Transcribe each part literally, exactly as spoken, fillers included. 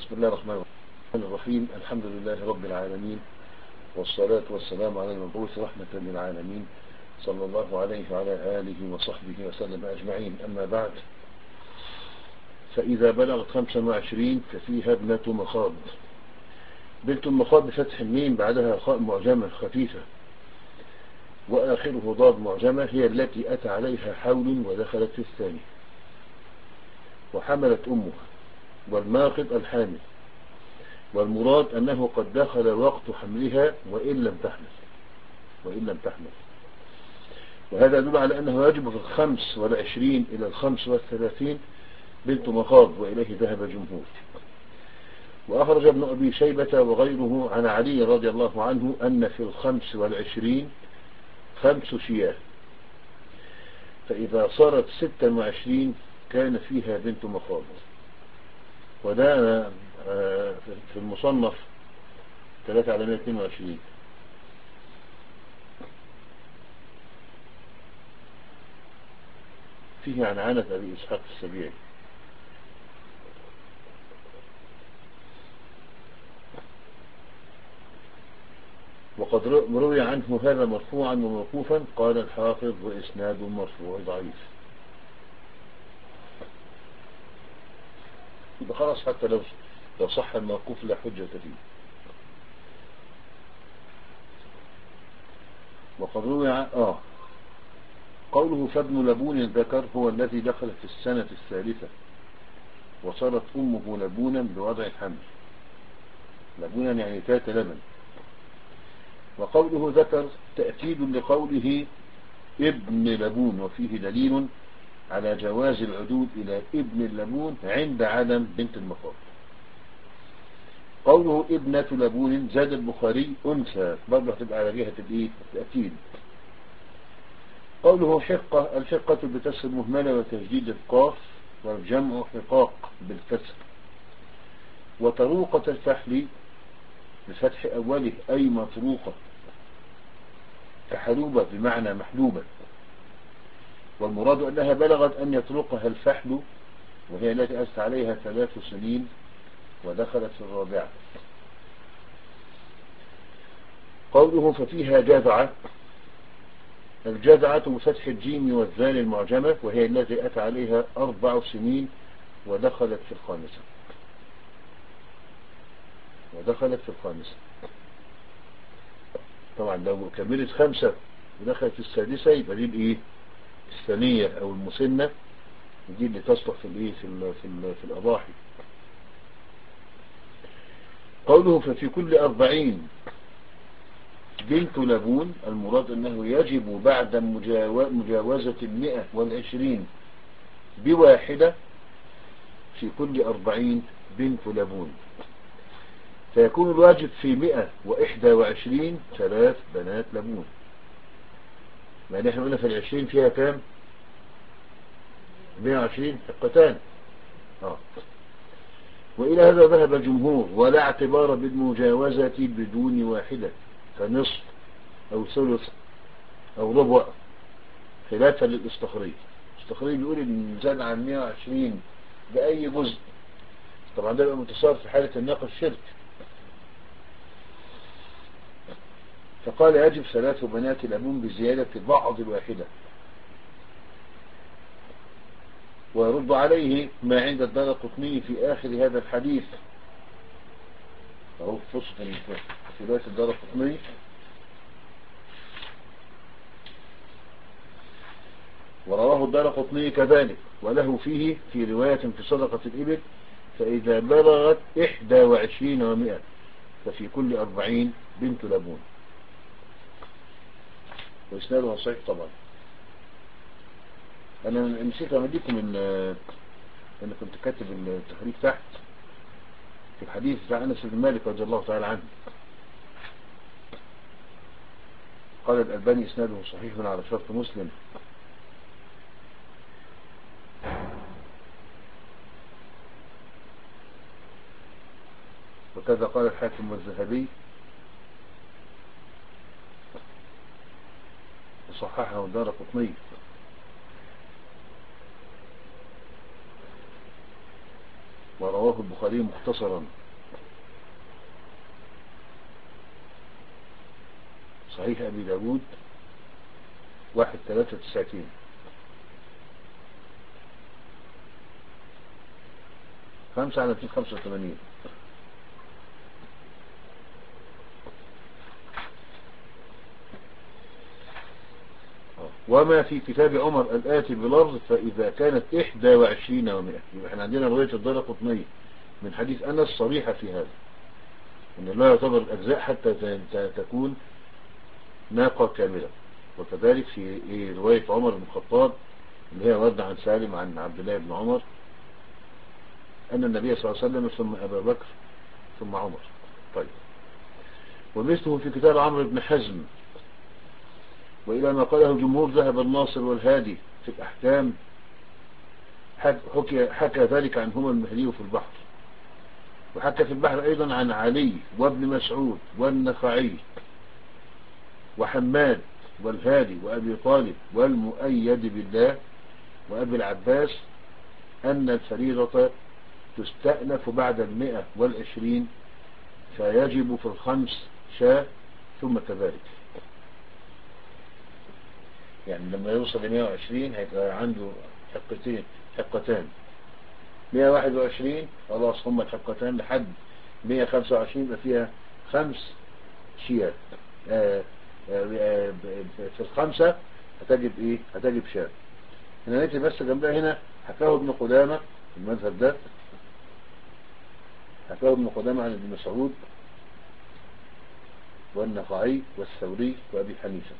بسم الله الرحمن الرحيم. الحمد لله رب العالمين، والصلاة والسلام على المبعوث رحمة للعالمين صلى الله عليه وعلى آله وصحبه وسلم أجمعين. أما بعد، فإذا بلغت خمسا وعشرين ففيها ابنة مخاض. بنت مخاض بفتح الميم بعدها خاء معجمة خفيفة وآخره ضاد معجمة، هي التي أتى عليها حول ودخلت في الثاني وحملت أمها، والماخض الحامل، والمراد أنه قد دخل وقت حملها وإن لم تحمل وإن لم تحمل وهذا يدل على أنه يجب في الخمس والعشرين إلى الخمس والثلاثين بنت مخاض، وإليه ذهب الجمهور. وأخرج ابن أبي شيبة وغيره عن علي رضي الله عنه أن في الخمس والعشرين خمس شياه، فإذا صارت ستا وعشرين كان فيها بنت مخاض. وده في المصنف ثلاثة على مئة واثنين وعشرين. فيه عن عنة أبي إسحاق السبيعي. وقد روي عنه هذا مرفوعا وموقوفا، قال الحافظ وإسناد مرفوع ضعيف. يبقى خلاص، حتى لو لو صح الموقوف لا حجة فيه. وقد روي عن آه قوله فابن لبون الذكر هو الذي دخل في السنة الثالثة وصارت أمه لبونا بوضع الحمل. لبونا يعني تات لبن. وقوله ذكر تأكيد لقوله ابن لبون، وفيه دليل على جواز العدول إلى ابن اللبون عند عدم بنت المخاض. قوله ابنة لبون زاد البخاري أنثى، برضه هتبقى على جهة التأكيد. قوله حقة، الحقة بكسر مهملة وتجديد القاف، والجمع حقاق بالكسر. وطروقة الفحل بفتح أوله أي مطروقة، كحلوبة بمعنى محلوبة، والمراد أنها بلغت أن يطرقها الفحل، وهي التي أست عليها ثلاث سنين ودخلت في الرابعة. قوله ففيها جذعة، الجذعة بفتح الجيم والذال المعجمة، وهي التي أتى عليها أربع سنين ودخلت في الخامسة ودخلت في الخامسة طبعا لو كملت خمسة ودخلت في السادسة يبقى دي الايه الثانية او المسنة، دي اللي تصلح في الايه في ال في, ال في الأضاحي. قوله ففي كل أربعين بنت لبون، المراد أنه يجب بعد مجاوزة المئة والعشرين بواحدة في كل أربعين بنت لبون، فيكون الواجب في مئة وإحدى وعشرين ثلاث بنات لبون. ما نحن قلنا في العشرين فيها كام؟ مئة وعشرين حقتان. آه. وإلى هذا ذهب الجمهور، ولا اعتبار بالمجاوزة بدون واحدة، كنصف أو ثلث أو ربع، خلافا للإستخري. الاستخري بيقول إن زاد عن مئة وعشرين بأي جزء، طبعا ده يبقى متصار في حالة الناقة الشرك. فقال يجب ثلاث بنات لبون بزيادة بعض الواحدة. ويرد عليه ما عند الدارقطني في آخر هذا الحديث، أهو فصل في رواية الدارقطني، ورواه الدارقطني كذلك، وله فيه في رواية في صدقة الإبل فإذا بلغت إحدى وعشرين ومئة ففي كل أربعين بنت لبون، وإسناده صحيح. طبعا أنا نسيت أمديكم إن أنا كنت كاتب التحريك تحت في الحديث بتاع أنس بن مالك رضي الله تعالى عنه، قال الألباني إسناده صحيح على شرط مسلم. وكذا قال الحاكم والذهبي، وصححه الدارقطني. ورواه البخاري مختصرا. صحيح أبي داود واحد ثلاثة تسعتين. خمسة على مئتين خمسة وثمانين. وما في كتاب عمر الآتي بلفظ فإذا كانت إحدى وعشرين ومئة. يبقى احنا عندنا رواية الدارقطني من حديث أنس صريحة في هذا، أن لا يعتبر الأجزاء حتى تكون ناقة كاملة. وكذلك في رواية عمر بن الخطاب اللي هي ورد عن سالم عن عبد الله بن عمر أن النبي صلى الله عليه وسلم ثم أبا بكر ثم عمر. طيب، ومثله في كتاب عمرو بن حزم. وإلى ما قاله الجمهور ذهب الناصر والهادي في الأحكام، حكى, حكى ذلك عنهما المهدي في البحر، وحكى في البحر أيضا عن علي وابن مسعود والنخعي وحماد والهادي وأبي طالب والمؤيد بالله وأبي العباس أن الفريضة تستأنف بعد المئة والعشرين، فيجب في الخمس شاة ثم كذلك. يعني لما يوصل ل مئة وعشرين هيبقى عنده حقتين حقتان. مئة وواحد وعشرين خلاص هم الحقتان لحد مئة وخمسة وعشرين يبقى فيها خمس شيات. آآ آآ في الخمسة هتجب ايه؟ هتجب شاة. هنا نأتي بس جنبها هنا حكاه ابن قدامة المذهب ده، حكاه ابن قدامة عن ابن مسعود والنخعي والثوري وأبي حنيفة.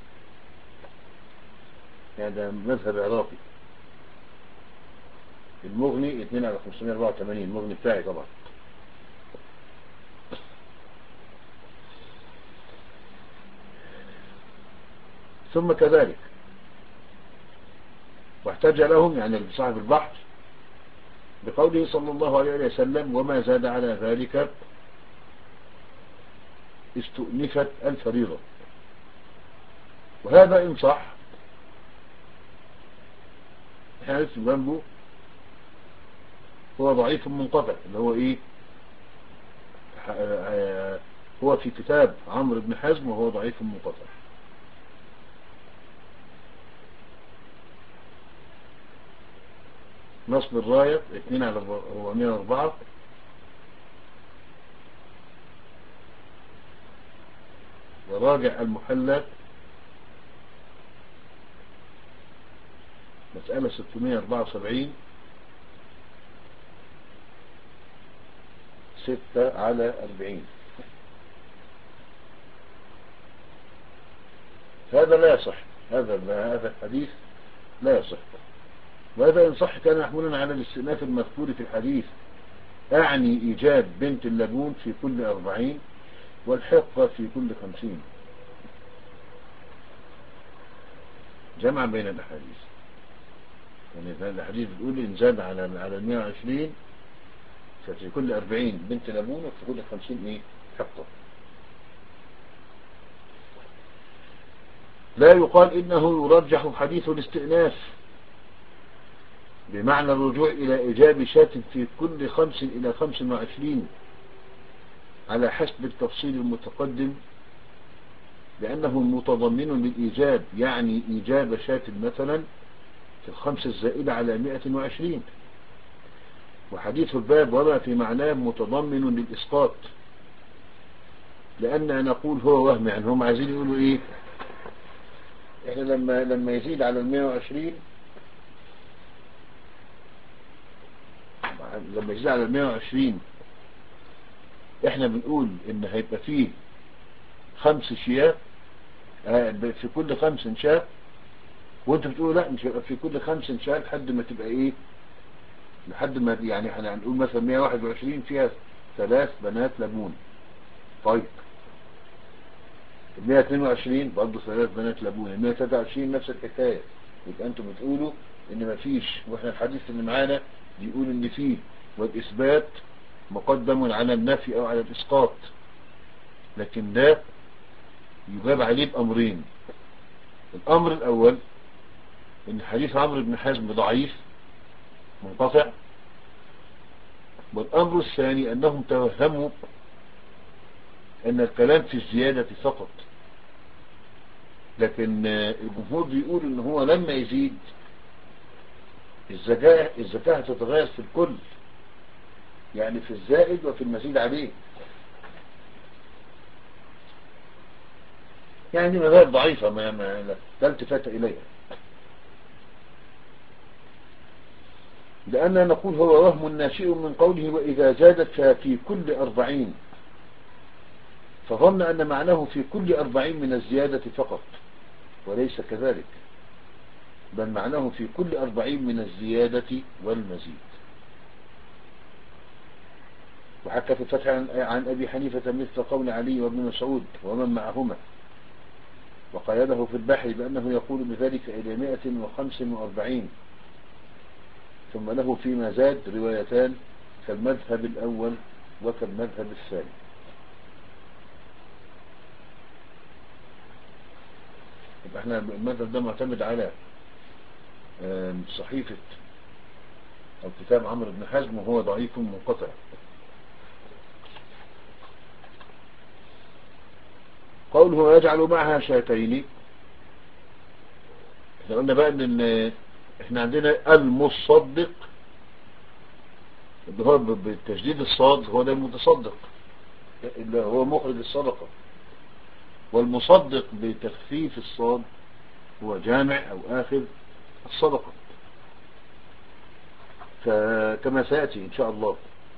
يعني ده مذهب عراقي. المغني اثنين على خمسمائة وأربعة وثمانين، المغني بتاعي طبعا. ثم كذلك، واحتج لهم يعني صاحب البحر بقوله صلى الله عليه وسلم وما زاد على ذلك استؤنفت الفريضة. وهذا إن صح حديث جنبه هو ضعيف منقطع، اللي هو ايه؟ هو في كتاب عمرو بن حزم وهو ضعيف منقطع. نصب الراية اثنين على أربعمائة وأربعة. وراجع المحلى مسألة ستمائة وأربعة وسبعين، ستة على أربعين. هذا لا يصح، هذا هذا الحديث لا يصح. وهذا إن صح كان محمولا على الاستئناف المذكور في الحديث، أعني إيجاد بنت اللبون في كل أربعين والحقة في كل خمسين، جمع بين الأحاديث. يعني الحديث بيقول إن زاد على على مئة وعشرين ففي كل أربعين بنت لبون وفي كل خمسين إيه؟ حقة. لا يقال إنه يرجح حديث الاستئناف بمعنى الرجوع إلى إيجاب شاة في كل خمس إلى خمس وعشرين على حسب التفصيل المتقدم، لأنه متضمن للإيجاب، يعني إيجاب شاة مثلا في الخمس الزائدة على مئة وعشرين. وحديث الباب وما في معناه متضمن للإسقاط، لأن نقول هو وهم. يعني هم عايزين يقولوا إيه؟ إحنا لما لما يزيد على المئة وعشرين، لما يزيد على المئة وعشرين إحنا بنقول إن هيبقى فيه خمس شيات في كل خمس شاة، وانت بتقول لا مش هيبقى في كل خمس شاة لحد ما تبقى ايه؟ لحد ما يعني احنا هنقول مثلا مئة وواحد وعشرين فيها ثلاث بنات لبون. طيب مئة واثنين وعشرين برضه ثلاث بنات لبون، مئة وثلاثة وعشرين نفس الحكاية. يبقى انتم بتقولوا ان مفيش، واحنا الحديث اللي معانا بيقول ان فيه، والاثبات مقدم على النفي او على الاسقاط. لكن ده يجاب عليه بامرين. الامر الاول ان حديث عمرو بن حزم ضعيف منقطع، والأمر الثاني أنهم توهموا أن الكلام في الزيادة فقط، لكن الجمهور بيقول أن هو لما يزيد الزكاة الزكاة هتتغير في الكل، يعني في الزائد وفي المزيد عليه. يعني دي مذاهب ضعيفة ما ما لا التفات إليها، لأننا نقول هو وهم ناشئ من قوله وإذا زادت ففي كل أربعين، فظن أن معناه في كل أربعين من الزيادة فقط، وليس كذلك، بل معناه في كل أربعين من الزيادة والمزيد. وحكى في الفتح عن أبي حنيفة مثل قول علي وابن مسعود ومن معهما، وقيده في البحر بأنه يقول بذلك إلى مئة وخمس وأربعين، ثم له فيما زاد روايتان كالمذهب الأول وكالمذهب الثاني. يبقى احنا المذهب ده معتمد على صحيفة أو كتاب عمرو بن حزم، وهو ضعيف منقطع. قوله يجعل معها شاتين، احنا قلنا بقى ان احنا عندنا المصدق اللي هو بالتشديد الصاد هو ده المتصدق اللي هو مخرج الصدقة، والمصدق بتخفيف الصاد هو جامع او اخر الصدقة، فكما سيأتي ان شاء الله.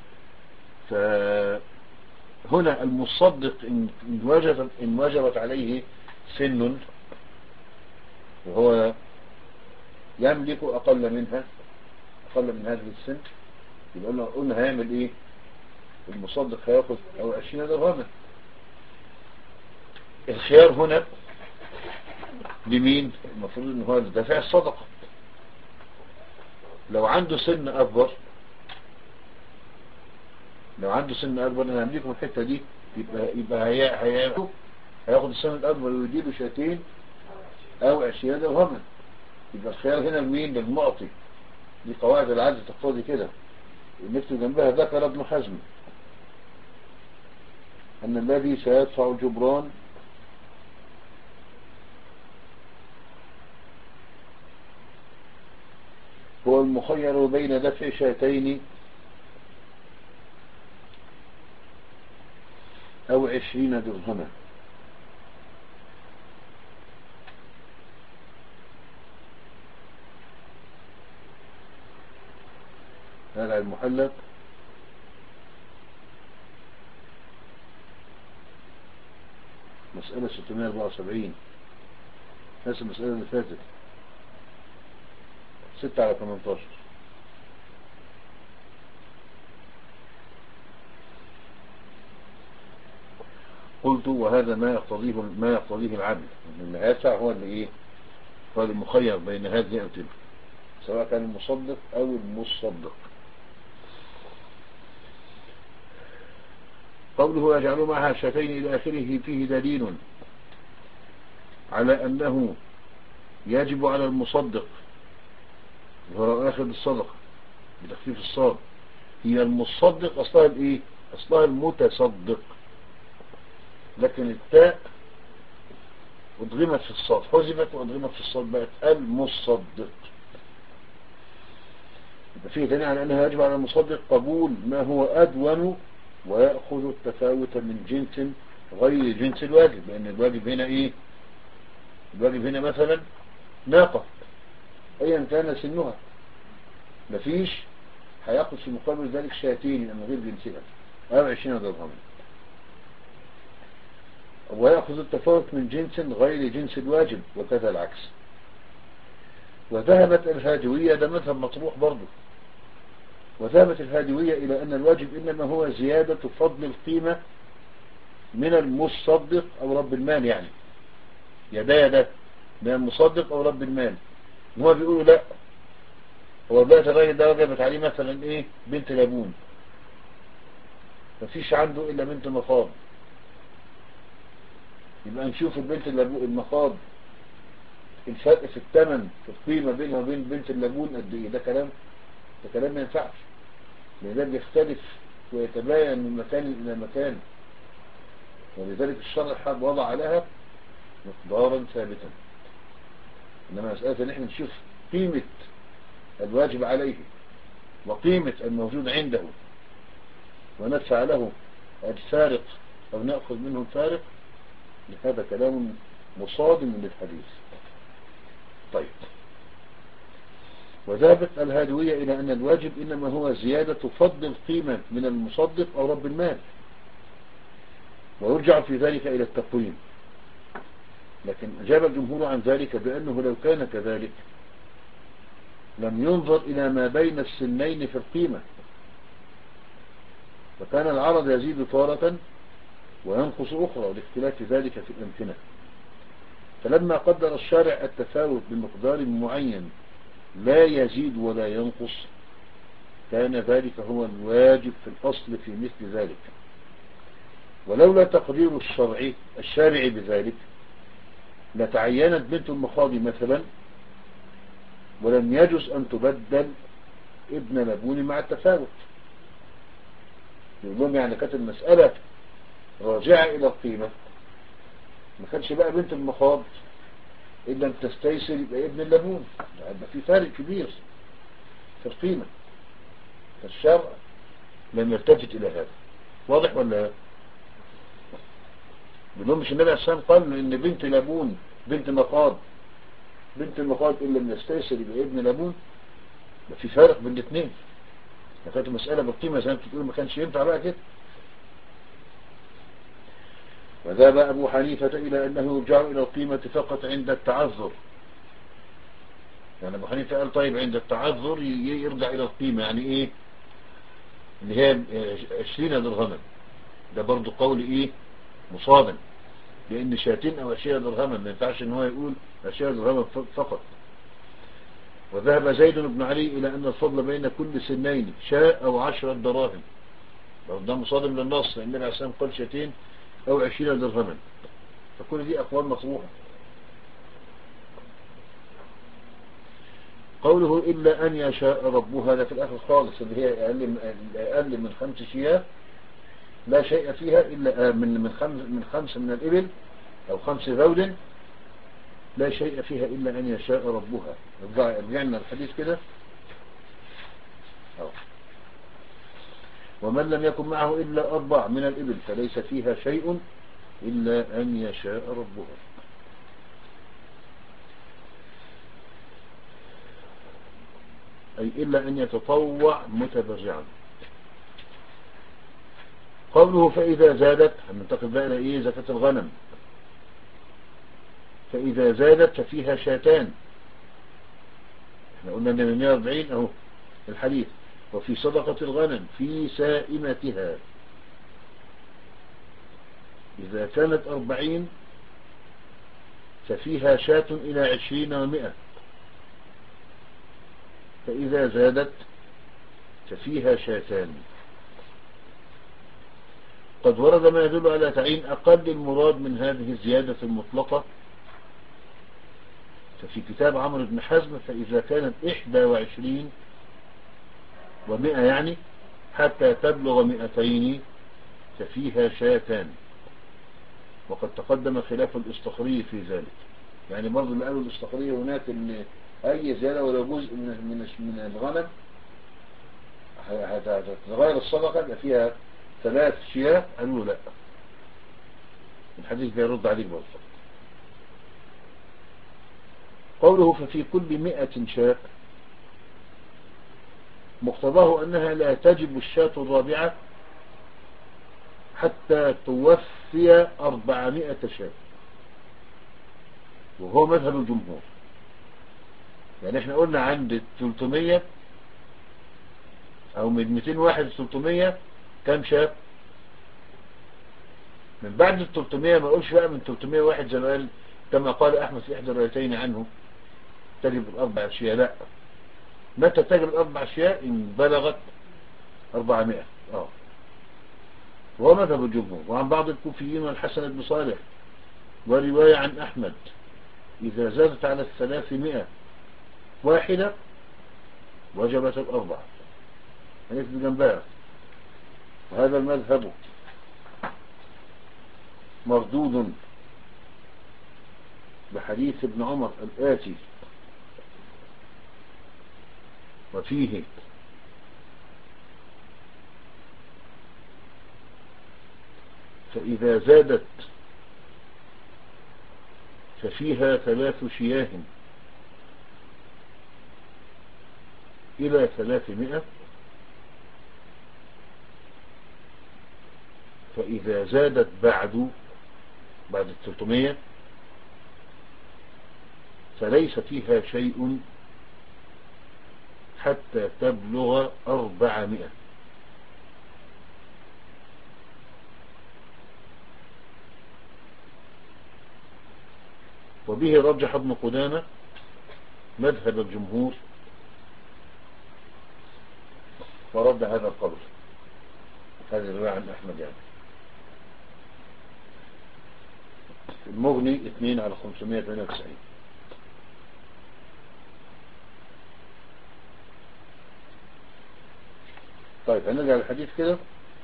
فهنا المصدق ان وجبت, إن وجبت عليه سن وهو يملك اقل منها اقل من هذه السن، يبقى قلنا هيعمل ايه؟ المصدق هياخذ او عشرين درهما. الخيار هنا لمين؟ المفروض ان هو دافع الصدقة. لو عنده سن اكبر لو عنده سن اكبر انا همليكم الحته دي، يبقى يبقى هي هي هياخد السن الاكبر ويديله شاتين او عشرين درهما. يبقى الخيار هنا لمين؟ للمعطي. دي قواعد العدل تقتضي كده. نكتب جنبها ذكر ابن حزم ان الذي سيدفع الجبران هو المخير بين دفع شاتين او عشرين درهما. هذا المحلق مسألة ستمائة وأربعة وسبعين، نفس المسألة اللي فاتت ستة على ثمانية عشر. قلت وهذا ما يقتضيه ما يقتضيه العدل، ان هيدفع هو اللي ايه؟ هو المخير بين هذه او تلك، سواء كان المصدق او المصدق. قوله يجعل معها شاتين الى اخره فيه دليل على انه يجب على المصدق وهو اخذ الصدقه بتخفيف الصاد. هي المصدق اصلها الايه؟ اصلها المتصدق، لكن التاء ادغمت في الصاد، حذفت وادغمت في الصاد بقت المصدق. يبقى فيه دليل على انها يجب على المصدق قبول ما هو ادون ويأخذ التفاوت من جنس غير جنس الواجب، لان الواجب هنا ايه؟ الواجب هنا مثلا ناقة ايا كان سنها، مفيش هيأخذ في مقابل ذلك شاتين من غير جنسها او عشرين درهما، ويأخذ التفاوت من جنس غير جنس الواجب، وكذا العكس. وذهبت الهادوية، ده مذهب مطروح برضه، وذهبت الهادوية إلى أن الواجب إنما هو زيادة فضل القيمة من المصدق أو رب المال، يعني يدا يدا من المصدق أو رب المال. هو بيقولوا لا، هو دلوقتي الراجل ده وجبت عليه مثلا إيه؟ بنت لابون، مفيش عنده إلا بنت مخاض، يبقى نشوف البنت المخاض الفرق في الثمن في القيمة بينها وبين بنت اللابون قد ايه. ده كلام ده كلام ما ينفعش. لأن ده بيختلف ويتباين من مكان إلى مكان، ولذلك الشرع وضع لها مقدارا ثابتا. إنما مسألة أن احنا نشوف قيمة الواجب عليه وقيمة الموجود عنده وندفع له الفارق أو نأخذ منه الفارق، هذا كلام مصادم للحديث. طيب، وذهبت الهادوية إلى أن الواجب إنما هو زيادة فضل القيمة من المصدق أو رب المال، ويرجع في ذلك إلى التقويم. لكن أجاب الجمهور عن ذلك بأنه لو كان كذلك لم ينظر إلى ما بين السنين في القيمة، فكان العرض يزيد تارة وينقص أخرى لاختلاف ذلك في الأمكنة. فلما قدر الشارع التفاوت بمقدار معين لا يزيد ولا ينقص، كان ذلك هو الواجب في الأصل في مثل ذلك. ولولا تقدير الشرع الشارع بذلك لتعينت بنت المخاض مثلا، ولم يجوز أن تبدل ابن لبون مع التفاوت. يقول لهم يعني كانت المسألة راجعة إلى القيمة، ما كانش بقى بنت المخاض إلا أن تستيسر يبقى ابن اللبون، يعني في فارق كبير في القيمة. فالشرع لم يلتفت إلى هذا. واضح ولا لا؟ يقول مش النبي عليه الصلاة والسلام قال إن بنت لبون بنت مخاض بنت المخاض إن لم يستيسر يبقى ابن لبون؟ ده في فارق بين الاثنين. كانت المسألة بالقيمة زي ما بتقول ما كانش ينفع بقى كده. وذهب أبو حنيفة إلى أنه يرجع إلى القيمة فقط عند التعذر. يعني أبو حنيفة قال طيب عند التعذر يرجع إلى القيمة، يعني إيه؟ اللي هي عشرين درهما. ده برضو قول إيه؟ مصادم، لأن شاتين أو عشرين درهما ما ينفعش إن هو يقول عشرين درهما فقط. وذهب زيد بن علي إلى أن الفضل بين كل سنين شاء أو عشرة دراهم. ده مصادم للنص، لأن النبي عليه الصلاة والسلام قال شاتين أو عشرين درهما. فكل دي أقوال مطروحة. قوله إلا أن يشاء ربها، هذا في الآخر خالص اللي هي أقل من خمس شياه لا شيء فيها إلا من من خمس من خمس من الإبل أو خمس ذود لا شيء فيها إلا أن يشاء ربها. رجعنا الحديث كده. ومن لم يكن معه إلا أربع من الإبل فليس فيها شيء إلا أن يشاء ربها. أي إلا أن يتطوع متبرعا. قوله فإذا زادت، هننتقل بقى إلى إيه؟ زكاة الغنم. فإذا زادت ففيها شاتان. احنا قلنا ان من مئة وأربعين اهو الحديث. وفي صدقة الغنم في سائمتها، إذا كانت أربعين ففيها شاة إلى عشرين ومئة، فإذا زادت ففيها شاتان. قد ورد ما يدل على تعيين أقل المراد من هذه الزيادة المطلقة، ففي كتاب عمرو بن حزم فإذا كانت إحدى وعشرين ومئة يعني حتى تبلغ مئتين ففيها شاتان. وقد تقدم خلاف الاستخري في ذلك. يعني برضو اللي قالوا الاستخري هناك ان اي زيادة ولو جزء من من من الغنم هتتغير الصدقة يبقى فيها ثلاث شياه، قالوا لا، الحديث بيرد عليك برضو. قوله ففي كل مئة شاة، مقتضاه أنها لا تجب الشاة الرابعة حتى توفي أربعمائة شاة، وهو مذهب الجمهور. يعني احنا قلنا عند ثلاثمية أو من مئتين واحد ثلاثمية كم شاة؟ من بعد ال ثلاثمية ما أقولش بقى من ثلاثمية واحد زي ما قال كما قال أحمد في إحدى الروايتين عنه تجب الأربع شياه. لا، متى تجب الأربع شياه؟ إن بلغت أربعمائة. اه وهو مذهب الجمهور. وعن بعض الكوفيين والحسن بن صالح ورواية عن أحمد إذا زادت على الثلاثمائة واحدة وجبت الأربع. هيسجد جنبها. وهذا المذهب مردود بحديث ابن عمر الآتي وفيه فإذا زادت ففيها ثلاث شياه إلى ثلاثمائة، فإذا زادت بعد بعد الثلاثمائة فليس فيها شيء حتى تبلغ أربعمائة. وبه رجح ابن قدامة مذهب الجمهور ورد هذا القول، هذا الرواية عن أحمد يعني. المغني اثنين على خمسمائة وثمانية وتسعين. طيب هنرجع للحديث كده.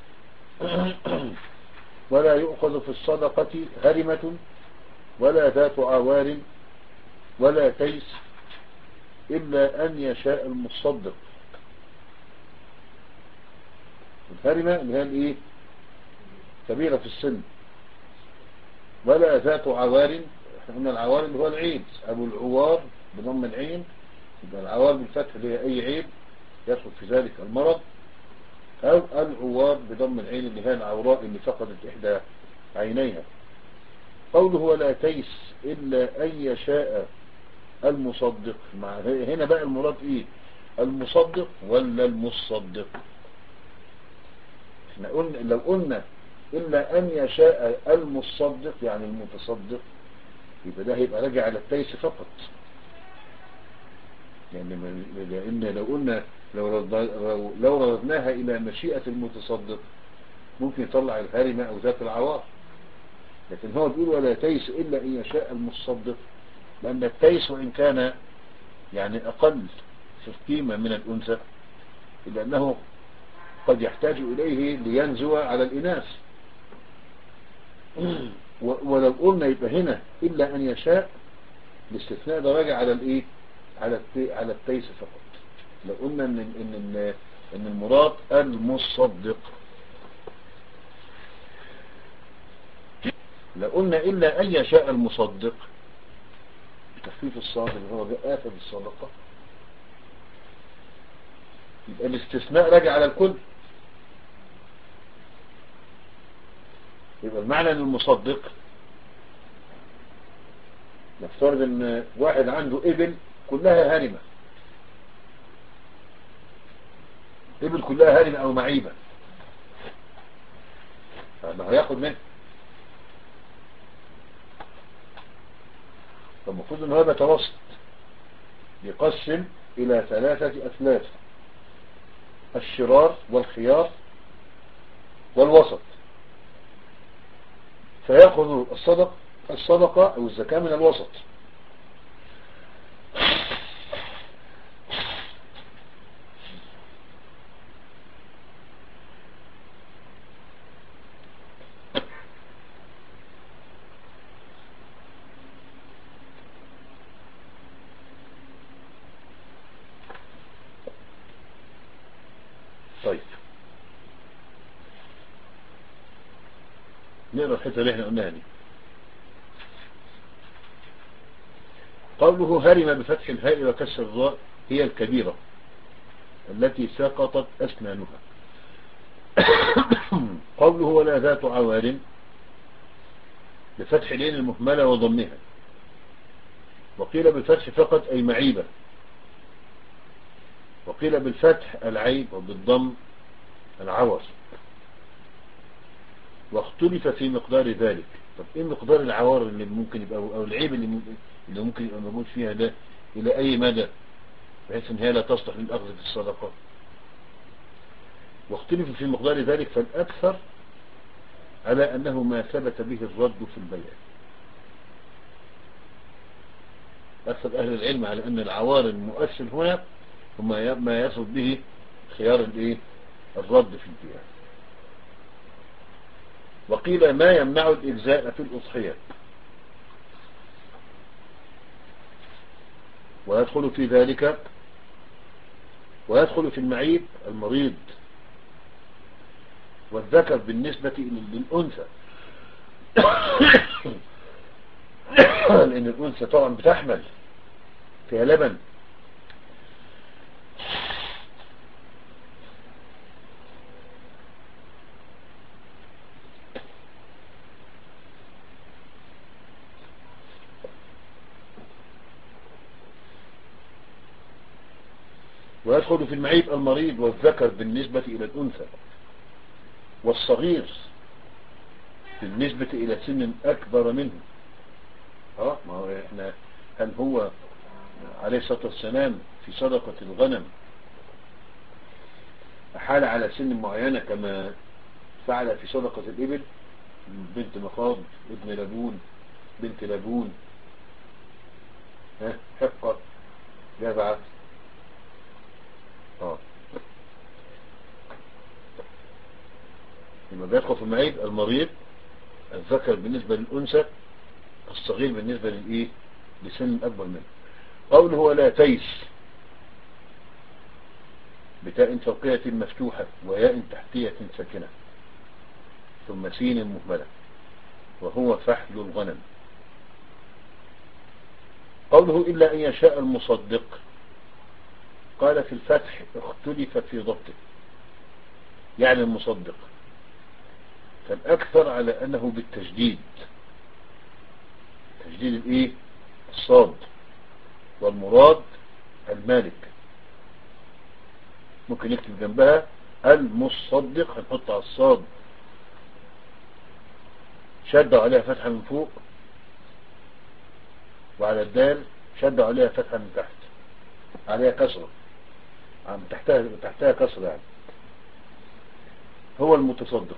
ولا يؤخذ في الصدقة هرمة ولا ذات عوار ولا تيس إلا أن يشاء المصدق. الهرمة اللي هي الايه كبيرة في السن. ولا ذات عوار، احنا قلنا العوار اللي هو العيب، أبو العوار بضم العين، يبقى العوار بالفتح اللي هي أي عيب يدخل في ذلك المرض، أو العوار بضم العين اللي هي العوراء اللي فقدت إحدى عينيها. قوله ولا تيس إلا أن يشاء المصدق، مع هنا بقى المراد إيه، المصدق ولا المصدق؟ احنا قلنا لو قلنا إلا أن يشاء المصدق يعني المتصدق، يبقى ده هيبقى راجع على التيس فقط، يعني لأن لو قلنا لو, رد لو ردناها إلى مشيئة المتصدق ممكن يطلع الهرمة أو ذات العوار. لكن هو بيقول ولا تيس إلا أن يشاء المصدق، لأن التيس وإن كان يعني أقل في القيمة من الأنثى إلا أنه قد يحتاج إليه لينزو على الإناث. ولو قلنا يبقى هنا إلا أن يشاء، الاستثناء ده راجع على الإيه، على التي على التيس فقط. لو قلنا إن إن إن المراد المصدق، لو قلنا إلا أن يشاء المصدق بتخفيف الصاد اللي هو آخر الصدقة، يبقى الاستثناء راجع على الكل. يبقى المعنى ان المصدق، نفترض ان واحد عنده ابل كلها هرمة، ابل كلها هرمة او معيبة، فما هياخد منه. فالمفروض ان هو بيتوسط، يقسم الى ثلاثة اثلاث: الشرار والخيار والوسط، فيأخذ الصدق الصدقة او الزكاة من الوسط. طيب نقرأ الحتة اللي احنا قلناها دي. قوله هرم بفتح الهاء وكسر الراء هي الكبيرة التي سقطت أسنانها. قوله ولا ذات عوار بفتح العين المهملة وضمها، وقيل بالفتح فقط أي معيبة، وقيل بالفتح العيب وبالضم العور. واختلف في مقدار ذلك. طب ايه مقدار العوار اللي ممكن يبقى او العيب اللي ممكن, اللي ممكن يبقى موجود فيها ده الى اي مدى بحيث ان هي لا تصلح للاخذ في الصدقة؟ واختلف في مقدار ذلك، فالاكثر على انه ما ثبت به الرد في البيع. اكثر اهل العلم على ان العوار المؤثر هنا هما ما يثبت به خيار الايه الرد في البيع. وقيل ما يمنع الإجزاء في الأضحية، ويدخل في ذلك ويدخل في المعيب المريض والذكر بالنسبة للأنثى لأن الأنثى طبعا بتحمل فيها لبن. ويدخل في المعيب المريض والذكر بالنسبة إلى الأنثى والصغير بالنسبة إلى سن أكبر منه. اه ما هو احنا هل هو عليه الصلاة والسلام في صدقة الغنم أحال على سن معينة كما فعل في صدقة الإبل؟ بنت مخاض، ابن لبون، بنت لبون، ها حقة، جذعة. اه يبقى بيدخل في المعيب المريض، الذكر بالنسبة للأنثى، الصغير بالنسبة للإيه لسن أكبر منه. قوله ولا تيس بتاء فوقية مفتوحة وياء تحتية ساكنة ثم سين مهملة وهو فحل الغنم. قوله إلا أن يشاء المصدق، قال في الفتح اختلف في ضبطه، يعني المصدق فالأكثر على أنه بالتجديد، تجديد الإيه الصاد، والمراد المالك. ممكن نكتب جنبها المصدق، هنحط على الصاد شدوا عليها فتحة من فوق، وعلى الدال شدوا عليها فتحة من تحت، عليها كسرة عم تحتها تحتها كسرة يعني. هو المتصدق.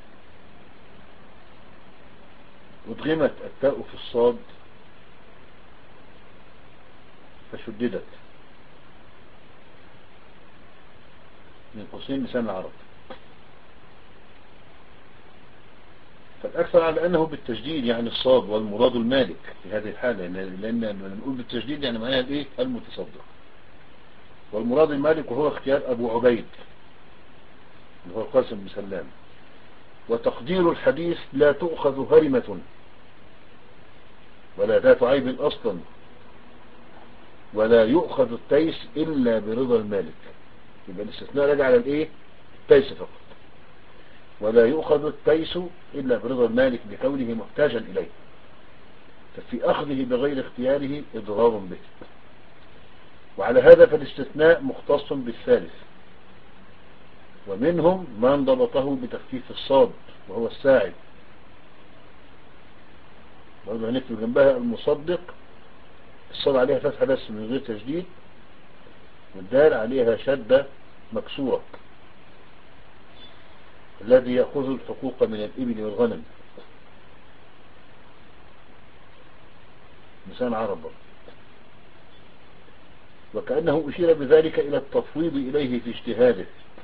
ادغمت التاء في الصاد فشددت من قوسين لسان العرب، فالأكثر على أنه بالتجديد يعني الصاد، والمراد المالك في هذه الحالة، لأن لما نقول بالتجديد يعني معناها الإيه المتصدق، والمراد المالك وهو اختيار أبو عبيد اللي هو القاسم بن سلام. وتقدير الحديث لا تؤخذ هرمة ولا ذات عيب أصلا، ولا يؤخذ التيس إلا برضا المالك. يبقى الاستثناء راجع على الإيه التيس فقط، ولا يؤخذ التيس إلا برضا المالك بكونه محتاجا إليه، ففي أخذه بغير اختياره إضرار به. وعلى هذا فالاستثناء مختص بالثالث، ومنهم من ضبطه بتخفيف الصاد وهو الساعد. برضه هنكتب جنبها المصدق، الصاد عليها فتحة بس من غير تجديد، والدال عليها شدة مكسورة، الذي يأخذ الحقوق من الإبل والغنم، لسان عرب. وكأنه أشير بذلك إلى التفويض إليه في اجتهاده،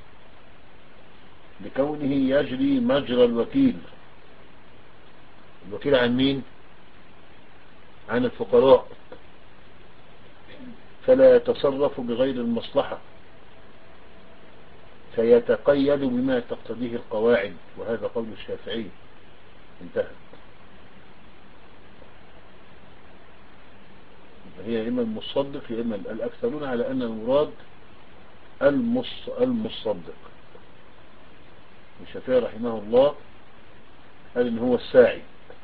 لكونه يجري مجرى الوكيل. الوكيل عن مين؟ عن الفقراء، فلا يتصرف بغير المصلحة، فيتقيد بما تقتضيه القواعد، وهذا قول الشافعي. انتهى. هي إما المصدق يا إما الأكثرون على أن المراد المص المصدق. الشافعي رحمه الله قال إن هو الساعي.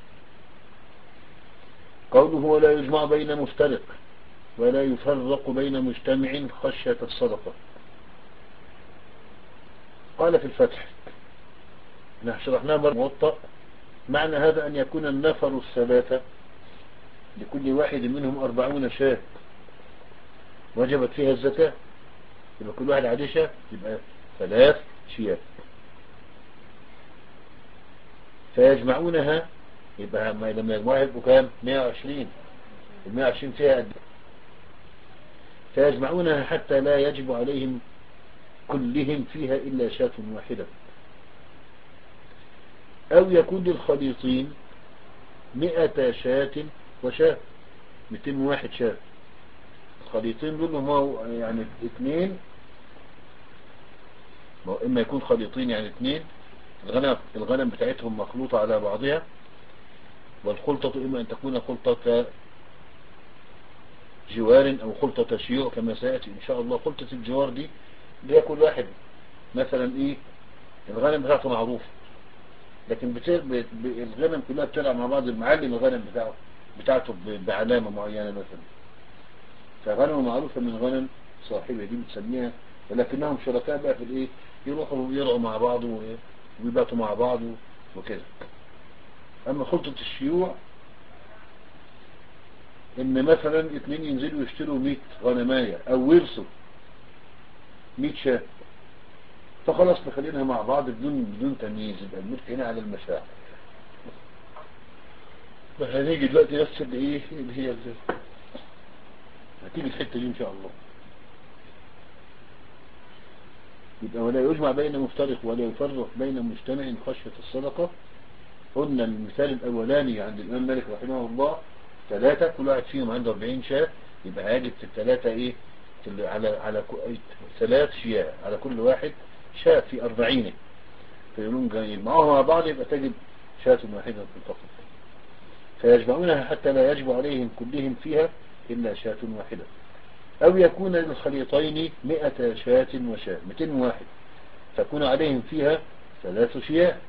قوله ولا يجمع بين مفترق ولا يفرق بين مجتمع خشية الصدقة، قال في الفتح نحن شرحناه مرة موطأ، معنى هذا أن يكون النفر الثلاثة لكل واحد منهم أربعون شاة وجبت فيها الزكاة، يبقى كل واحد عليه شاة، يبقى ثلاث شيات، فيجمعونها، يبقى لما يجمعها يبقوا كام؟ مئة وعشرين، المئة وعشرين فيها قد، فيجمعونها حتى لا يجب عليهم كلهم فيها إلا شاة واحدة. أو يكون للخليطين مئة شاة وشاة، مئتين وواحد شاة. الخليطين دول هما يعني اثنين، إما يكون خليطين يعني اثنين الغنم, الغنم بتاعتهم مخلوطة على بعضها، والخلطة إما أن تكون خلطة جوار أو خلطة شيوع كما سيأتي إن شاء الله. خلطة الجوار دي اللي هي كل واحد مثلا إيه الغنم بتاعته معروف، لكن بتصير الغنم كلها بتلعب مع بعض، المعلم الغنم بتاعه بتاعته بعلامة معينة مثلا، فغنم معروفة من غنم صاحبة دي بتسميها، ولكنهم شركاء بقى في الإيه، يروحوا يرعوا مع بعض ويباتوا مع بعض وكذا. أما خلطة الشيوع إن مثلا اثنين ينزلوا يشتروا مئة غنماية أو ورثوا مئة شاة، فخلاص نخلينها مع بعض بدون بدون تمييز، يبقى الملك هنا على المشاعر. فهنيجي دلوقتي نفس اللي ايه اللي هي اللي هتيجي الحته دي ان شاء الله. يبقى ولا يجمع بين مفترق ولا يفرق بين مجتمع خشية الصدقة. قلنا المثال الاولاني عند الامام مالك رحمه الله ثلاثة، كل واحد فيهم عنده أربعين شاة، يبقى هاجب في الثلاثة ايه في على على ثلاث شياء على كل واحد شاة في أربعين، فيقولون يجمعوها مع بعض يبقى تجب شاة واحدة في الفقر، فيجمعونها حتى لا يجب عليهم كلهم فيها إلا شاة واحدة. أو يكون للخليطين مئة شاة وشاة، مئتين واحد، فيكون عليهم فيها ثلاث شياء،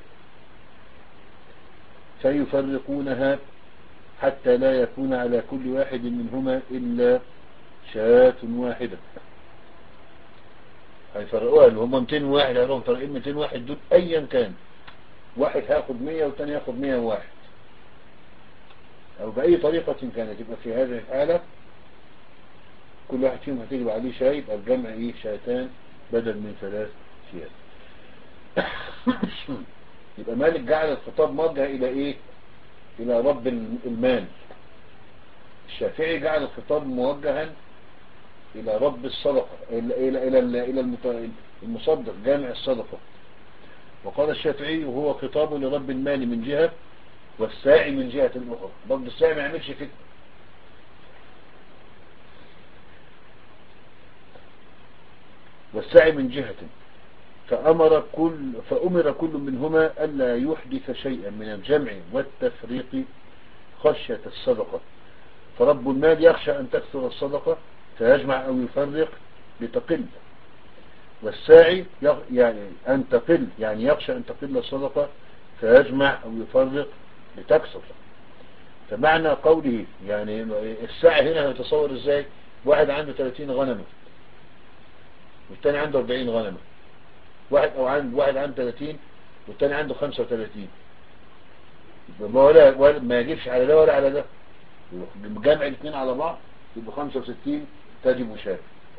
فيفرقونها حتى لا يكون على كل واحد منهما إلا شاة واحدة. هيفرقوها اللي هم مئتين واحد، هيروهم فرقين مئتين واحد دول أيا كان، واحد هياخد مئة والتاني هياخد مئة وواحد، أو بأي طريقة كانت، يبقى في هذه الحالة كل واحد فيهم هتجب عليه شاي، يبقى الجمع ايه شاتان بدل من ثلاث شيات. يبقى مالك جعل الخطاب موجه إلى إيه؟ إلى رب المال. الشافعي جعل الخطاب موجها إلى رب الصدقة، إلى إلى إلى إلى المصدق جامع الصدقة. وقال الشافعي وهو خطاب لرب المال من جهة، والساعي من جهة أخرى. رب الساعي ما يعملش فتنة، والساعي من جهة، فأمر كل فأمر كل منهما ألا يحدث شيئا من الجمع والتفريق خشية الصدقة. فرب المال يخشى أن تكثر الصدقة فيجمع أو يفرق لتقل، والساعي يعني أن تقل، يعني يخشى أن تقل الصدقة فيجمع أو يفرق لتكثر. فمعنى قوله يعني الساعي هنا يتصور ازاي؟ واحد عنده ثلاثين غنمة والتاني عنده أربعين غنمة، واحد او عند واحد عنده ثلاثين والتاني عنده خمسة وثلاثين، ما ولا, ولا ما يجيبش على ده ولا على ده، جمع الاثنين على بعض يبقى خمسة وستين تجب شاة.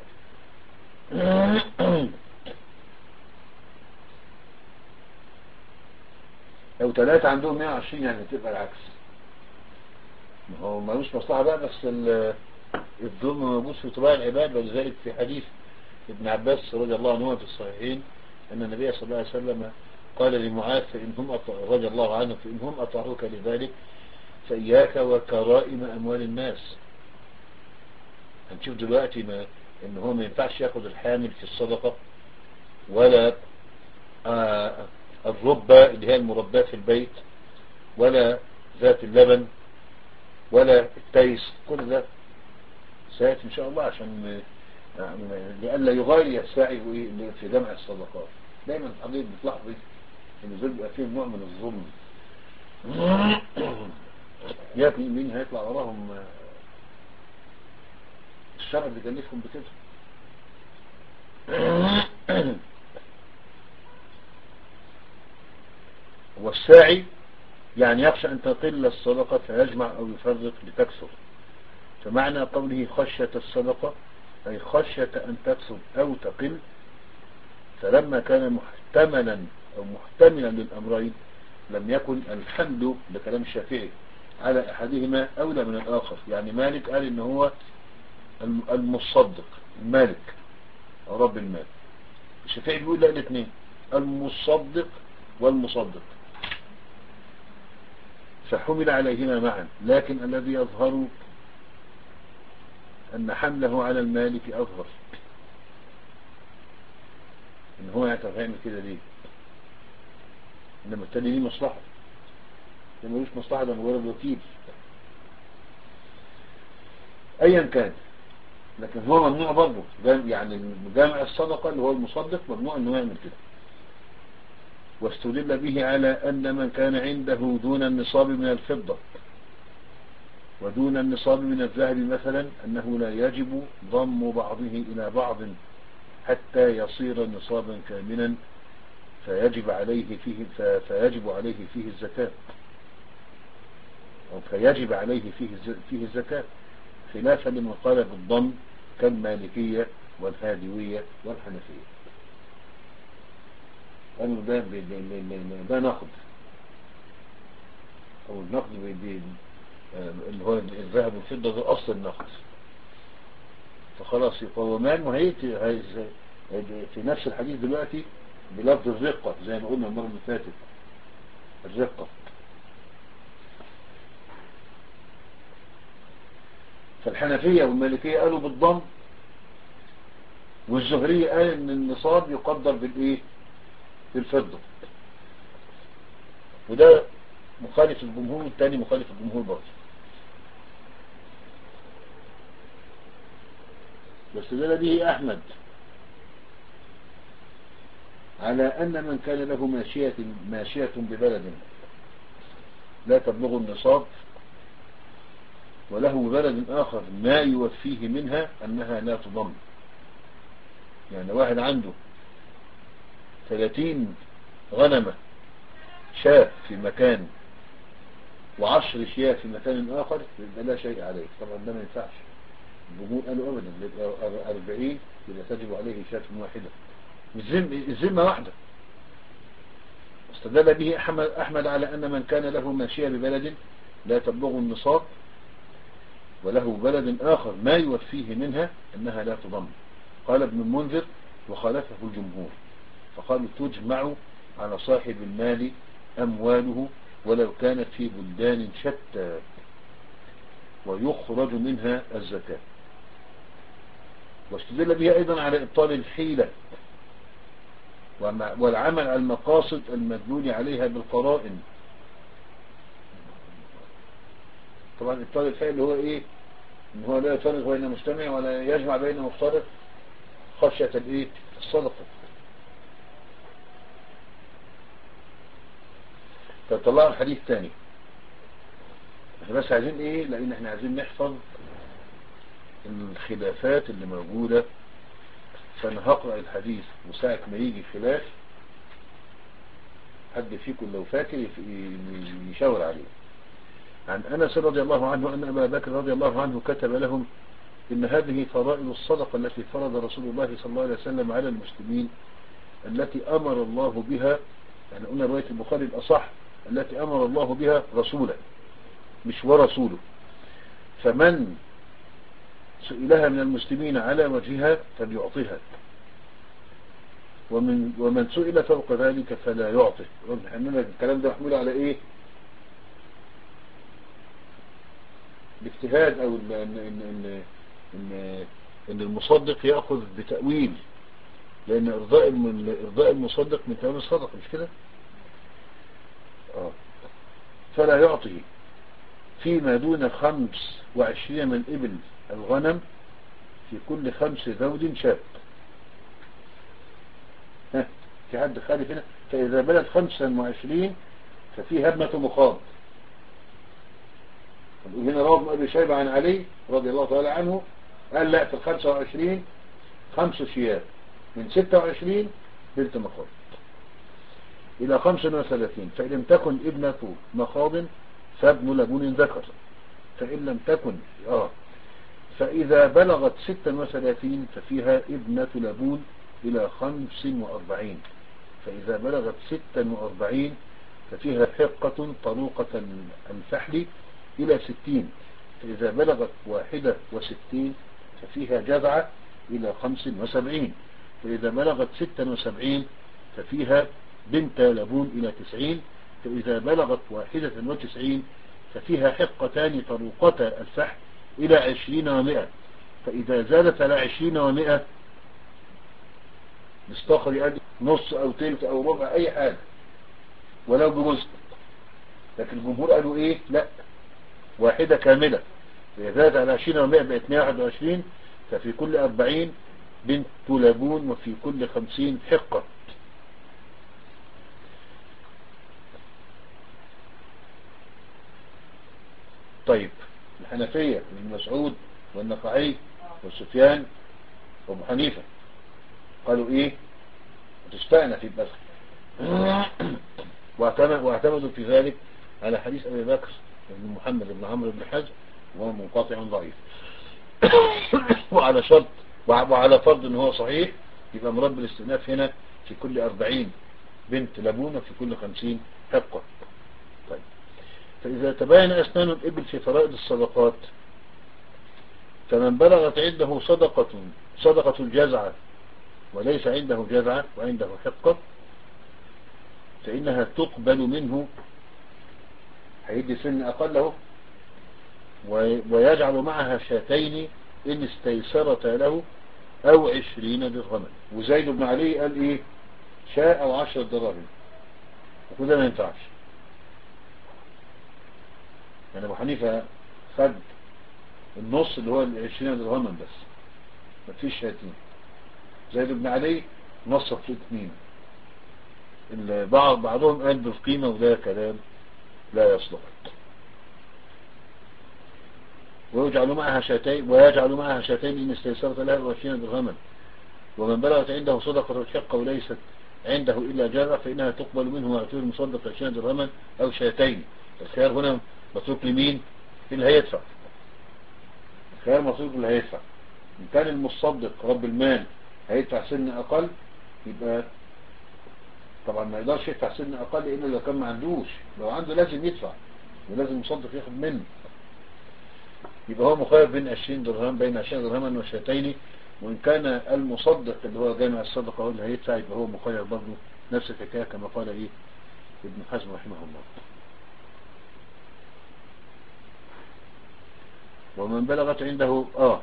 لو ثلاثة عندهم مئة وعشرين يعني تبقى العكس، ما هو ملوش مصلحة بقى، بس الظلم موجود في طباع العباد. ولذلك في حديث ابن عباس رضي الله عنه في الصحيحين أن النبي صلى الله عليه وسلم قال لمعاذ فإن هم رضي الله عنه فإن هم أطاعوك لذلك فإياك وكرائم أموال الناس. هنشوف دلوقتي ما إن هو ما ينفعش ياخد الحامل في الصدقة، ولا آه الربة اللي هي المرباة في البيت، ولا ذات اللبن، ولا التيس، كل ده سيأتي إن شاء الله عشان لألا يغالي الساعي في جمع الصدقات. دايما حضرتك بتلاحظي ان دول بيبقى فيهم نوع من الظلم، يا مين هيطلع وراهم الشرع بيكلفهم بكده. والساعي يعني يخشى أن تقل الصدقة فيجمع أو يفرق لتكثر. فمعنى قوله خشية الصدقة أي خشية أن تكثر أو تقل، فلما كان محتملا أو محتملا للأمرين لم يكن الحمد بكلام الشافعي على أحدهما أولى من الآخر. يعني مالك قال إن هو المصدق المالك أو رب المال، الشافعي بيقول لا الاثنين، المصدق والمصدق، فحمل عليهما معا، لكن الذي يظهر أن حمله على المالك أظهر. إن هو يعمل كده ليه؟ إنما التاني ليه مصلحة، ده ملوش مصلحة، ده مجرد وكيل أيا كان. لكن هو ممنوع برضه، يعني جامع الصدقة اللي هو المصدق ممنوع إنه يعمل كده. واستدل به على أن من كان عنده دون النصاب من الفضة ودون النصاب من الذهب مثلا أنه لا يجب ضم بعضه إلى بعض حتى يصير نصابا كاملا فيجب عليه فيه فيجب عليه فيه الزكاة، أو فيجب عليه فيه فيه الزكاة، خلافا لمن قال بالضم كالمالكية والهادوية والحنفية. قالوا ده ده نقد، أو النقد اللي هو الذهب والفضة ده أصل النقد، فخلاص يقومان. وهيتي في نفس الحديث دلوقتي بلفظ الرقة زي ما قلنا المرة اللي فاتت، الرقة. فالحنفية والمالكية قالوا بالضم، والزهرية قال ان النصاب يقدر بالايه؟ بالفضة. وده مخالف الجمهور، والتاني مخالف الجمهور برضه. بس ده به أحمد على أن من كان له ماشية, ماشية ببلد لا تبلغ النصاب وله بلد آخر ما يوفيه منها أنها لا تضم. يعني واحد عنده ثلاثين غنمة شاة في مكان وعشر شياه في مكان آخر يبقى لا شيء عليه. طبعا ده ما ينفعش، الجمهور قالوا أبدا أربعين إذا تجب عليه شاة واحدة، الذمة واحدة. استدل به أحمد على أن من كان له ماشية ببلد لا تبلغ النصاب وله بلد آخر ما يوفيه منها أنها لا تضم. قال ابن المنذر وخالفه الجمهور، فقالوا تجمع على صاحب المال أمواله ولو كانت في بلدان شتى ويخرج منها الزكاة. واستدل به أيضا على إبطال الحيلة والعمل على المقاصد المدلول عليها بالقرائن. طبعا إبطال الحيلة اللي هو إيه؟ إن هو لا يفرق بين مجتمع ولا يجمع بين مفترق خشية الإيه؟ الصدقة. فطلعوا الحديث تاني، احنا بس عايزين إيه؟ لأن احنا عايزين نحفظ الخلافات اللي موجودة. فأنا هقرأ الحديث وساعة ما يجي خلاف حد فيكم لو فاكر يشاور عليه. عن أنس رضي الله عنه أن أبا بكر رضي الله عنه كتب لهم إن هذه فرائض الصدقة التي فرض رسول الله صلى الله عليه وسلم على المسلمين التي أمر الله بها، يعني قلنا رواية البخاري الأصح، التي أمر الله بها رسولا مش ورسوله، فمن سئلها من المسلمين على وجهها فليعطيها، ومن ومن سئل فوق ذلك فلا يعطي. إنما الكلام ده محمول على إيه؟ الاجتهاد، أو إن, إن, إن, إن, إن المصدق يأخذ بتأويل، لأن إرضاء إرضاء المصدق من تمام الصدقة، مش كده؟ آه. فلا يعطي فيما دون خمس وعشرين من إبل الغنم في كل خمس ذود شاب. ها في حد خالف هنا؟ فإذا بلد خمسا وعشرين ففي هبمة مخاض. هنا رواه ابن أبي شيبة عن علي رضي الله تعالى عنه قال لا، في الخمسة وعشرين خمس شياب، من ستة وعشرين بنت مخاض إلى خمس وثلاثين، فإن لم تكن ابنة مخاض فابن لبون ذكر، فإن لم تكن آه فإذا بلغت ستة وثلاثين ففيها ابنة لبون إلى خمس وأربعين، فإذا بلغت ستة وأربعين ففيها حقة طروقة الفحل إلى ستين، فإذا بلغت واحدة وستين ففيها جذعة إلى خمس وسبعين، فإذا بلغت ستا وسبعين ففيها بنت لبون إلى تسعين، فإذا بلغت واحدة وتسعين ففيها حقتان طروقتا الفحم إلى عشرين ومائة، فإذا زادت على عشرين ومائة مستخر يقدم نص أو تلت أو ربع أي حاجة ولو بجزء، لكن الجمهور قالوا إيه؟ لا، واحدة كاملة. فإذا زادت على عشرين ومائة بقت مائة وواحد وعشرين، ففي كل أربعين بنت لبون وفي كل خمسين حقة. طيب الحنفية ابن مسعود والنخعي والسفيان وابو حنيفة قالوا ايه؟ تستأنف البذخ، واعتمدوا في ذلك على حديث ابي بكر بن محمد بن عمرو بن حزم وهو منقطع ضعيف. وعلى شرط وعلى فرض ان هو صحيح يبقى مراد بالاستئناف هنا في كل أربعين بنت لبون وفي كل خمسين حقة. طيب فإذا تبين أسنان الإبل في فرائض الصدقات، فمن بلغت عنده صدقة صدقة الجزعة وليس عنده جزعة وعنده حقة فإنها تقبل منه، هيدي سن أقله ويجعل معها شاتين إن استيسرت له أو عشرين درهما. وزيد بن علي قال إيه؟ شاء أو عشر دراهم، وكده ما ينفعش. يعني أبو حنيفة خد النص اللي هو العشرين درهما بس، ما فيش شاتين. زيد بن علي نصف في اثنين، بعض بعضهم قال بالقيمة وده كلام لا يصلح. ويجعل معها شاتين ويجعل معها شاتين إن استيسرت له عشرين درهما. ومن بلغت عنده صدقة الحقة وليست عنده إلا جزع فإنها تقبل منه ويعطيه المصدق عشرين درهما أو شاتين. الخيار هنا متروك لمين؟ اللي هيدفع. الخيار متروك اللي هيدفع. إن كان المصدق رب المال هيدفع سن أقل، يبقى طبعا ما يقدرش يدفع سن أقل إلا لو كان ما عندوش. لو عنده لازم يدفع ولازم المصدق ياخد منه، يبقى هو مخير بين عشرين درهم بين عشرين درهما وشاتين. وإن كان المصدق اللي هو جامع الصدقة هو اللي هيدفع يبقى هو مخير برضه نفس الحكاية كما قال إيه ابن حزم رحمه الله. ومن بلغت عنده آه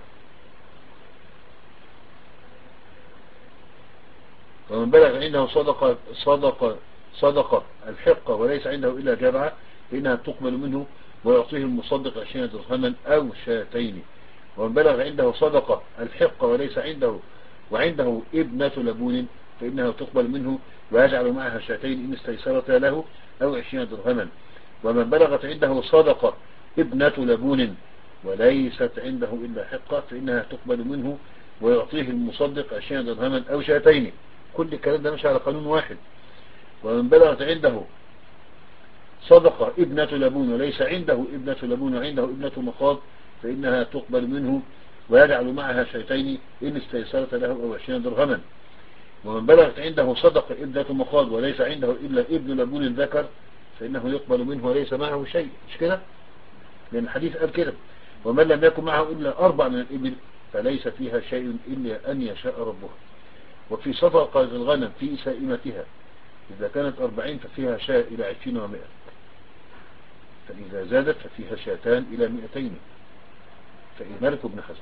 ومن بلغ عنده صدقة صدقة صدقة الحقة وليس عنده إلا جبعة فإنها تقبل منه ويعطيه المصدق عشرين درهما أو شاتين. ومن بلغ عنده صدقة الحقة وليس عنده وعنده ابنة لبون فإنها تقبل منه ويجعل معها شاتين إن استيسرت له أو عشرين درهما. ومن بلغت عنده صدقة ابنة لبون وليست عنده إلا حقة فإنها تقبل منه ويعطيه المصدق عشرين درهما أو شاتين. كل الكلام ده مش على قانون واحد. ومن بلغت عنده صدقة ابنة لبون وليس عنده ابنة لبون وعنده ابنة مخاض فإنها تقبل منه ويجعل معها شيتين إن استيسرت له أو عشرين درهما. ومن بلغت عنده صدقة ابنة مخاض وليس عنده إلا ابن لبون ذكر فإنه يقبل منه وليس معه شيء. مش كده؟ لأن الحديث قال كده ومن لم يكن معه إلا أربع من الإبل فليس فيها شيء إلا أن يشاء ربها. وفي صدقة الغنم في سائمتها إذا كانت أربعين ففيها شاء إلى عشرين ومائة، فإذا زادت ففيها شاتان إلى مئتين. فإذا مالك ابن حزم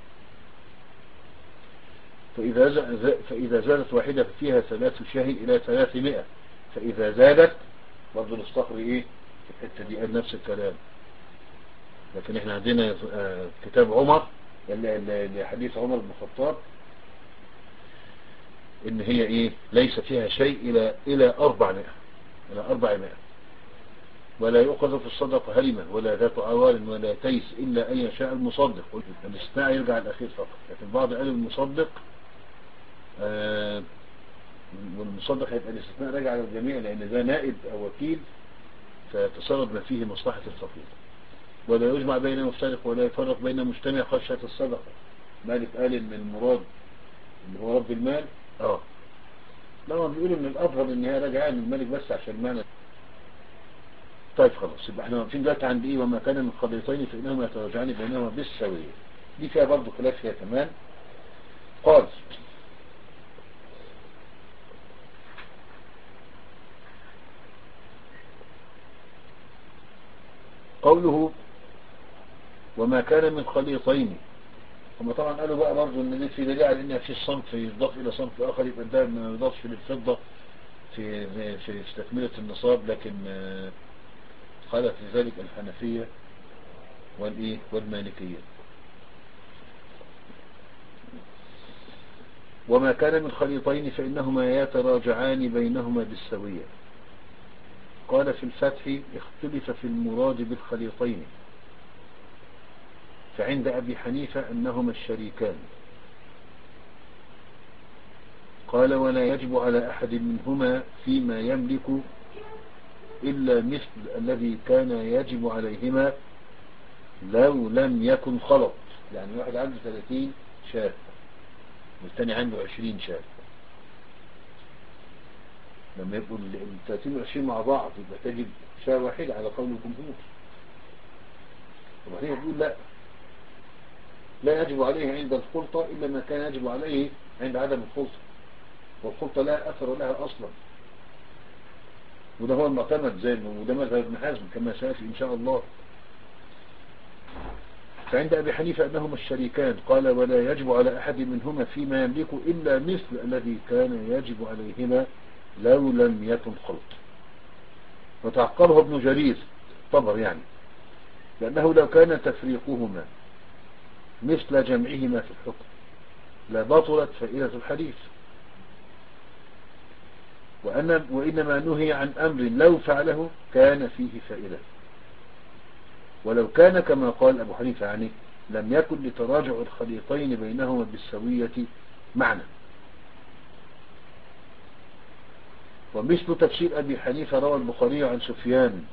فإذا, فإذا زادت واحدة ففيها ثلاث شاه إلى ثلاثمائة. فإذا زادت برضو الاستخر إيه في الحتة دي قال نفس الكلام. لكن احنا عندنا كتاب عمر لحديث عمر بن الخطاب ان هي ايه ليس فيها شيء الى الى أربعمائة الى أربعمائة. ولا يؤخذ في الصدقة هلمة ولا ذات عوار ولا تيس الا ان يشاء المصدق. الاستثناء يرجع الاخير فقط. لكن بعض قال المصدق آه والمصدق هيبقى الاستثناء راجع للجميع لان ده نائب او وكيل فتصرف ما فيه مصلحة الفقير. ولا يجمع بين مفترق ولا يفرق بين مجتمع خشية الصدقة. مالك قال ان المراد اللي هو رب المال اه لما بيقولوا ان الافضل ان هي راجعه للملك بس عشان معنى. طيب خلاص يبقى احنا واقفين دلوقتي عند ايه؟ وما كان من قضيتين فانهما يتراجعان بينهما بالسويه. دي فيها برضه خلاف فيها كمان. قال قوله وما كان من خليطين، هم طبعا قالوا بقى برضه ان دي في دليل على ان في الصنف يضاف الى صنف اخر، يبقى ده ما يضافش للفضة في في في تكملة النصاب، لكن قال في ذلك الحنفية والايه والمالكية. وما كان من خليطين فإنهما يتراجعان بينهما بالسوية. قال في الفتح اختلف في المراد بالخليطين، فعند أبي حنيفة أنهما الشريكان. قال ولا يجب على أحد منهما فيما يملك إلا مثل الذي كان يجب عليهما لو لم يكن خلط. يعني واحد عنده ثلاثين شاة والثاني عنده عشرين شاة، لما يبقوا الثلاثين والعشرين مع بعض يبقى تجب شاة واحدة على قول الجمهور. وبعدين يقول لا لا يجب عليه عند الخلطة إلا ما كان يجب عليه عند عدم الخلطة، والخلطة لا أثر لها أصلا، وده هو المعتمد زي وده مذهب ابن حزم كما سيأتي إن شاء الله. فعند أبي حنيفة أنهما الشريكان. قال ولا يجب على أحد منهما فيما يملك إلا مثل الذي كان يجب عليهما لو لم يكن خلط. وتعقبه ابن جرير طبر يعني، لأنه لو كان تفريقهما مثل جمعهما في الحكم لبطلت فائدة الحديث، وأن وإنما نهي عن أمر لو فعله كان فيه فائدة، ولو كان كما قال أبو حنيفة يعني لم يكن لتراجع الخليطين بينهما بالسوية معنى. ومثل تفسير أبي حنيفة روى البخاري عن سفيان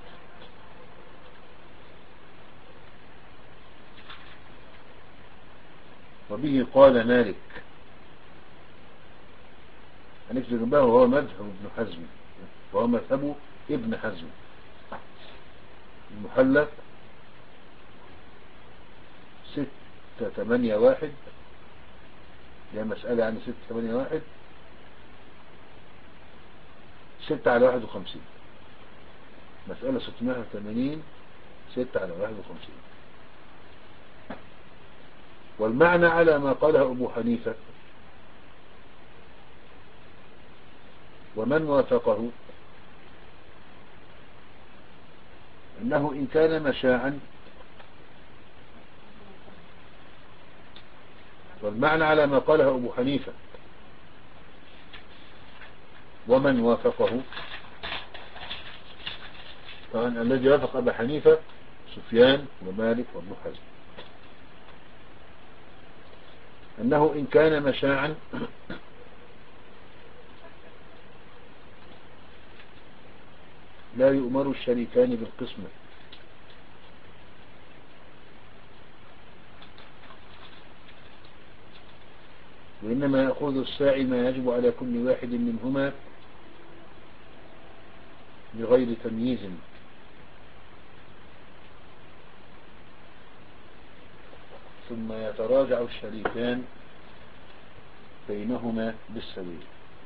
وبه قال مالك، هنكتب جنبه وهو مذهب ابن حزم، وهو مذهب ابن حزم. المحلى ستة ثمانية واحد، هي مسألة عن ستة ثمانية واحد، ستة على واحد وخمسين، مسألة ستمائة وثمانين ستة على واحد وخمسين. والمعنى على ما قاله أبو حنيفة ومن وافقه أنه إن كان مشاعا، والمعنى على ما قاله أبو حنيفة ومن وافقه، طبعا الذي وافق أبو حنيفة سفيان ومالك وابن حزم، أنه إن كان مشاعا لا يؤمر الشريكان بالقسمة، وإنما يأخذ الساعي ما يجب على كل واحد منهما بغير تمييز، ثم يتراجع الشريكان بينهما بالسوية.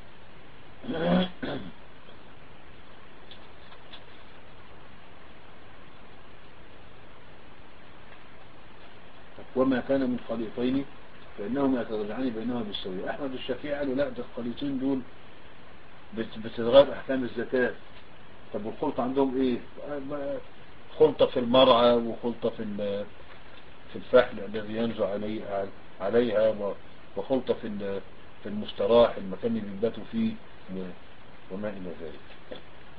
وما كان من خليطين فإنهما يتراجعان بينهما بالسوية. أحمد الشافعي قالوا لا، ده الخليطين دول بتتغير أحكام الزكاة. طب والخلطة عندهم إيه؟ خلطة في المرعى وخلطة في في الفحل الذي ينزع عليه عليها، وخلطة في في المستراح المكان اللي بيباتوا فيه وما إلى ذلك.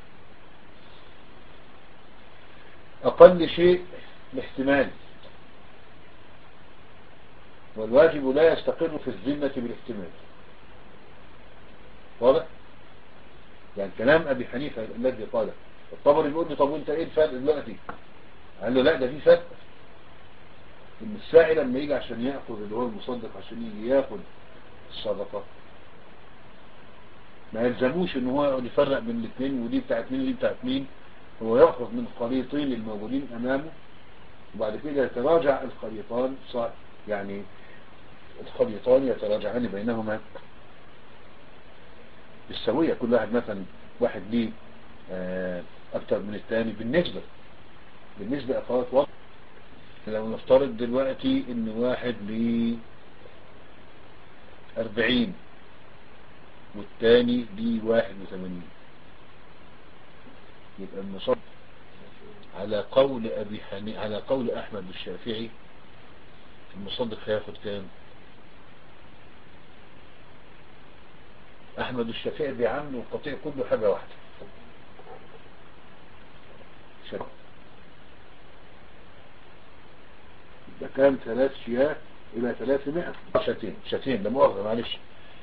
أقل شيء الاحتمال، والواجب لا يستقر في الذمة بالاحتمال. واضح؟ يعني كلام أبي حنيفة الذي قاله الطبري بيقول له طب وانت ايه الفرق دلوقتي؟ قال له لا، ده في فرق، ان الساعي لما يجي عشان يأخذ اللي هو المصدق عشان يجي ياخذ الصدقة ما يلزموش ان هو يقعد يفرق بين الاثنين، ودي بتاعت مين ودي بتاعت مين. هو يأخذ من الخليطين الموجودين امامه، وبعد كده يتراجع الخليطان، يعني الخليطان يتراجعان بينهما بالسوية. كل واحد مثلا واحد ليه اكتر من الثاني بالنسبة، بالنسبة لأخوات وقت، لو نفترض دلوقتي ان واحد ليه أربعين والتاني ليه واحد وثمانين، يبقى المصدق على قول أبي حنيفة على قول أحمد الشافعي المصدق هياخد كام؟ أحمد الشافعي بيعمل القطيع كله حاجة واحدة، شاب ده كان ثلاث شياه إلى ثلاثمائة، شاتين شاتين ده مؤاخذة معلش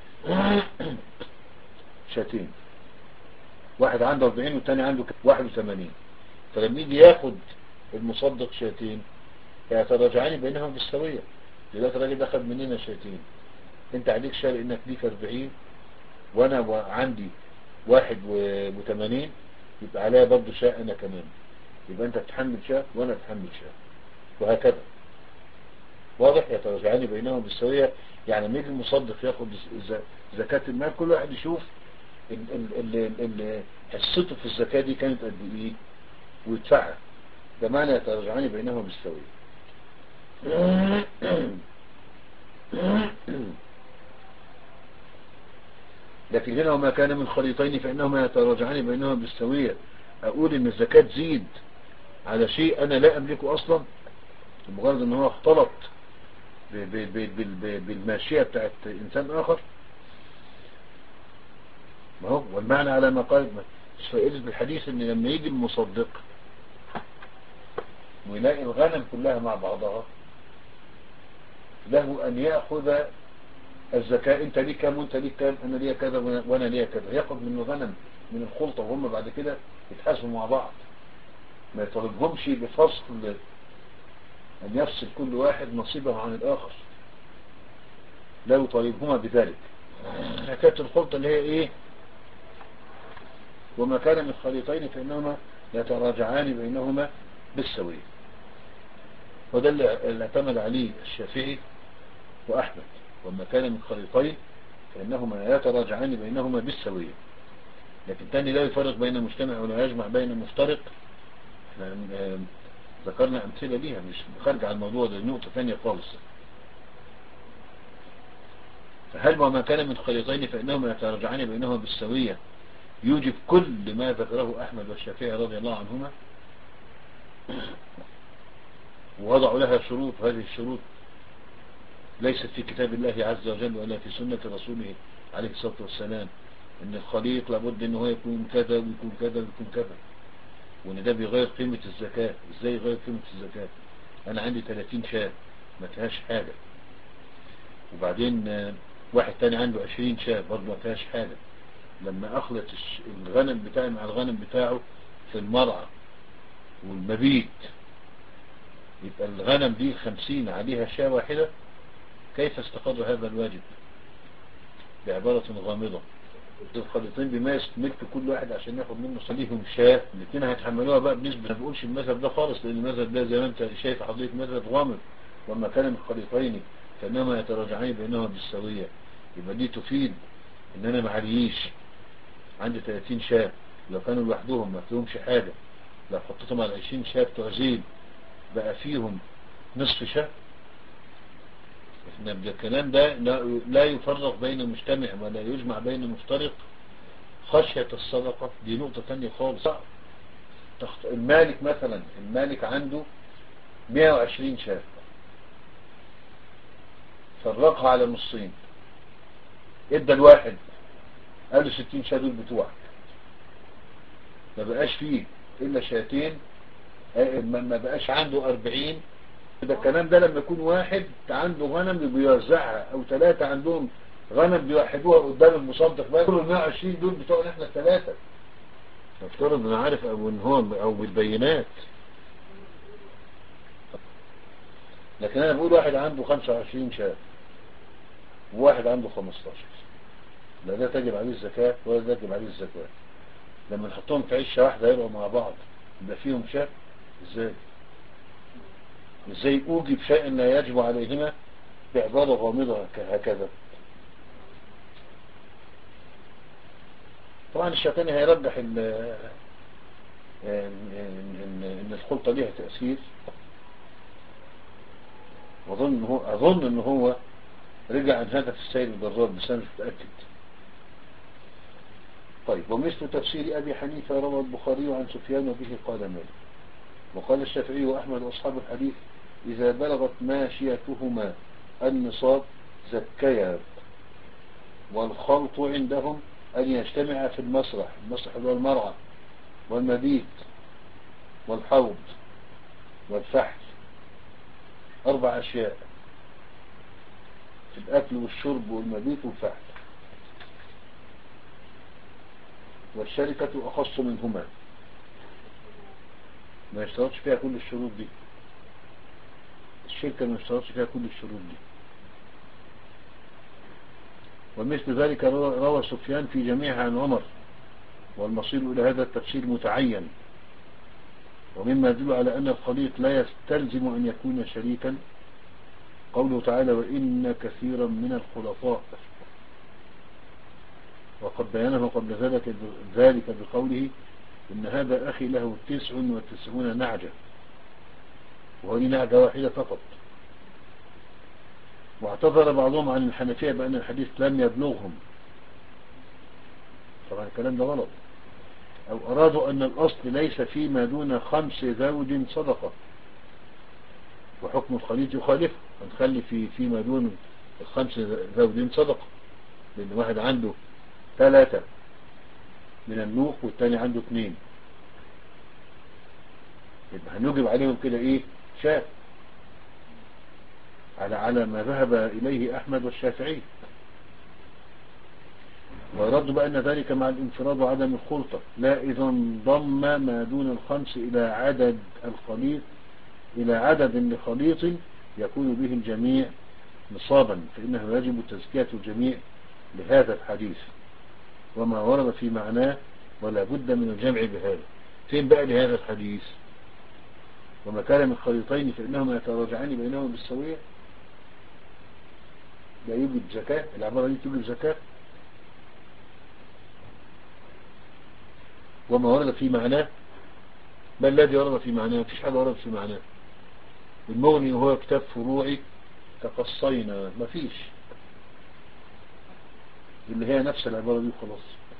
شاتين، واحد عنده أربعين والتاني عنده واحد وثمانين، فلما يجي ياخد المصدق شاتين يتراجعان بينهم بالسوية. دلوقتي الراجل ده خد مننا شاتين، انت عليك شال انك ليك أربعين وانا عندي واحد وثمانين، يبقى عليها برضه شاء انا كمان، يبقى انت تتحمل شاء وانا اتحمل شاء، وهكذا. واضح؟ يتراجعان بينهم بالسوية. يعني لما يجي المصدق ياخد زكاة المال كل واحد يشوف ال ال ال ال حصته في الزكاة دي كانت قد ايه ويدفعها، ده معنى يتراجعان بينهم بالسوية. لكن هنا وما كان من خليطين فإنهما يتراجعان بينهما بالسوية، أقول إن الزكاة تزيد على شيء أنا لا أملكه أصلا بمجرد إن هو اختلط بالماشية بتاعت إنسان آخر. ما هو والمعنى على ما قال فائدة بالحديث إن لما يجي المصدق ويلاقي الغنم كلها مع بعضها له أن يأخذ الزكاة، انت ليه كام وانت ليه كام، انا ليه كذا وانا ليه كذا، ياخد من الغنم من الخلطة وهم بعد كده يتحاسبوا مع بعض، ما يطالبهمش بفصل ان يفصل كل واحد نصيبه عن الاخر، لا يطالبهما بذلك. حكاية الخلطة اللي هي ايه؟ وما كان من خليطين فانهما يتراجعان بينهما بالسوية، وده اللي اعتمد عليه الشافعي واحمد، وما كان من خليطين فإنهما يتراجعان بينهما بالسوية. لكن تاني لا يفرق بين مجتمع ولا يجمع بين مفترق، احنا ذكرنا أمثلة ليها مش خارج عن الموضوع ده، نقطة ثانية خالص. فهل وما كان من خليطين فإنهما يتراجعان بينهما بالسوية يوجب كل ما ذكره أحمد والشافعي رضي الله عنهما، ووضعوا لها شروط، هذه الشروط ليست في كتاب الله عز وجل ولا في سنة رسوله عليه الصلاة والسلام، ان الخليط لابد ان هو يكون كذا ويكون كذا ويكون كذا، وان ده بيغير قيمة الزكاة. ازاي يغير قيمة الزكاة؟ انا عندي ثلاثين شاة ما فيهاش حاجة، وبعدين واحد تاني عنده عشرين شاة برضه ما فيهاش حاجة، لما اخلط الغنم بتاعي مع الغنم بتاعه في المرعى والمبيت يبقى الغنم دي خمسين عليها شاة واحدة، كيف استقر هذا الواجب؟ بعبارة غامضة، الخليطين بيمارس ملك كل واحد عشان ياخد منه صليهم شاه، الاثنين هيتحملوها بقى بنسبة. ما بقولش المذهب ده خالص، لان المذهب ده زي ما انت شايف حضرتك مذهب غامض. وما كان من خليطين فانما يتراجعان بينهما بالسوية، يبقى دي تفيد ان انا معليش عندي ثلاثين شاه، لو كانوا لوحدهم ما فيهمش حاجة، لو حطيتهم على عشرين شاه بتوع زيل بقى فيهم نصف شاه. احنا بالكلام ده لا يفرق بين مجتمع ولا يجمع بين مفترق خشية الصدقة، دي نقطة تانية خالص. المالك مثلا، المالك عنده مئة وعشرين شاة فرقها على نصين، ادى الواحد قال له ستين شاة دول بتوعك، ما بقاش فيه الا شاتين، ما بقاش عنده أربعين. ده الكلام ده لما يكون واحد عنده غنم بيوزعها او ثلاثة عندهم غنم بيوحدوها قدام المصدق، بقى كل مئة وعشرين دول بتوعنا احنا الثلاثة، نفترض ان عارف او ان هو او بالبينات. لكن انا بقول واحد عنده خمسة وعشرين شاة وواحد عنده خمستاشر، لا ده تجب عليه الزكاة ولا ده تجب عليه الزكاة. لما نحطهم في عشة واحدة يبقوا مع بعض يبقى فيهم شاة، ازاي ازاي اوجب شيء لا يجب عليهما بعبارة غامضة هكذا؟ طبعا الشيطان هيرجح ان ان ان الخلطة ليها تأثير، وأظن إن هو أظن إن هو رجع عن هذا في السيد الجرار بس أنا مش متأكد. طيب، ومثل تفسير أبي حنيفة روى البخاري عن سفيان وبه قال مالك. وقال الشافعي وأحمد وأصحاب الحديث إذا بلغت ماشيتهما النصاب زكيا، والخلط عندهم أن يجتمع في المسرح، المسرح هو المرعى والمبيت والحوض والفحل، أربع أشياء في الأكل والشرب والمبيت والفحل، والشركة أخص منهما، ما يشترطش فيها كل الشروط دي، الشركة ما يشترطش فيها كل الشروط دي. ومثل ذلك روى سفيان في جميعها عن عمر، والمصير إلى هذا التفسير متعين. ومما يدل على أن الخليط لا يستلزم أن يكون شريكا قوله تعالى وإن كثيرا من الخلطاء، وقد بيانه قبل ذلك ذلك بقوله إن هذا أخي له تسع وتسعون نعجة، وهذه نعجة واحدة فقط. واعتذر بعضهم عن الحنفية بأن الحديث لم يبلغهم، طبعا الكلام ده غلط، أو أرادوا أن الأصل ليس فيما دون خمس زوج صدقة، وحكم الخليط يخالف، هنخلي في فيما دون الخمس زوج صدقة، لأن واحد عنده ثلاثة من النوق والتاني عنده اثنين، يبقى هنوجب عليهم كده ايه شاة، على على ما ذهب إليه أحمد والشافعي. ويرد بأن ذلك مع الانفراد وعدم الخلطة، لا إذا انضم ما دون الخمس إلى عدد الخليط إلى عدد لخليط يكون به الجميع نصابا، فإنه يجب تزكية الجميع لهذا الحديث وما ورد في معناه، ولا بد من الجمع بهذا. فين بقى لهذا الحديث؟ وما كان من خليطين فإنهما يتراجعان بينهما بالسوية لا يوجد زكاة، العبارة دي توجد زكاة. وما ورد في معناه، ما الذي ورد في معناه؟ مفيش حاجة ورد في معناه. المغني وهو كتاب فروعي تقصينا، مفيش، اللي هي نفس العبارة دي خلاص،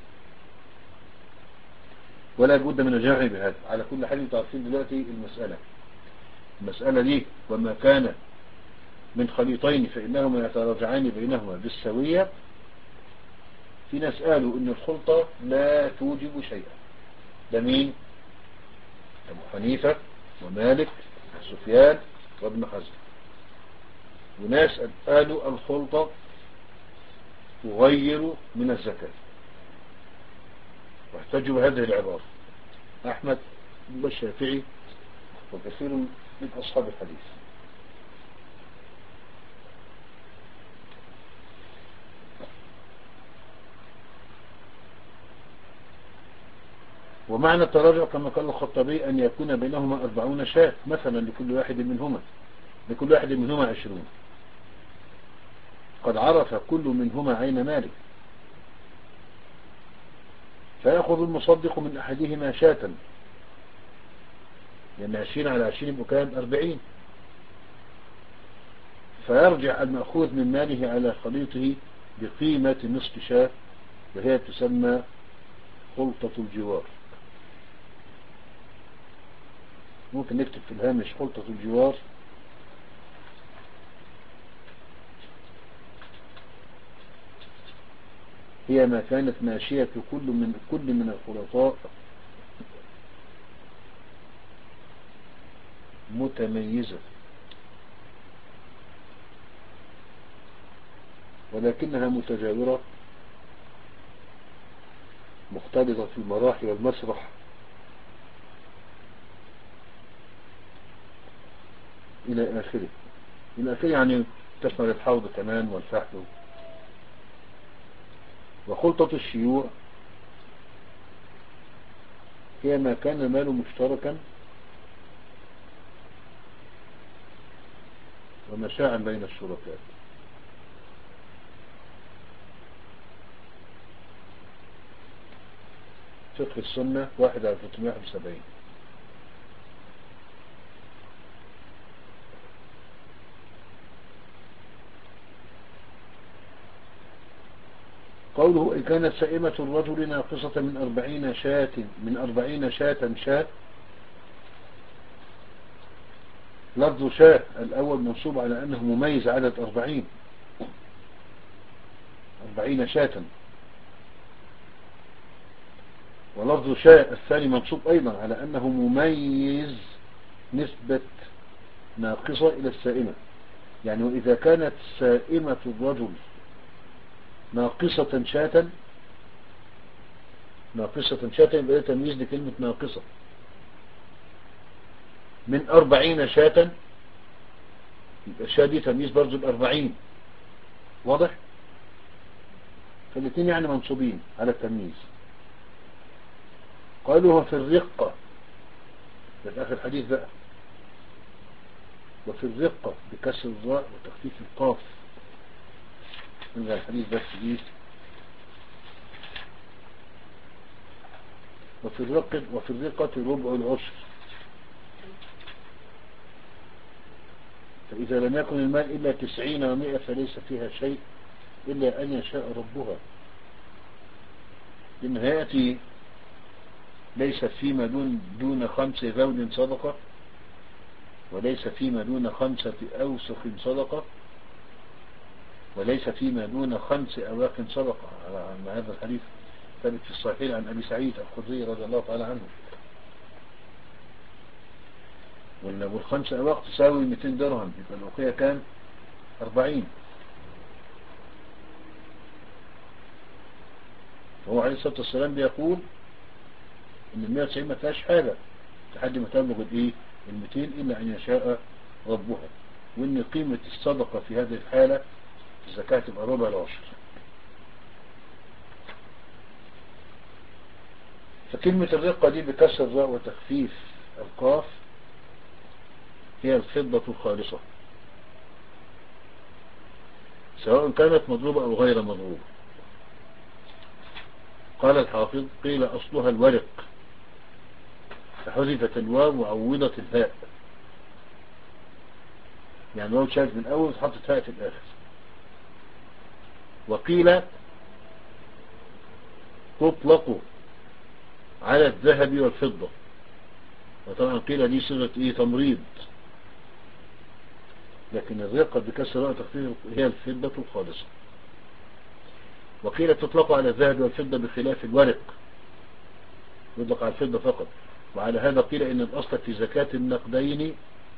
ولا بد من الجمع بهذا. على كل حال انتوا عارفين دلوقتي المسألة المسألة دي وما كان من خليطين فإنهما يتراجعان بينهما بالسوية. في ناس قالوا إن الخلطة لا توجب شيئا، ده مين؟ أبو حنيفة ومالك وسفيان وابن حزم. وناس قالوا الخلطة تغير من الزكاة، واحتجوا بهذه العبارة أحمد والشافعي وكثير من أصحاب الحديث. ومعنى التراجع كما قال الخطابي أن يكون بينهما أربعون شاة مثلا لكل واحد منهما لكل واحد منهما عشرون، قد عرف كل منهما عين مالك، فيأخذ المصدق من أحدهما شاة، لأن عشرين على عشرين يبقى كام؟ أربعين، فيرجع المأخوذ من ماله على خليطه بقيمة نصف شاة، وهي تسمى خلطة الجوار. ممكن نكتب في الهامش خلطة الجوار هي ما كانت ماشية كل من كل من الخلطاء متميزة، ولكنها متجاورة مختلطة في المراحل والمسرح إلى آخره إلى آخره، يعني تشمل الحوض كمان والفحل. وخلطة الشيوع هي ما كان المال مشتركا ومشاعا بين الشركاء. فقه السنة واحد على ثلاثمائة وواحد وسبعين. قوله إن كانت سائمة الرجل ناقصة من أربعين شاة من أربعين شاة شاة، لفظ شاة الأول منصوب على أنه مميز عدد أربعين أربعين شاة، ولفظ شاء الثاني منصوب أيضا على أنه مميز نسبة ناقصة إلى السائمة. يعني وإذا كانت سائمة الرجل ناقصة شاة ناقصة شاة يبقى تمييز لكلمة ناقصة. من أربعين شاة يبقى الشاة دي تمييز برضو الأربعين. واضح؟ فالاثنين يعني منصوبين على التمييز. قالوا في الرقة في آخر الحديث بقى، وفي الرقة بكسر الراء وتخفيف القاف. نرجع الحديث بس دي. وفي الرقة وفي الرقة ربع العشر، فإذا لم يكن المال إلا تسعين ومائة فليس فيها شيء إلا أن يشاء ربها. إن هيأتي ليس فيما دون دون خمس ذود صدقة، وليس فيما دون خمسة أوسخ صدقة، وليس فيما دون خمس أواق صدقة. عن هذا الحديث ثابت في الصحيح عن أبي سعيد الخدري رضي الله تعالى عنه. والخمس أواق تساوي مئتين درهم، يبقى الأوقية كان أربعين. وهو عليه الصلاة والسلام بيقول إن المئة وتسعين ما فيهاش حاجة لحد ما تبلغ الإيه المئتين إلا أن يشاء ربها، وإن قيمة الصدقة في هذه الحالة الزكاة تبقى ربع العشر. فكلمة الرقة دي بكسر الراء وتخفيف القاف هي الفضة الخالصة، سواء كانت مضروبة أو غير مضروبة. قال الحافظ قيل أصلها الورق، فحذفت الواو وعوضت الهاء، يعني واو شاذ من أول وحطت هاء في الآخر. وقيل تطلق على الذهب والفضة، وطبعا قيل دي صيغة ايه تمريض، لكن الرقة بكسر راء تخفيف هي الفضة الخالصة. وقيل تطلق على الذهب والفضة بخلاف الورق، يطلق على الفضة فقط. وعلى هذا قيل إن الأصل في زكاة النقدين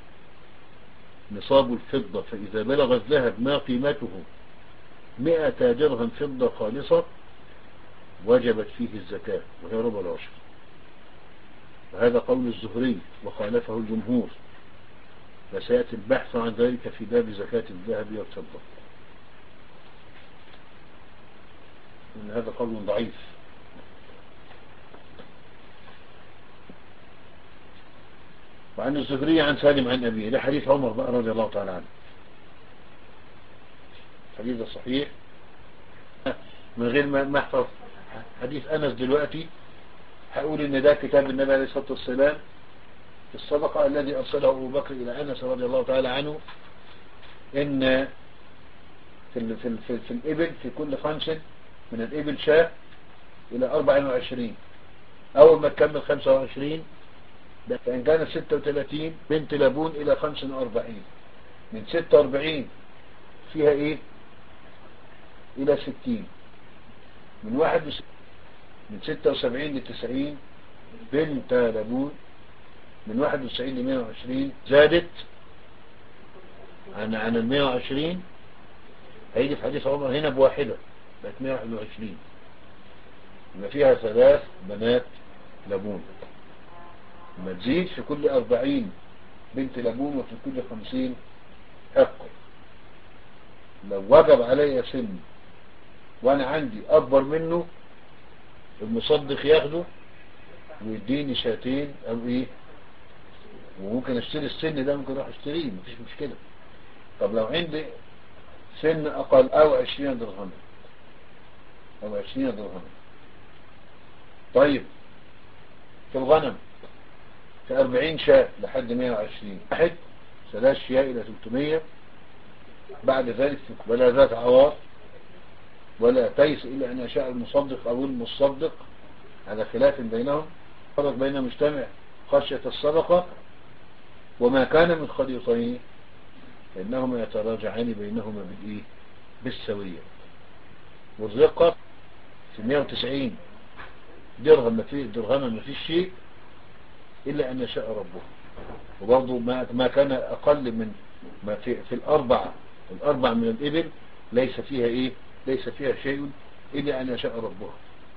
نصاب الفضة، فإذا بلغ الذهب ما قيمته مئة درهم فضة خالصة وجبت فيه الزكاة وهي ربع العشر. وهذا قول الزهري وخالفه الجمهور، وسيأتي البحث عن ذلك في باب زكاة الذهب والفضة، إن هذا قول ضعيف. وعن الزهري عن سالم عن أبيه، ده حديث عمر بقى رضي الله تعالى عنه، حديث صحيح من غير ما احفظ حديث أنس دلوقتي. هقول إن ده كتاب النبي عليه الصلاة والسلام في الصدقة الذي أرسله أبو بكر إلى أنس رضي الله تعالى عنه، إن في, ال في, ال في, ال في الإبل في كل خمس من الإبل شاة إلى أربع وعشرين، أول ما تكمل خمسة وعشرين فإن كانت ستة وثلاثين بنت لبون إلى خمسة وأربعين، من ستة وأربعين فيها إيه إلى ستين، من واحد من ستة وسبعين لتسعين بنت لبون، من واحد وتسعين لمائة وعشرين زادت عن عن المائة وعشرين، هيجي في حديث عمر هنا بواحدة بقت مائة وواحد وعشرين، يبقى فيها ثلاث بنات لبون. ما تزيد في كل أربعين بنت لبون وفي كل خمسين حق. لو وجب علي سن وانا عندي اكبر منه المصدق ياخده ويديني شاتين او ايه، وممكن اشتري السن ده، ممكن اروح اشتريه مفيش مشكلة. طب لو عندي سن اقل او عشرين درهم او عشرين درهم، طيب في الغنم في أربعين شاة لحد مائة وعشرين، واحد ثلاث شاة إلى ثلاثمائة، بعد ذلك ولا ذات عوار ولا تيس إلا أن يشاء المصدق أو المصدق على خلاف بينهم. فرق بين مجتمع خشية الصدقة وما كان من خليطين فإنهما يتراجعان بينهما بالإيه؟ بالسوية. والرقة في مئة وتسعين درهم ما فيه درهما ما فيه شيء إلا أن يشاء ربه. وبرضه ما ما كان أقل من ما في, في الأربع الأربع من الإبل ليس فيها إيه ليس فيها شيء إلا أن يشاء ربه.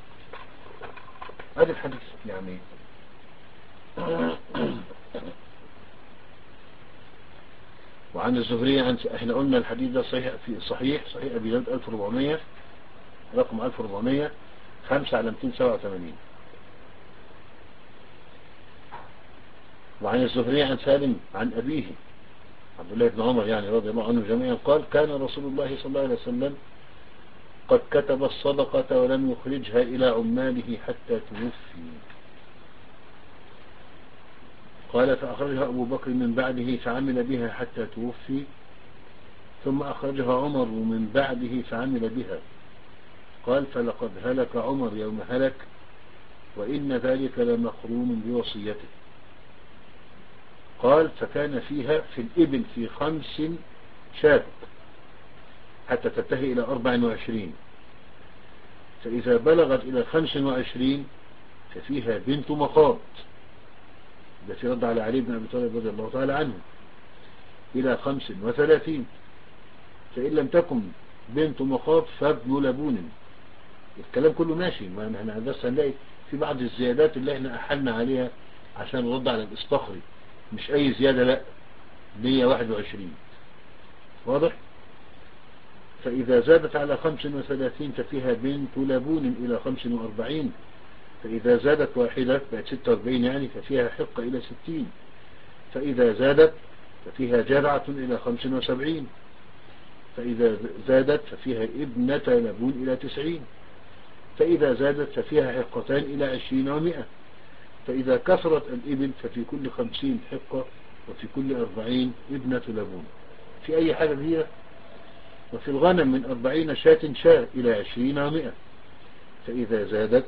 هذا الحديث يعني وعن الزهري عن احنا قلنا الحديث ده صحيح في صحيح صحيح أبي داود ألف وأربعمائة رقم ألف وأربعمائة خمسة على مئتين وسبعة وثمانين. وعن الزهري عن سالم عن أبيه عبد الله بن عمر يعني رضي الله عنه جميعا قال كان رسول الله صلى الله عليه وسلم قد كتب الصدقة ولم يخرجها إلى عماله حتى توفي. قال فأخرجها أبو بكر من بعده فعمل بها حتى توفي ثم أخرجها عمر من بعده فعمل بها. قال فلقد هلك عمر يوم هلك وإن ذلك لمقرون بوصيته. قال فكان فيها في الإبل في خمس شاة حتى تنتهي إلى أربع وعشرين فإذا بلغت إلى خمس وعشرين ففيها بنت مخاض التي رد على علي بن أبي طالب رضي الله تعالى عنه إلى خمس وثلاثين فإن لم تكن بنت مخاض فابن لبون. الكلام كله ماشي ما احنا بس هنلاقي في بعض الزيادات اللي احنا أحلنا عليها عشان نرد على الإصطخري مش أي زيادة لا مئة وواحد وعشرين واضح. فإذا زادت على خمس وثلاثين ففيها بنت لبون إلى خمس وأربعين فإذا زادت واحدة بقت ستة وأربعين يعني ففيها حقة إلى ستين فإذا زادت ففيها جرعة إلى خمس وسبعين فإذا زادت ففيها ابنة لبون إلى تسعين فإذا زادت ففيها حقتان إلى عشرين ومئة فإذا كثرت الإبل ففي كل خمسين حقة وفي كل أربعين ابنة لبون في أي حاجة هي. وفي الغنم من أربعين شاة شاة إلى عشرين ومئة فإذا زادت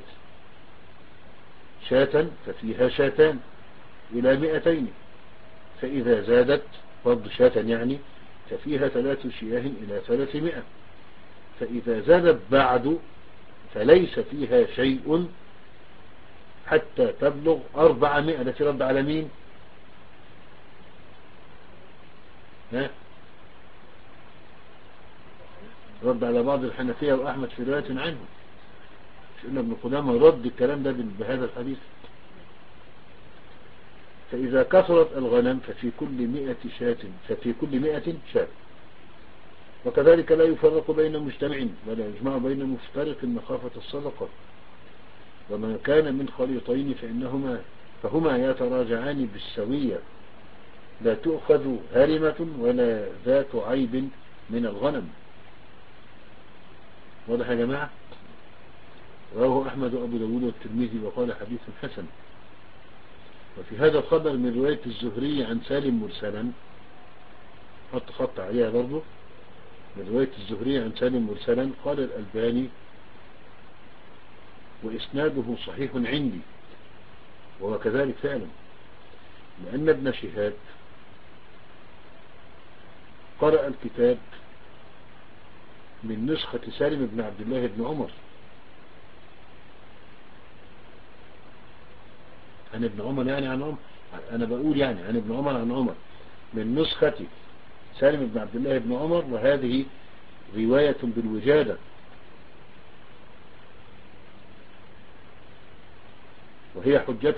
شاة ففيها شاتان إلى مئتين فإذا زادت برضو شاة يعني ففيها ثلاث شياه إلى ثلاثمائة فإذا زادت بعد فليس فيها شيء حتى تبلغ أربعمائة. التي رد على مين؟ ها؟ رد على بعض الحنفية وأحمد في رواية عنه شئنا ابن قدامة رد الكلام ده بهذا الحديث. فإذا كثرت الغنم ففي كل مئة شاة ففي كل مئة شاة. وكذلك لا يفرق بين مجتمع ولا يجمع بين مفترق مخافة الصدقة. وما كان من خليطين فإنهما فهما يتراجعان بالسوية لا تؤخذ هرمة ولا ذات عيب من الغنم. واضح يا جماعة. رواه أحمد وأبو داود والترمذي وقال حديث حسن. وفي هذا الخبر من رواية الزهري عن سالم مرسلا حط خط عليها برضه من رواية الزهري عن سالم مرسلا قال الألباني وإسناده صحيح عندي وهو كذلك فعلا لأن ابن شهاب قرأ الكتاب من نسخة سالم بن عبد الله بن عمر عن ابن عمر يعني عن عمر أنا بقول يعني عن ابن عمر عن عمر من نسخة سالم بن عبد الله بن عمر وهذه رواية بالوجادة وهي حجة.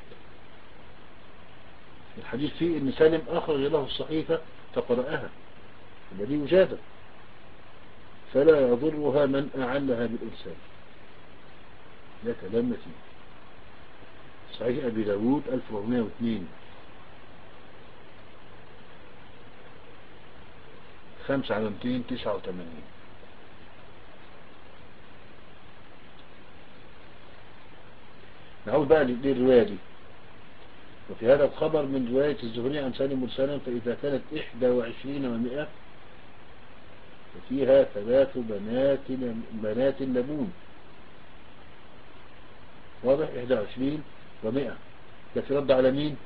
الحديث فيه ان سالم اخرج له الصحيفة فقرأها الذي وجادة فلا يضرها من أعلها بالإرسال. لا كلام متين. صحيح أبي داود ألف وأربعمائة واثنين خمسة على مئتين وتسعة وثمانين. نعود بقى للرواية دي. وفي هذا الخبر من رواية الزهري عن سالم مرسلا فإذا كانت إحدى وعشرين ومئة ففيها ثلاث بنات بنات لبون. واضح؟ إحدى وعشرين ومئة. ده في رد على مين؟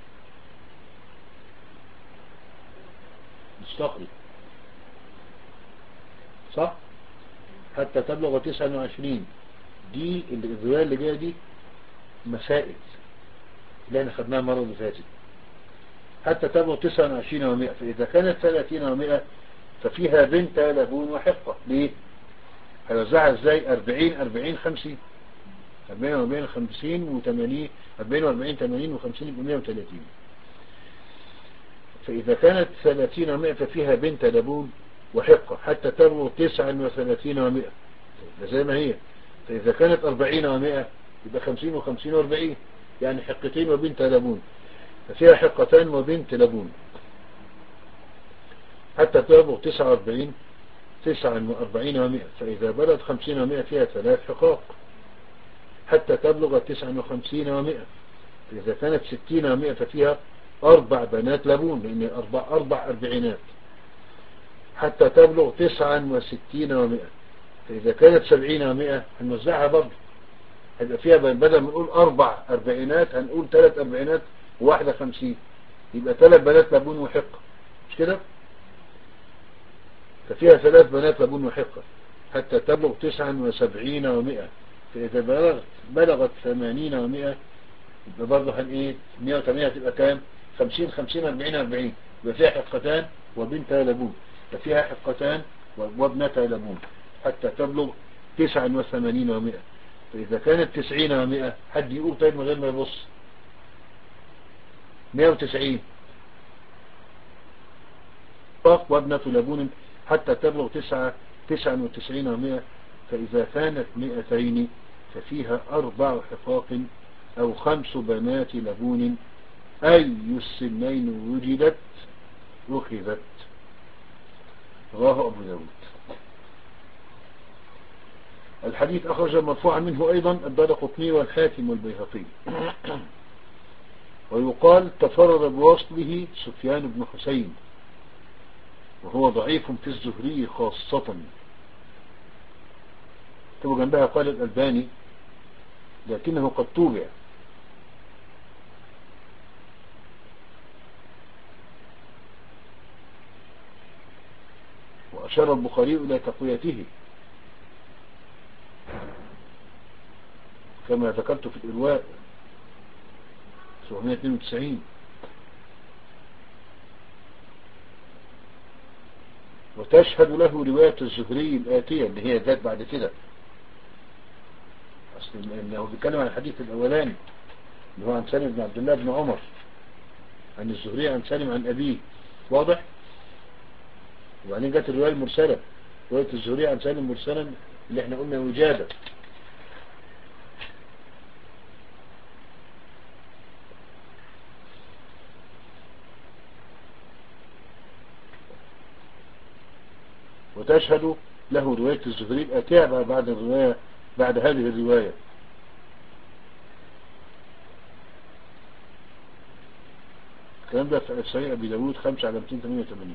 مستقري، صح؟ حتى تبلغ تسعة وعشرين. دي الرواية اللي جاية دي مسائل اللي احنا خدناها المرة اللي فاتت. حتى تبلغ تسعة وعشرين ومئة. فإذا كانت ثلاثين ومئة ففيها بنت لبون وحقة. ليه؟ هيوزعها ازاي؟ أربعين أربعين خمسين. أربعين وأربعين خمسين وثمانين. أربعين وأربعين ثمانين وخمسين يبقى مئة وثلاثين. فإذا كانت ثلاثين ومئة ففيها بنت لبون وحقة حتى تبلغ تسعة وثلاثين ومئة زي ما هي. فإذا كانت أربعين ومئة يبقى خمسين وخمسين وأربعين، يعني حقتين وبنت لبون. ففيها حقتان وبنت لبون حتى تبلغ تسعة وأربعين تسعة وأربعين ومئة. فإذا بلغت خمسين ومئة فيها ثلاث حقاق حتى تبلغ تسعة وخمسين ومئة. فإذا كانت ستين ومئة ففيها أربع بنات لبون، لأن أربع, أربع أربعينات حتى تبلغ تسعة وستين ومئة. فإذا كانت سبعين ومئة هنوزعها برضه، هيبقى فيها بدل ما نقول أربع أربعينات هنقول ثلاث أربعينات وواحدة خمسين، يبقى ثلاث بنات لبون وحقة، مش كده؟ ففيها ثلاث بنات لبون وحقة حتى تبلغ تسعة وسبعين ومئة. فإذا بلغت بلغت ثمانين ومئة يبقى برضه هن ايه مئة وثمانين هتبقى كام؟ خمسين خمسين أربعين أربعين. يبقى فيها حقتان وبنت لبون. ففيها حقتان وابنة لبون حتى تبلغ تسعة وثمانين ومئة. فإذا كانت تسعين ومئة حد يقول طيب من غير ما يبص؟ مئة وتسعين وابنة لبون حتى تبلغ تسعة تسعة وتسعين ومئة. فإذا كانت مئتين ففيها أربع حقاق أو خمس بنات لبون، أي السنين وجدت أخذت. رواه أبو داود. الحديث أخرج مرفوعا منه أيضا الدارقطني والحاكم والبيهقي. ويقال تفرد بوصله سفيان بن حسين، وهو ضعيف في الزهري خاصة. تبقى جنبها قال الألباني لكنه قد توبع. وأشار البخاري إلى تقويته كما ذكرت في الإرواء سبعمائة واثنين وتسعين. وتشهد له رواية الزهري الآتية اللي هي ذات بعد كده، أصل إنه بيتكلم عن الحديث الأولاني اللي هو عن سالم بن عبد الله بن عمر عن الزهري عن سالم عن أبيه. واضح؟ وبعدين جت الرواية المرسلة رواية الزهري عن سالم مرسلا اللي احنا قلنا وجادة. وتشهد له رواية الزهري الآتية بعد الرواية بعد هذه الرواية. الكلام ده في صحيح أبي داود خمسة على مئتين وثمانية وثمانين.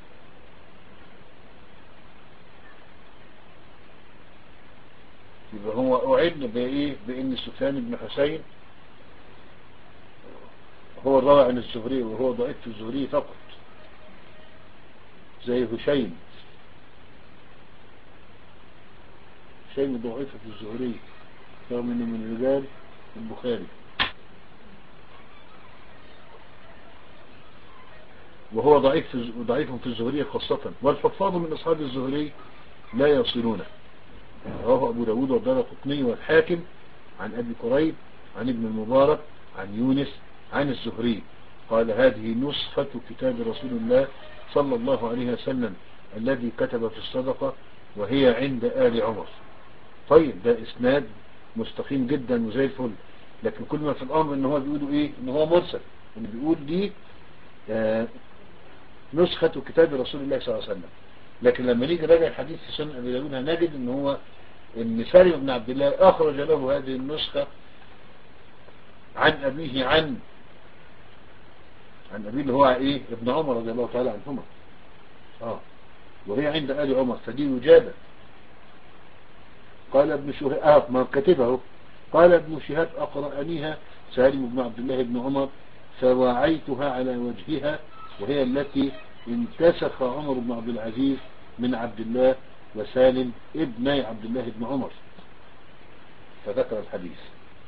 يبقى هو أعد بإيه؟ بإن سفيان بن حسين هو الراوي عن الزهري وهو ضعيف في الزهري فقط، زي هشيم. هشيم ضعيف في الزهري رغم انه من رجال البخاري، وهو ضعيف ضعيف في الزهري خاصة. والحفاظ من أصحاب الزهري لا يصلونه. رواه أبو داود والدارقطني والحاكم عن أبي كريب عن ابن المبارك عن يونس عن الزهري قال هذه نسخة كتاب رسول الله صلى الله عليه وسلم الذي كتب في الصدقة وهي عند آل عمر. طيب ده إسناد مستقيم جدا وزي الفل، لكن كل ما في الأمر إن هو بيقولوا إيه؟ إن هو مرسل، إن بيقول دي آه نسخة كتاب رسول الله صلى الله عليه وسلم. لكن لما نيجي نراجع الحديث في سنن أبي داود هنجد إن هو إن سالم بن عبد الله أخرج له هذه النسخة عن أبيه عن عن أبيه اللي هو إيه؟ ابن عمر رضي الله تعالى عنهما. آه وهي عند آل عمر، فدي وجادة. قال ابن شهاب، آه ما كتبه، قال ابن شهاب أقرأنيها سالم بن عبد الله بن عمر فوعيتها على وجهها، وهي التي انتسخ عمر بن عبد العزيز من عبد الله وسالم ابني عبد الله بن عمر، فذكر الحديث.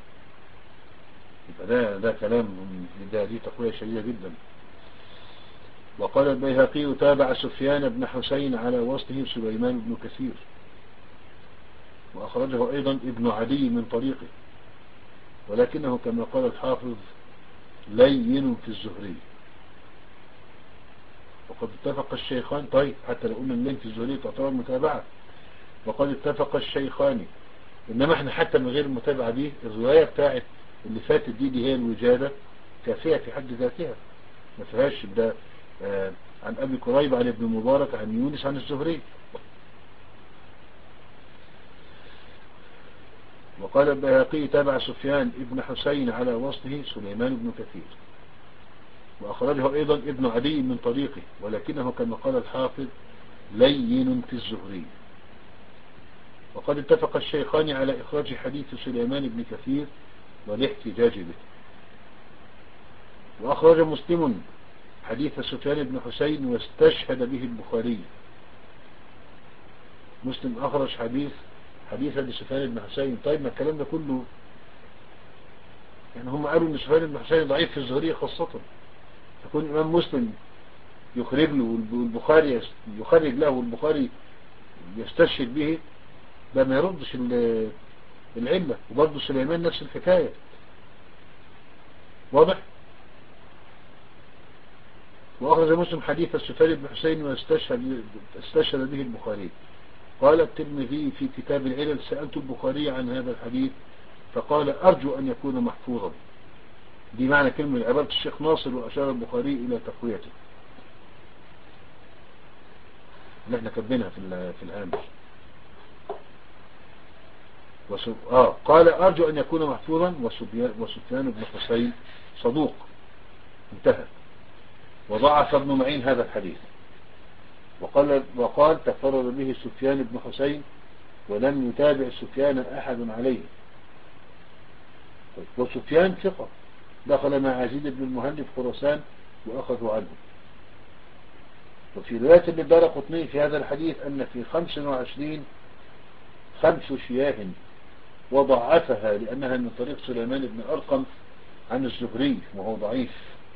ده, ده كلام، ده دي تقوية شديدة جدا. وقال البيهقي تابع سفيان بن حسين على وصله سليمان بن كثير، وأخرجه أيضا ابن عدي من طريقه، ولكنه كما قال الحافظ لين في الزهري. وقد اتفق الشيخان، طيب حتى لو قلنا اللين في الزهري تعتبر متابعة، وقد اتفق الشيخان، إنما احنا حتى من غير المتابعة دي الرواية بتاعت اللي فاتت دي دي هي الوجادة كافية في حد ذاتها، ما فيهاش ده. آه عن أبي كريب عن ابن مبارك عن يونس عن الزهري. وقال البيهقي تابع سفيان ابن حسين على وصله سليمان بن كثير، وأخرجه أيضا ابن عدي من طريقه، ولكنه كما قال الحافظ لين في الزهري. وقد اتفق الشيخان على إخراج حديث سليمان بن كثير والاحتجاج به. وأخرج مسلم حديث سفيان بن حسين واستشهد به البخاري. مسلم أخرج حديث حديثا لسفيان بن حسين. طيب ما الكلام ده كله يعني هم قالوا ان سفيان بن حسين ضعيف في الزهري خاصة، يكون الإمام مسلم يخرج له والبخاري يخرج له والبخاري يستشهد به، ده ما يردش العلة. وبرضه سليمان نفس الحكاية، واضح. وأخرج مسلم حديث سفيان بن حسين واستشهد استشهد به البخاري. قال الترمذي في كتاب العلل سألت البخاري عن هذا الحديث فقال أرجو أن يكون محفوظا. دي معنى كلمة عبارة الشيخ ناصر، وأشار البخاري إلى تقويته اللي احنا كتبناها في في الهامش. آه قال أرجو أن يكون محفوظا وسفيان بن حسين صدوق، انتهى. وضعف ابن معين هذا الحديث وقال, وقال تفرد به سفيان بن حسين ولم يتابع سفيان أحد عليه. وسفيان ثقة دخل مع عزيز بن المهند في خراسان وأخذوا عنه. وفي رواية للدارقطني في هذا الحديث أن في خمس وعشرين خمس شياه وضعفها لأنها من طريق سليمان بن أرقم عن الزهري وهو ضعيف،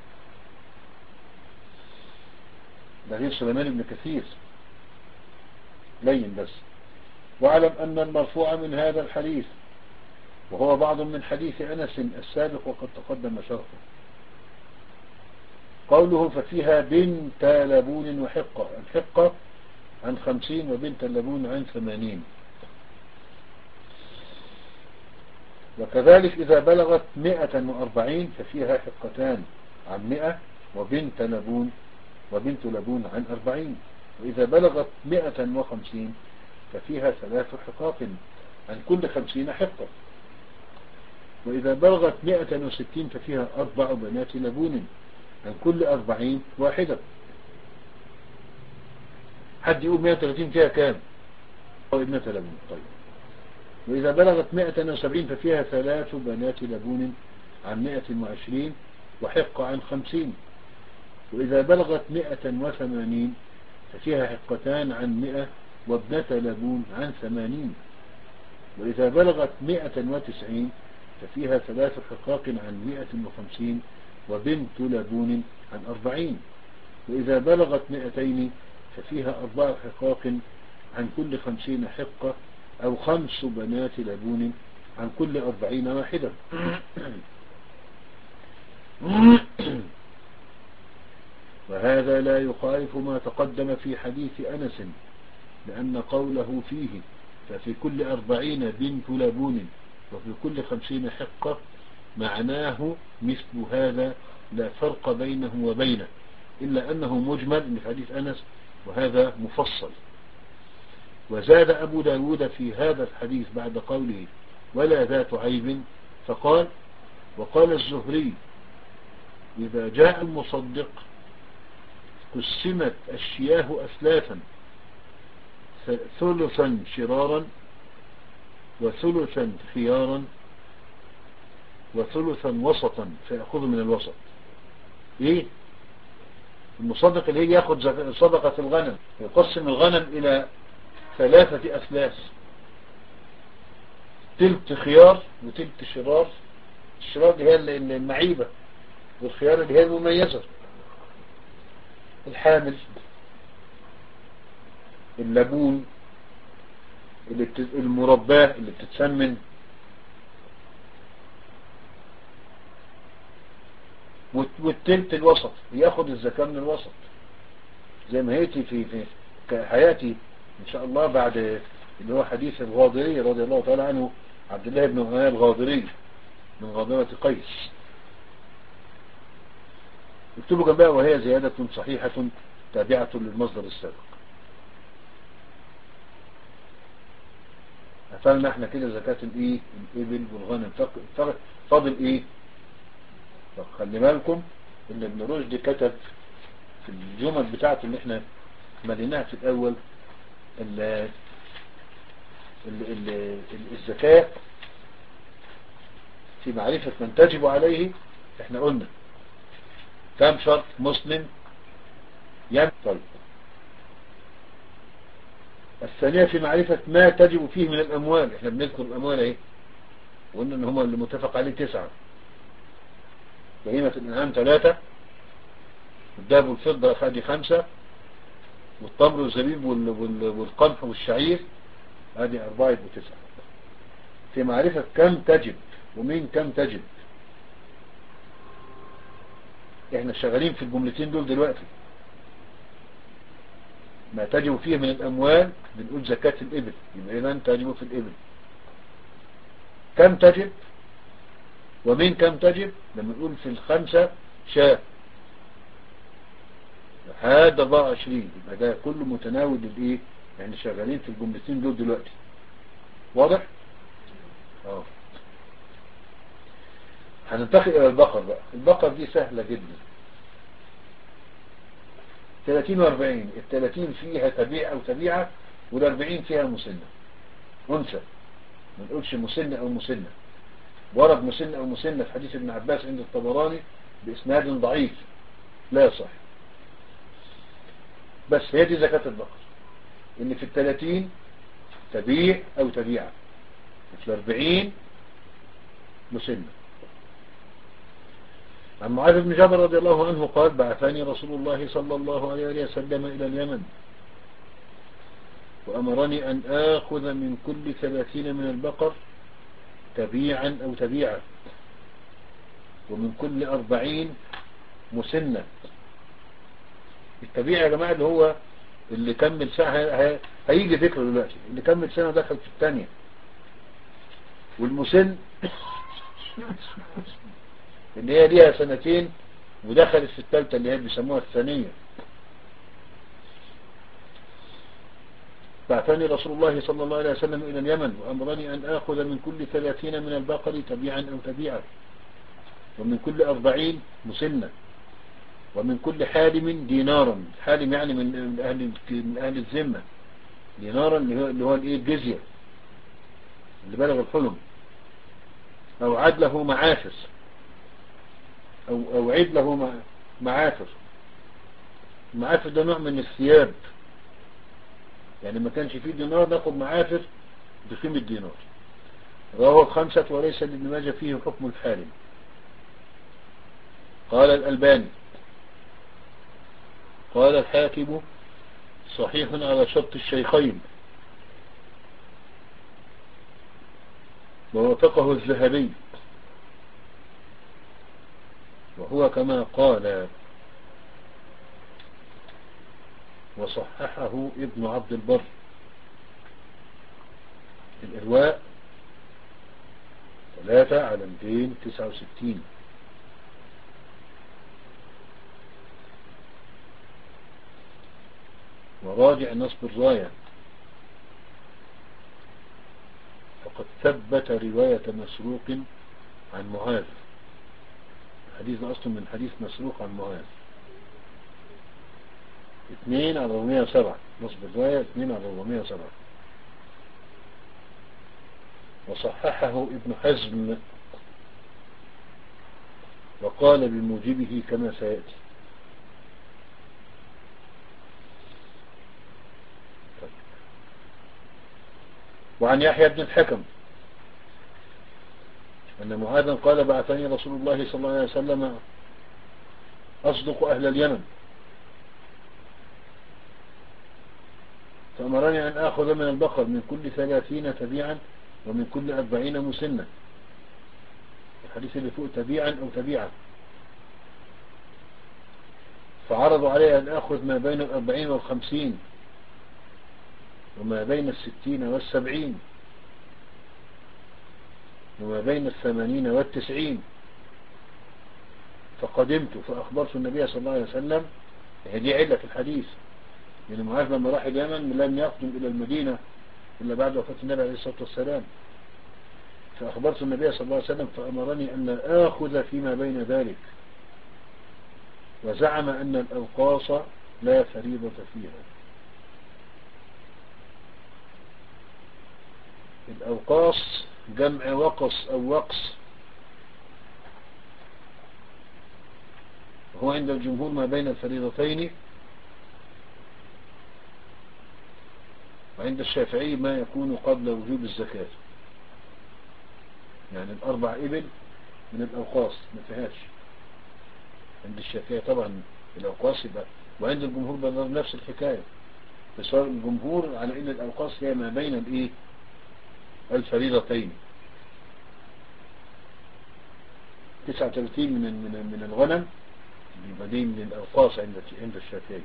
ده غير سليمان بن كثير لين بس. واعلم أن المرفوع من هذا الحديث وهو بعض من حديث أنس السابق وقد تقدم شرحه، قوله ففيها بنت لبون وحقة، الحقة عن خمسين وبنت اللبون عن ثمانين. وكذلك إذا بلغت مئة وأربعين ففيها حقتان عن مئة وبنت لبون وبنت لبون عن أربعين. وإذا بلغت مئة وخمسين ففيها ثلاث حقاق عن كل خمسين حقة. وإذا بلغت مئة وستين ففيها أربع بنات لبون عن كل أربعين واحدة. حد يقول مئة وثلاثين فيها كام؟ أو ابنة لبون. طيب. وإذا بلغت مئة وسبعين ففيها ثلاث بنات لبون عن مئة وعشرين وحق عن خمسين. وإذا بلغت مئة وثمانين ففيها حقتان عن مئة وابنة لبون عن ثمانين. وإذا بلغت مئة وتسعين ففيها ثلاث حقاق عن مئة وخمسين وبنت لبون عن أربعين. وإذا بلغت مئتين ففيها أربع حقاق عن كل خمسين حقة أو خمس بنات لبون عن كل أربعين واحدة. وهذا لا يخالف ما تقدم في حديث أنس، لأن قوله فيه ففي كل أربعين بنت لبون وفي كل خمسين حقة معناه مثل هذا لا فرق بينه وبينه، إلا أنه مجمل من حديث أنس وهذا مفصل. وزاد أبو داود في هذا الحديث بعد قوله ولا ذات عيب فقال وقال الزهري إذا جاء المصدق قسمت الشياه أسلافا ثلثا شرارا وثلثا خيارا وثلثا وسطا فيأخذ من الوسط. ايه المصدق اللي يجي ياخد صدقة الغنم يقسم الغنم الى ثلاثة اثلاث، تلت خيار وتلت شرار. الشرار اللي هي المعيبة، والخيار اللي هي المميزة، الحامل، اللبون، اللي بت... المرباه اللي بتتسمن، والتلت الوسط ياخد الزكاة من الوسط، زي ما هيتي في في حياتي ان شاء الله بعد اللي هو حديث الغاضري رضي الله تعالى عنه، عبد الله بن أمية الغاضري من غاضرة قيس. اكتبوا جنبها وهي زيادة صحيحة تابعة للمصدر السابق. قفلنا احنا كده زكاة الايه الابل والغنم. فاضل ايه؟ طب خلي بالكم ان ابن رشد كتب في الجمل بتاعته اللي احنا مليناها في الاول ال ال ال الزكاة في معرفة من تجب عليه. احنا قلنا كم شرط؟ مسلم ينطل. الثانية في معرفة ما تجب فيه من الأموال. احنا بنذكر الأموال ايه، وقلنا ان هما اللي متفق عليه تسعة. بهيمة الأنعام ثلاثة، والذهب والفضة هذه خمسة، والتمر والزبيب والقمح والشعير هذه أربعة وتسعة. في معرفة كم تجب ومين كم تجب. احنا شغالين في الجملتين دول دلوقتي. ما تجب فيه من الأموال بنقول زكاة الإبل، يبقى إذن تجب في الإبل. كم تجب ومين كم تجب؟ لما نقول في الخمسة شاة هذا أربعة وعشرين، يبقى ده كله متناول للإيه؟ يعني شغالين في الجملتين دول دلوقتي. واضح؟ اه هننتقل إلى البقر بقى. البقر دي سهلة جدا، ثلاثين واربعين. الثلاثين فيها تبيع أو تبيعة، والاربعين فيها مسنة أنثى. ما نقولش مسنة أو مسنة. ورد مسنة أو مسنة في حديث ابن عباس عند الطبراني بإسناد ضعيف لا يصح. بس هي دي زكاة البقر، إن في الثلاثين تبيع أو تبيعة، في الاربعين مسنة. عن معاذ بن جبل رضي الله عنه قال: بعثني رسول الله صلى الله عليه وسلم إلى اليمن، وأمرني أن آخذ من كل ثلاثين من البقر تبيعا أو تبيعا، ومن كل أربعين مسنة. التبيع يا جماعة اللي هو اللي كمل سنة، هيجي ذكر دلوقتي، اللي كمل سنة دخل في الثانية. والمسن اللي هي ليها سنتين ودخلت في الثالثة اللي هي بيسموها الثانية. بعثني رسول الله صلى الله عليه وسلم إلى اليمن، وأمرني أن آخذ من كل ثلاثين من البقر تبيعا أو تبيعا، ومن كل أربعين مسنة، ومن كل حالم دينارا. حالم يعني من أهل من أهل الذمة. دينارا اللي هو اللي هو الايه الجزية اللي بلغ الحلم، أو عدله معافر، أو أو عدله معافر. المعافر ده نوع من الثياب، يعني ما كانش فيه دينار ناخد معافر بقيمة دينار. رواه خمسة وليس لابن ماجه فيه حكم الحالم. قال الألباني قال الحاكم صحيح على شرط الشيخين، ووافقه الذهبي، وهو كما قال، وصححه ابن عبد البر الإرواء ثلاثة على مئتين وتسعة وستين. وراجع نصب الراية، فقد ثبت رواية مسروق عن معاذ. الحديث ده أصلا من حديث مسروق عن معاذ. اثنين على أربعمائة وسبعة، نصب الرواية اثنين على أربعمائة وسبعة. وصححه ابن حزم وقال بموجبه كما سيأتي. وعن يحيى بن الحكم أن معاذا قال بعثني رسول الله صلى الله عليه وسلم أصدق أهل اليمن، فأمرني أن آخذ من البقر من كل ثلاثين تبيعا ومن كل أربعين مسنة. الحديث اللي فوق تبيعا أو تبيعا. فعرضوا علي أن آخذ ما بين الأربعين والخمسين وما بين الستين والسبعين وما بين الثمانين والتسعين. فقدمت فأخبرت النبي صلى الله عليه وسلم. هذه علة في الحديث، يعني معاذ لما راح اليمن لم يقدم إلى المدينة إلا بعد وفاة النبي عليه الصلاة والسلام. فأخبرت النبي صلى الله عليه وسلم فأمرني أن لا آخذ فيما بين ذلك، وزعم أن الأوقاص لا فريضة فيها. الأوقاص جمع وقص أو وقص، هو عند الجمهور ما بين الفريضتين، وعند الشافعي ما يكون قبل وجوب الزكاة. يعني الأربع إبل من الأوقاص ما فيهاش عند الشافعي طبعا الأوقاص يبقى، وعند الجمهور بنظر نفس الحكاية. فصار الجمهور على إن الأوقاص هي ما بين الإيه الفريضتين. تسعة وثلاثين من من من الغنم يبقى دي من الأوقاص عند عند الشافعي.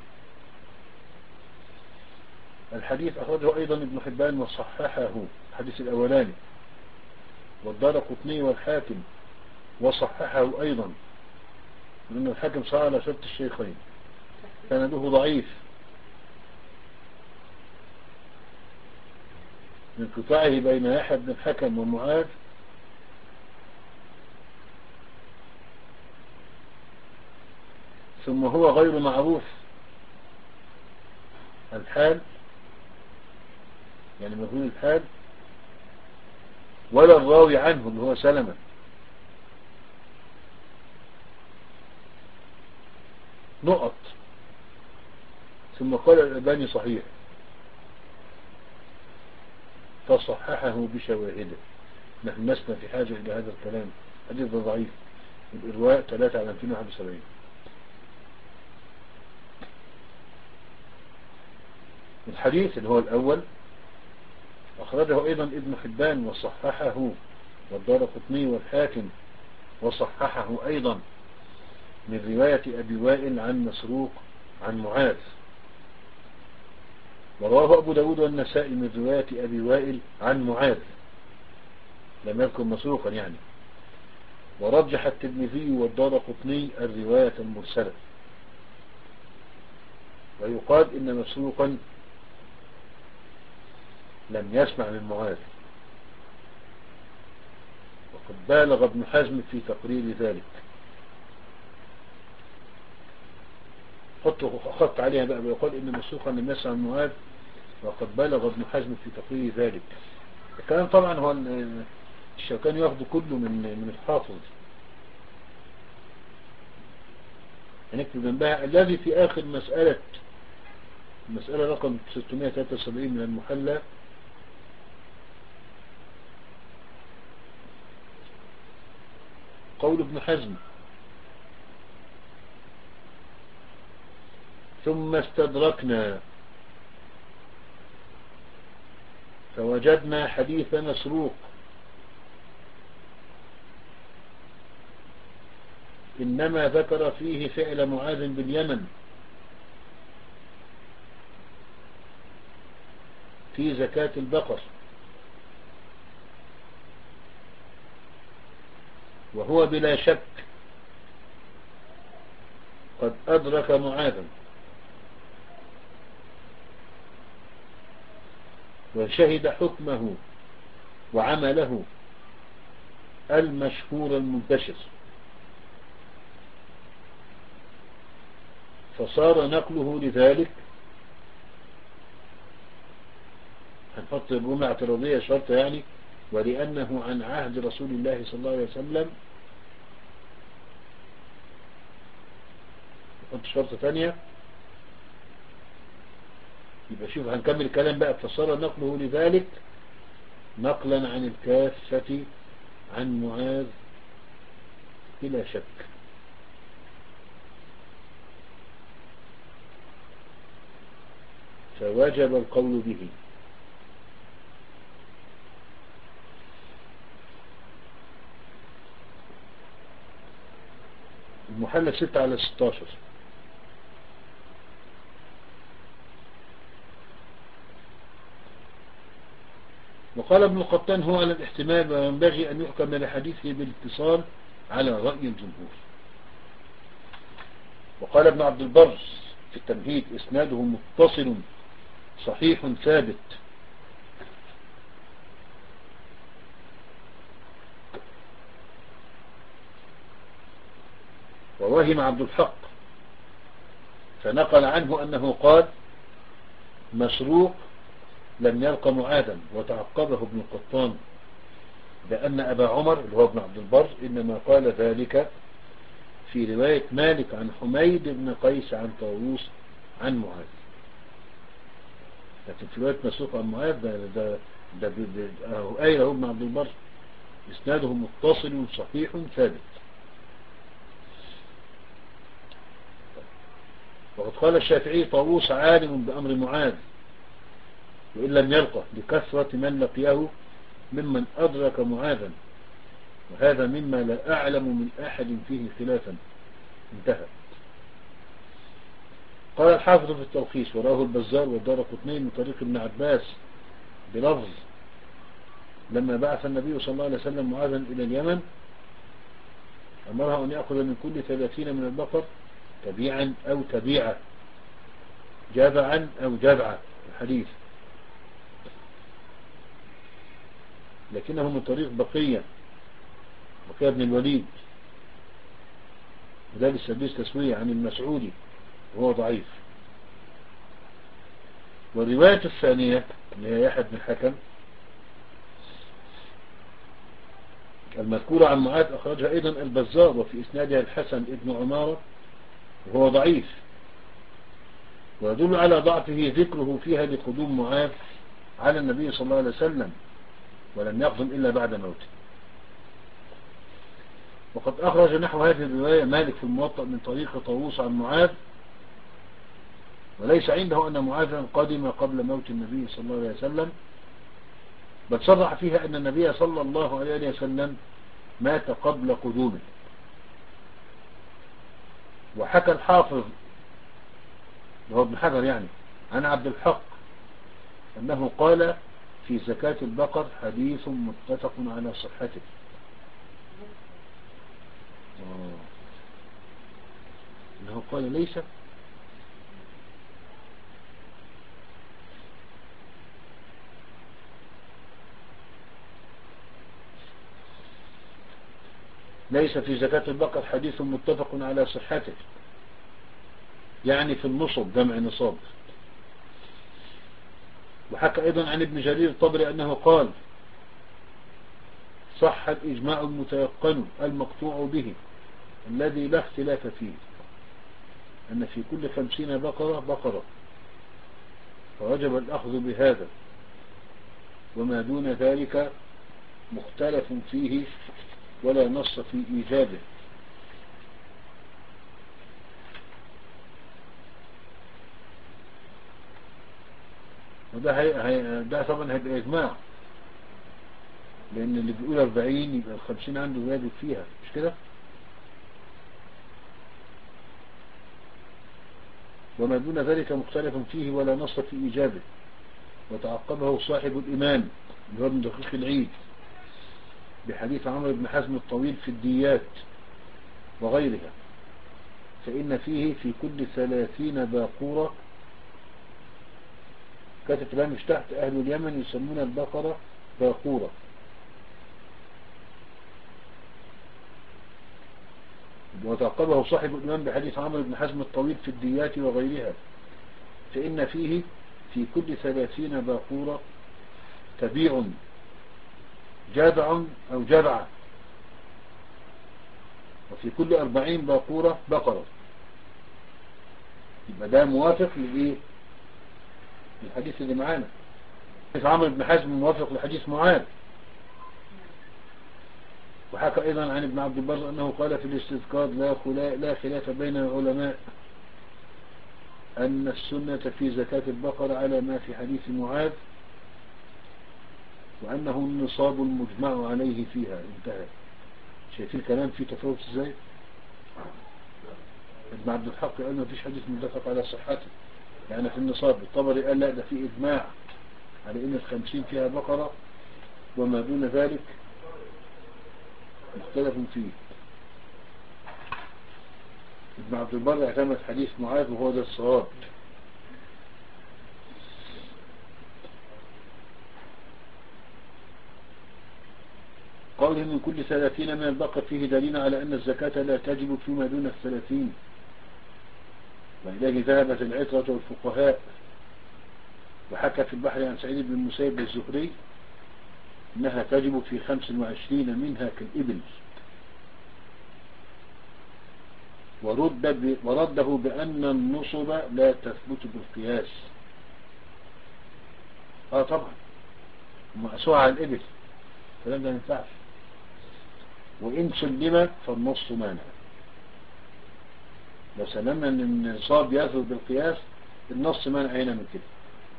الحديث أخرجه أيضا ابن حبان وصححه، الحديث الأولاني، والدارقطني والحاكم وصححه أيضا، لأن الحاكم صار على شرط الشيخين، سنده ضعيف من انقطاعه بين يحيى بن الحكم ومعاذ، ثم هو غير معروف الحال، يعني مجهول الحال، ولا الراوي عنه اللي هو سلمة. نقط. ثم قال الألباني صحيح، فصححه بشواهده. نحن لسنا في حاجة إلى هذا الكلام، حديث ضعيف. الإرواء ثلاثة على مئتين وواحد وسبعين. الحديث اللي هو الأول أخرجه أيضا ابن حبان وصححه، والدارقطني والحاكم وصححه أيضا، من رواية أبي وائل عن مسروق عن معاذ. ورواه أبو داود والنسائي من رواية أبي وائل عن معاذ، لم يذكر مسروقا يعني. ورجح الترمذي والدارقطني الرواية المرسلة، ويقال إن مسروقا لم يسمع من معاذ، وقد بالغ ابن حزم في تقرير ذلك. خط عليها بقى، ويقال إن مسروقا لم يسمع من معاذ، وقد بالغ ابن حزم في تقرير ذلك. الكلام طبعا هو الشوكاني ياخذ كله من من الحافظ. هنكتب جنبها الذي في آخر مسألة المسألة رقم ستمائة وثلاثة وسبعين من المحلى، قول ابن حزم: ثم استدركنا فوجدنا حديث مسروق إنما ذكر فيه فعل معاذ باليمن في زكاة البقر، وهو بلا شك قد أدرك معاذا وشهد حكمه وعمله المشهور المنتشر، فصار نقله لذلك، هنحط جملة اعتراضية شرط يعني، ولأنه عن عهد رسول الله صلى الله عليه وسلم، نحط شرط ثانية. يبقى شوف هنكمل الكلام بقى. فصار نقله لذلك نقلا عن الكافة عن معاذ بلا شك. فوجب القول به. المحلى ستة على ستاشر. وقال ابن القطان هو على الاحتمال، وينبغي أن يحكم لحديثه بالاتصال على رأي الجمهور. وقال ابن عبد البر في التمهيد إسناده متصل صحيح ثابت. ووهم عبد الحق فنقل عنه أنه قال مسروق لم يلق معاذا، وتعقبه ابن القطان بأن أبا عمر اللي هو ابن عبد البر إنما قال ذلك في رواية مالك عن حميد بن قيس عن طاووس عن معاذ. لكن في رواية مسروق عن معاذ ده ده ده, ده, ده أين هو ابن عبد البر إسناده متصل صحيح ثابت. وقد قال الشافعي طاووس عالم بأمر معاذ وإن لم يلقه لكثرة من لقيه ممن أدرك معاذا، وهذا مما لا أعلم من أحد فيه خلافا. انتهى. قال الحافظ في التلخيص وراه البزار والدارقطني من طريق ابن عباس بلفظ لما بعث النبي صلى الله عليه وسلم معاذا إلى اليمن أمرها أن يأخذ من كل ثلاثين من البقر تبيعا أو تبيعا، جابعا أو جبعا، الحديث. لكنه من طريق بقية بقية بن الوليد وده للسديس تسوية عن المسعودي وهو ضعيف. والرواية الثانية اللي هي يحيى بن الحكم المذكورة عن معاذ أخرجها أيضا البزار وفي إسنادها الحسن ابن عمارة وهو ضعيف، ويدل على ضعفه ذكره فيها لقدوم معاذ على النبي صلى الله عليه وسلم ولم يقدم إلا بعد موته. وقد أخرج نحو هذه الرواية مالك في الموطأ من طريق طاووس عن معاذ، وليس عنده أن معاذا قدم قبل موت النبي صلى الله عليه وسلم، بل صرح فيها أن النبي صلى الله عليه وسلم مات قبل قدومه. وحكى الحافظ وهو ابن حجر يعني عن عبد الحق أنه قال في زكاة البقر حديث متفق على صحته. أنه قال ليس ليس في زكاة البقر حديث متفق على صحته، يعني في النصب جمع نصاب. وحكى أيضا عن ابن جرير الطبري أنه قال صح الإجماع المتيقن المقطوع به الذي لا اختلاف فيه أن في كل خمسين بقرة بقرة، فوجب الأخذ بهذا، وما دون ذلك مختلف فيه ولا نص في إيجابه. وده هي هي ده طبعا هيبقى إجماع، لأن اللي بيقول أربعين يبقى الخمسين عنده زيادة فيها، مش كده؟ وما دون ذلك مختلف فيه ولا نص في إيجابه. وتعقبه صاحب الإمام اللي هو ابن دقيق العيد بحديث عمرو بن حزم الطويل في الديات وغيرها، فإن فيه في كل ثلاثين باقورة، كاتب الهامش تحت أهل اليمن يسمون البقرة باقورة، وتعقبه صاحب الإمام بحديث عمرو بن حزم الطويل في الديات وغيرها، فإن فيه في كل ثلاثين باقورة تبيع جدع أو جدع، وفي كل أربعين باقورة بقرة. يبقى ده موافق لإيه؟ للحديث اللي معانا. حديث عمرو بن حزم موافق لحديث معاذ. وحكى أيضا عن ابن عبد البر أنه قال في الاستذكار لا لا خلاف بين العلماء أن السنة في زكاة البقر على ما في حديث معاذ، وأنه النصاب المجمع عليه فيها. انتهى. شايفين الكلام فيه تفاوت ازاي؟ ابن عبد الحق قال ما فيش حديث متفق على صحته يعني في النصاب. الطبري قال لا، ده في إجماع على إن الخمسين فيها بقرة، وما دون ذلك مختلف فيه. ابن عبد البر اعتمد حديث معاذ وهو ده الصواب. قوله من كل ثلاثين من البقر فيه دليل على أن الزكاة لا تجب فيما دون الثلاثين، وإليه ذهبت العترة والفقهاء. وحكى في البحر عن سعيد بن المسيب الزهري أنها تجب في خمس وعشرين منها كالإبل، ورد ورده بأن النصب لا تثبت بالقياس. اه طبعا هم أسوأ على الإبل، الكلام ده ما ينفعش. وإن سلم فالنص مانع. لو سلمنا أن النصاب يثبت بالقياس، النص مانع هنا من كده.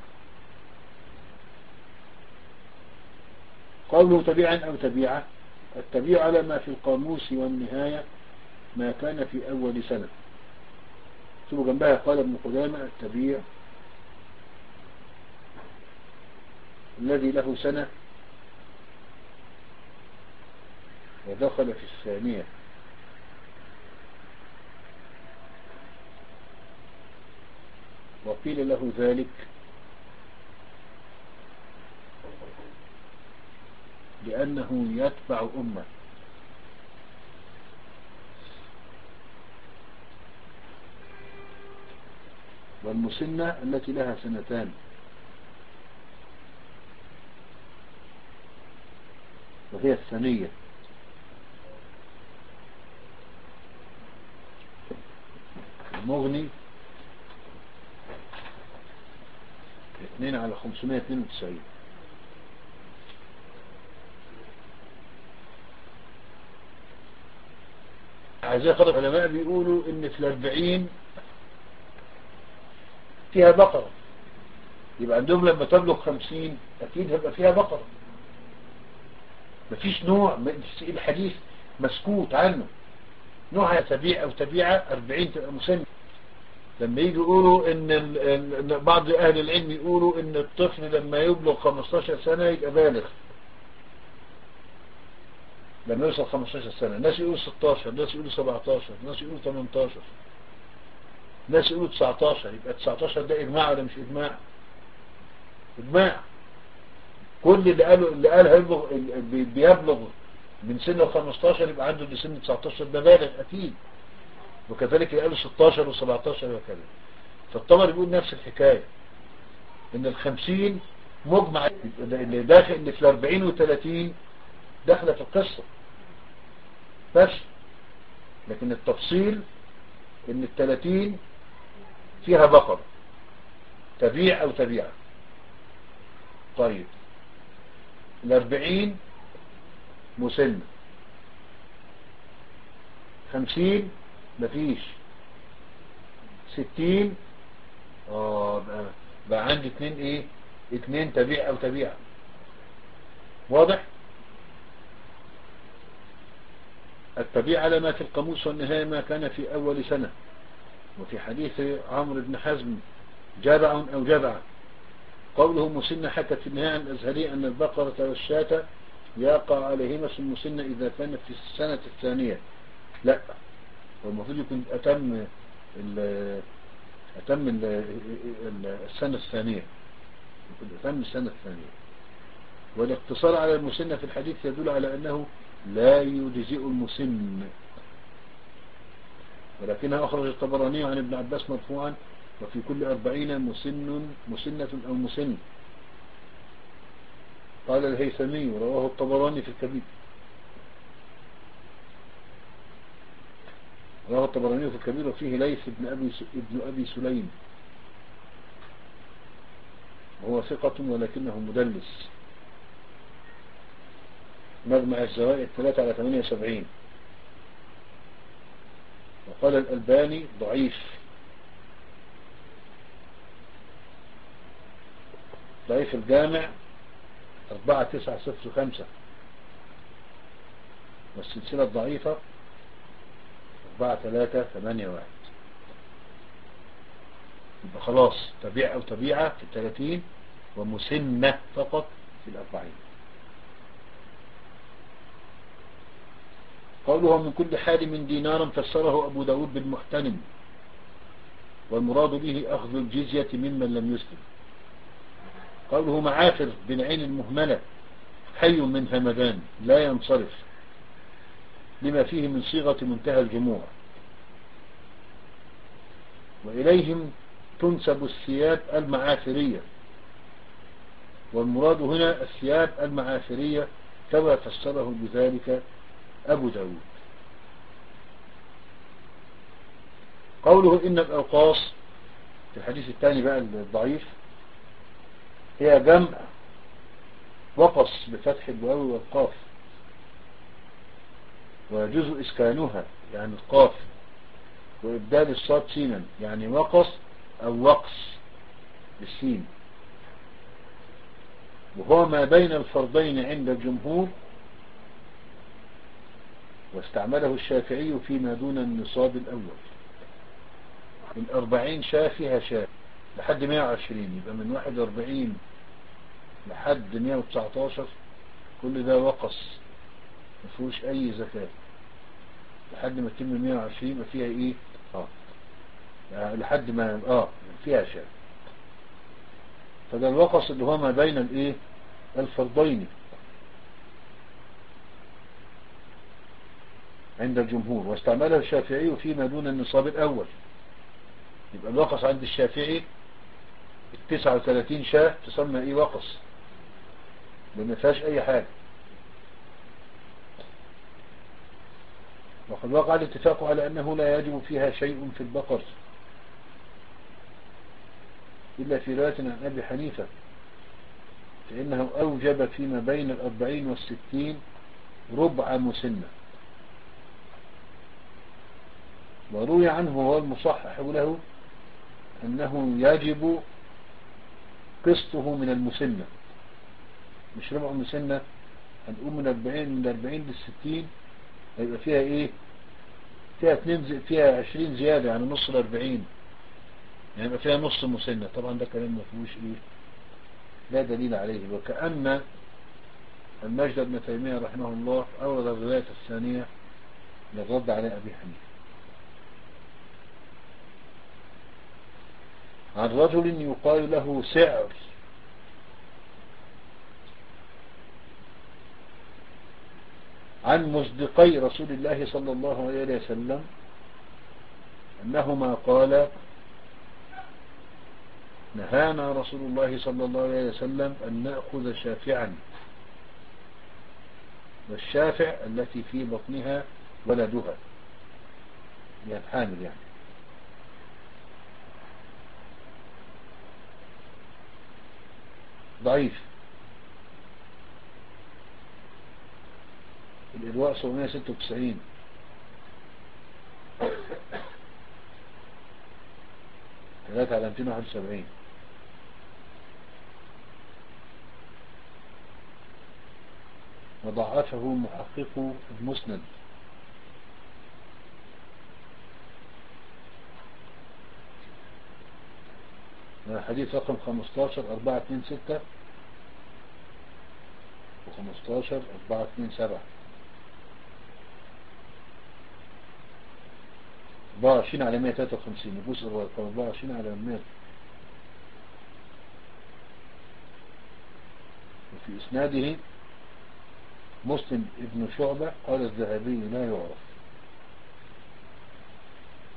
قوله تبيعا أو تبيعة، التبيع على ما في القاموس والنهاية ما كان في أول سنة. شوفوا جنبها قال ابن قدامة التبيع الذي له سنة ودخل في الثانية. وقيل له ذلك لأنه يتبع أمه. والمسنة التي لها سنتان، وهي الثانية. المغني اثنين على خمسمائة واثنين وتسعين. أعزائي خطب العلماء بيقولوا إن في الأربعين فيها بقرة، يبقى عندهم لما تبلغ خمسين أكيد هيبقى فيها بقرة. مفيش نوع الحديث مسكوت عنه، نوعها تبيع أو تبيعة أربعين تبقى مسنة. لما يجي يقولوا إن, إن بعض أهل العلم يقولوا إن الطفل لما يبلغ خمستاشر سنة يبقى بالغ، لما يوصل خمستاشر سنة. الناس يقولوا ستاشر، الناس يقولوا سبعتاشر، الناس يقولوا تمنتاشر، الناس يقولوا تسعتاشر. يبقى تسعتاشر ده إجماع ولا مش إجماع؟ إجماع. كل اللي قالوا اللي قال هيبلغ بيبلغ من سن خمستاشر يبقى عنده لسن تسعتاشر ده بالغ أكيد. وكذلك اللي قالوا ستاشر وسبعتاشر وكذا. فالطبري بيقول نفس الحكاية، إن الخمسين مجمع. اللي داخل اللي في الأربعين وثلاثين داخلة في القصة بس، لكن التفصيل إن الثلاثين فيها بقرة تبيع أو تبيع. طيب الأربعين مسنة، خمسين مفيش، ستين اه بقى, بقى عندي اتنين ايه، اتنين تبيع او تبيع. واضح؟ التبيع على ما في القاموس والنهاية ما كان في اول سنة. وفي حديث عمرو بن حزم جدع او جدع. قوله مسنة حكت في النهاية عن الازهري ان البقرة والشاة يقع عليهما اسم المسنة اذا كانت في السنة الثانية. لا، والمفروض يكون أتم ال أتم ال السنة الثانية، يكون أتم السنة الثانية. والاقتصار على المسن في الحديث يدل على أنه لا يجزئ المسن، ولكنها أخرج الطبراني عن ابن عباس مرفوعا وفي كل أربعين مسن مسنة أو مسن. قال الهيثمي رواه الطبراني في الكبير رواه الطبراني في الكبير وفيه ليث بن أبي ابن أبي سليم وهو ثقة ولكنه مدلس. مجمع الزوائد ثلاثة على ثمانية وسبعين. وقال الألباني ضعيف. ضعيف الجامع أربعة تسعة صفر خمسة، والسلسلة الضعيفة أربعة ثلاثة ثمانية واحد. يبقى خلاص تبيع أو تبيعة في الثلاثين ومسنة فقط في الأربعين. قوله من كل حال من دينارا فسره أبو داود بالمحتنم، والمراد به أخذ الجزية ممن لم يسلم. قوله معافر بالعين المهملة حي من همدان لا ينصرف، لما فيه من صيغة منتهى الجموع. وإليهم تنسب الثياب المعافرية، والمراد هنا الثياب المعافرية كما فسره بذلك أبو داود. قوله إن الأوقاص في الحديث الثاني بقى الضعيف هي جمع وقص بفتح الواو والقاف، ويجوز إسكانها يعني القاف وإبدال الصاد سينا يعني وقص أو وقص بالسين، وهو ما بين الفرضين عند الجمهور، واستعمله الشافعي فيما دون النصاب الأول. الأربعين شاة فيها شاة لحد مئة وعشرين، يبقى من واحد واربعين لحد مئة وتسعتاشر كل ده وقص مفيهوش أي زكاة، لحد ما تتم مئة وعشرين يبقى فيها إيه آه يعني لحد ما آه فيها شاة. فده الوقص اللي هو ما بين الإيه الفرضين عند الجمهور، واستعمله الشافعي فيما دون النصاب الأول. يبقى الوقص عند الشافعي التسعة وثلاثين شاة تسمى ايه وقص، لأن ما فيهاش اي حاجة. وقد وقع الاتفاق على انه لا يجب فيها شيء في البقر الا في رواية عن ابي حنيفة، فانه اوجب فيما بين الاربعين والستين ربع مسنة. وروي عنه هو المصحح له انه يجب قسطه من المسنة، مش ربع مسنة. هنقول من أربعين من أربعين للستين هيبقى فيها ايه فيها اتنين فيها عشرين زيادة يعني نص الأربعين، يعني يبقى فيها نص مسنة. طبعا ده كلام ما فيهوش ايه لا دليل عليه. وكأن المجد بن تيمية رحمه الله أورد الرواية الثانية للرد على أبي حنيفة عن رجل يقال له سعر عن مصدقي رسول الله صلى الله عليه وسلم أنهما قال نهانا رسول الله صلى الله عليه وسلم أن نأخذ شافعا، والشافع التي في بطنها ولدها يعني حامل يعني. ضعيف. الإرواء سبعمائة وستة وتسعين. ثلاثة على مئتين وواحد وسبعين. وضعفه محقق المسند. حديث رقم خمستاشر أربعة اتنين ستة وخمستاشر أربعة اتنين سبعة. أربعة وعشرين على مئة وثلاثة وخمسين يبوس الرواية أربعة وعشرين على مئة. وفي إسناده مسلم ابن شعبة قال الذهبي لا يعرف.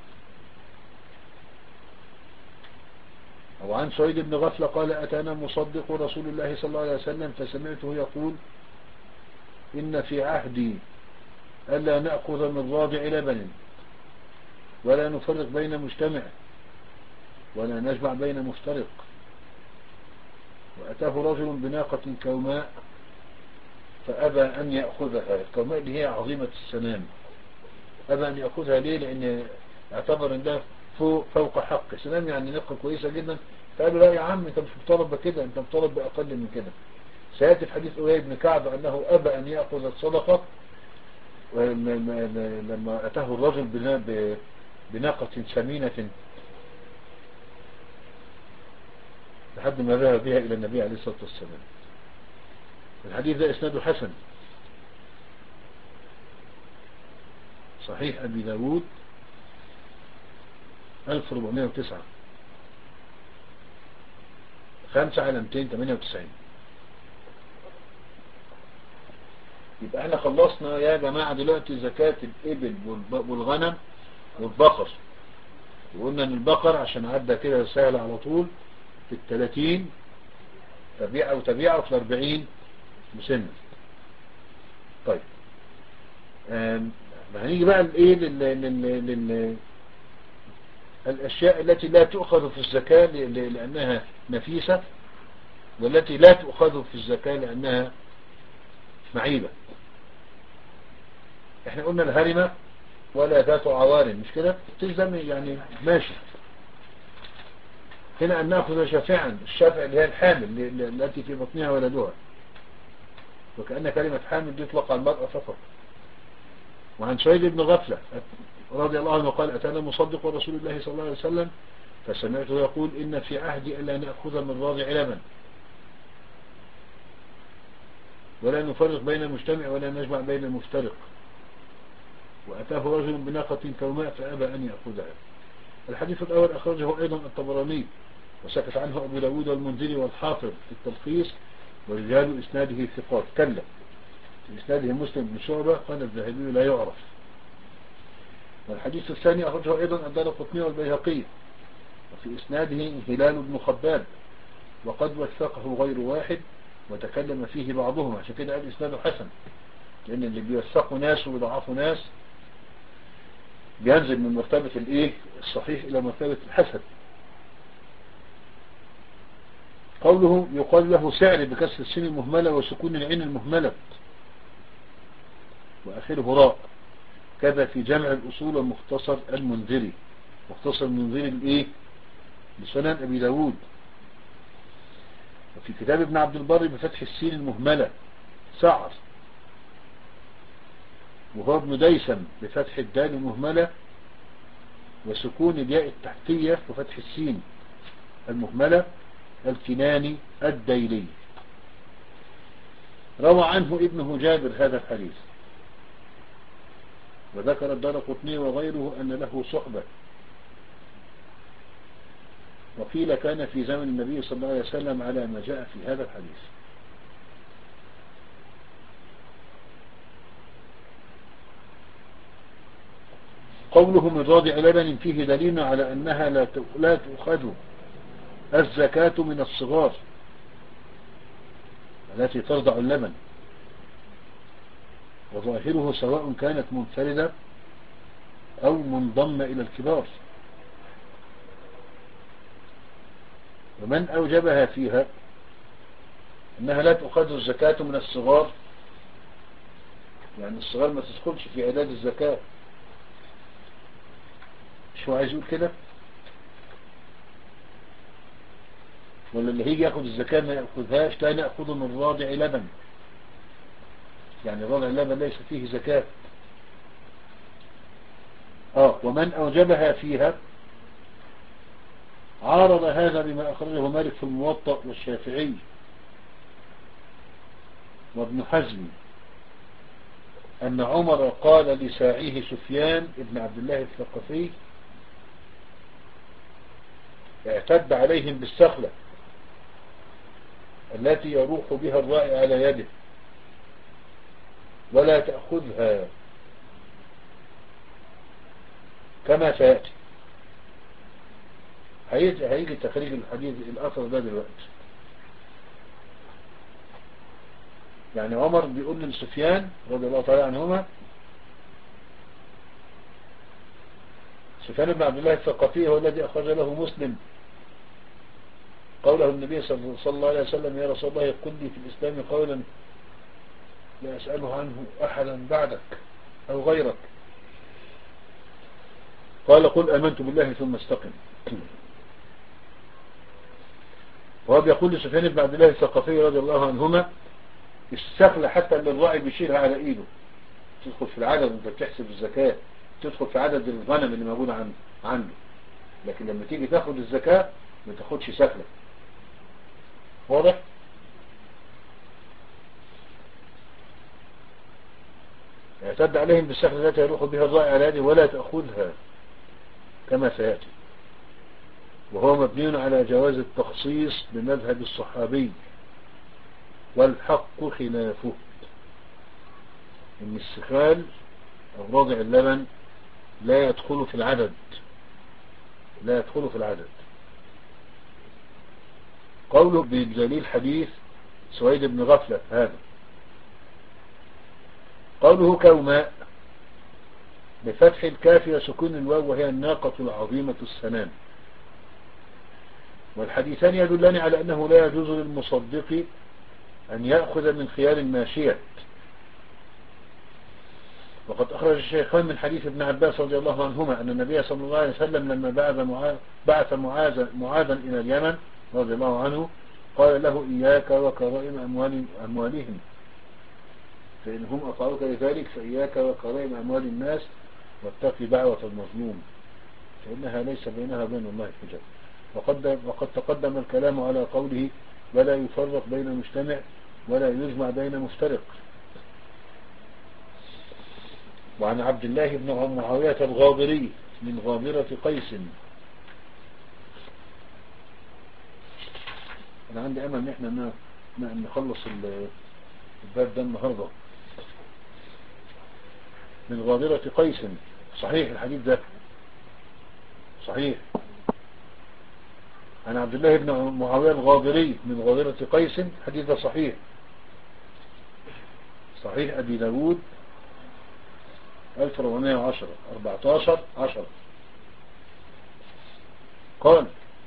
أو عن سعيد بن غفلة قال أتانا مصدق رسول الله صلى الله عليه وسلم فسمعته يقول إن في عهدي ألا نأخذ من راضع لبن ولا نفرق بين مجتمع ولا نجمع بين مفترق. وأتاه رجل بناقة كوماء فأبى أن يأخذها. الكوماء دي هي عظيمة السنام، أبى أن يأخذها ليه؟ لأن اعتبر أن ده فوق, فوق حق سنام، يعني ناقة كويسة جدا. فقال له لا يا عم، أنت مش مطالب بكده، أنت مطالب بأقل من كده. سيأتي في حديث أبي بن كعب أنه أبى أن يأخذ الصدقة لما أتاه الرجل بناقة سمينة لحد ما ذهب بها إلى النبي عليه الصلاة والسلام. الحديث ده إسناده حسن، صحيح أبي داود ألف وأربعمائة وتسعة، خمسة على مئتين وثمانية وتسعين. يبقى احنا خلصنا يا جماعة دلوقتي زكاة الإبل والغنم والبقر. وقلنا ان البقر عشان عدى كده سهل على طول في الثلاثين تبيعة وتبيعة وفي الأربعين مسنة. طيب هنيجي بقى الايه لل الاشياء التي لا تؤخذ في الزكاة لانها نفيسة، والتي لا تؤخذ في الزكاة لانها معيبة. احنا قلنا الهرمة ولا ذات عوار، مش كده؟ تلزم يعني ماشي. هنا ان ناخذ شافعا، الشافع اللي هي الحامل التي في بطنها ولدها، وكأن كلمة حامل دي تطلق على المرأة فقط. وعن سعيد بن غفلة رضي الله عنه قال أتانا مصدق رسول الله صلى الله عليه وسلم فسمعته يقول إن في عهدي ألا نأخذ من راضع لبن ولا نفرق بين المجتمع ولا نجمع بين المفترق. وأتاه رجل بناقة كوماء فأبى أن يأخذها. الحديث الأول أخرجه أيضا الطبراني وسكت عنه أبو داود والمنذري والحافظ في التلخيص، ورجال إسناده ثقات. كلا إسناده مسلم بن شعبة قال الذهبي لا يعرف. والحديث الثاني أخرجه أيضا الدارقطني والبيهقي وفي إسناده هلال بن خباب وقد وثقه غير واحد وتكلم فيه بعضهم، عشان كده قال إسناده حسن، لأن اللي بيوثقوا ناس ويضعفوا ناس بينزل من مرتبة الإيه الصحيح إلى مرتبة الحسن. قوله يقال له سعر بكسر السين المهملة وسكون العين المهملة وآخره راء. كذا في جمع الأصول ومختصر المنذري، مختصر المنذري الإيه بسنن أبي داود. وفي كتاب ابن عبد البر بفتح السين المهملة سعر، وهو ابن ديسم بفتح الدال المهملة وسكون الياء التحتية وفتح السين المهملة الكناني الديلي. روى عنه ابنه جابر هذا الحديث. وذكر الدارقطني وغيره أن له صحبة، وقيل كان في زمن النبي صلى الله عليه وسلم على ما جاء في هذا الحديث. قوله من راضع لبن فيه دليل على أنها لا تؤخذ الزكاة من الصغار التي ترضع اللبن، وظاهره سواء كانت منفردة أو منضمة إلى الكبار. ومن أوجبها فيها أنها لا تؤخذ الزكاة من الصغار، يعني الصغار ما تدخلش في عداد الزكاة. شو عايز يقول كده؟ ولا اللي هيجي ياخذ الزكاة ما يأخذهاش؟ لا نأخذ من راضع لبن، يعني راضع اللبن ليس فيه زكاة. آه ومن أوجبها فيها عارض هذا بما أخرجه مالك في الموطأ والشافعي وابن حزم أن عمر قال لساعيه سفيان ابن عبد الله الثقفي اعتد عليهم بالسخلة التي يروح بها الراعي على يده ولا تأخذها كما سيأتي. هيجي, هيجي تخريج الحديث الأثر ده دلوقتي. يعني عمر بيقول لسفيان رضي الله تعالى عنهما، سفيان بن عبد الله الثقفي هو الذي أخرج له مسلم قوله النبي صلى الله عليه وسلم: يا رسول الله قل لي في الإسلام قولا لا أسأله عنه أحدا بعدك أو غيرك. قال: قل آمنت بالله ثم استقم. وهو بيقول لسفيان بن عبد الله الثقفي رضي الله عنهما: السخلة حتى اللي الراعي بيشيلها على ايده تدخل في العدد وانت بتحسب الزكاة، تدخل في عدد الغنم اللي موجودة عنده عنده لكن لما تيجي تاخد الزكاة ما تاخدش سخلة. واضح؟ اعتد عليهم بالسخلة التي يروح بها الراعي على يده ولا تأخذها كما سيأتي. وهو مبني على جواز التخصيص بمذهب الصحابي، والحق خلافه، ان السخال او رضع اللبن لا يدخل في العدد، لا يدخل في العدد. قوله بدليل حديث سويد بن غفلة هذا. قوله كوماء بفتح الكاف وسكون الواو وهي الناقة العظيمة السنام. والحديثان يدلان على أنه لا يجوز للمصدق أن يأخذ من خيار الماشية. وقد أخرج الشيخان من حديث ابن عباس رضي الله عنهما أن النبي صلى الله عليه وسلم لما بعث معاذ معاذا إلى اليمن رضي الله عنه قال له: إياك وكرائم أموال أموالهم، فإنهم أطاعوك لذلك فإياك وكرائم أموال الناس واتقي دعوة المظلوم فإنها ليس بينها وبين الله حجاب. وقد, وقد تقدم الكلام على قوله: ولا يفرق بين مجتمع ولا يجمع بين مفترق. وعن عبد الله بن معاوية الغاضري من غامرة قيس. أنا عندي أمل إن إحنا نخلص الباب ده النهاردة. من غامرة قيس، صحيح الحديث ده صحيح. عن عبد الله بن معاوية الغاضري من غامرة قيس، الحديث ده صحيح صحيح أبي داود ألف وأربعمائة وعشرة أربعتاشر عشرة. قال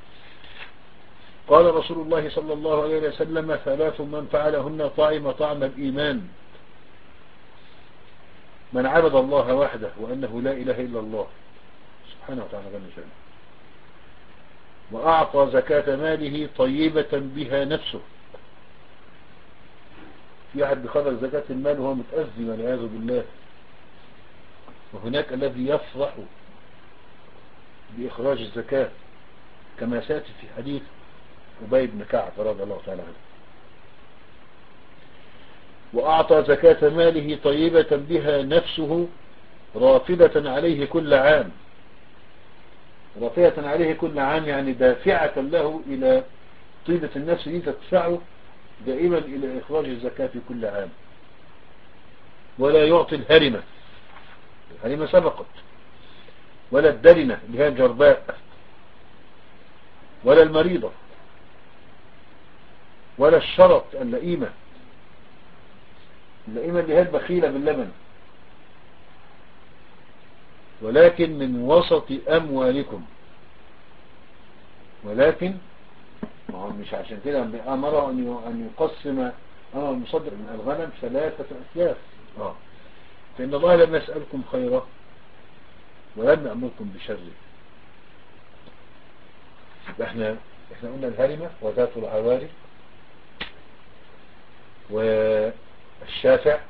قال رسول الله صلى الله عليه وسلم: ثلاث من فعلهن طعم طعم الإيمان: من عبد الله وحده وأنه لا إله إلا الله سبحانه وتعالى جل شأنه، وأعطى زكاة ماله طيبة بها نفسه. في أحد بخرج زكاة المال وهو متأذي والعياذ بالله، وهناك الذي يفرح بإخراج الزكاة كما سيأتي في حديث أبي بن كعب رضي الله تعالى عنه. وأعطى زكاة ماله طيبة بها نفسه رافدة عليه كل عام. رافدة عليه كل عام يعني دافعة له إلى طيبة النفس دي، تدفعه دائما إلى إخراج الزكاة في كل عام. ولا يعطي الهرمة، الهرمة سبقت، ولا الدرنة اللي هي الجرباء، ولا المريضة، ولا الشرط اللئيمة، اللئيمة اللي هي البخيلة باللبن، ولكن من وسط أموالكم. ولكن مش عشان كده أمره أن يقسم أمر المصدر من الغنم ثلاثة أسلاف. آه. فإن الله لم يسألكم خيره ولم يأمركم بشره. احنا احنا قلنا الهرمة وذات العوارض والشافع،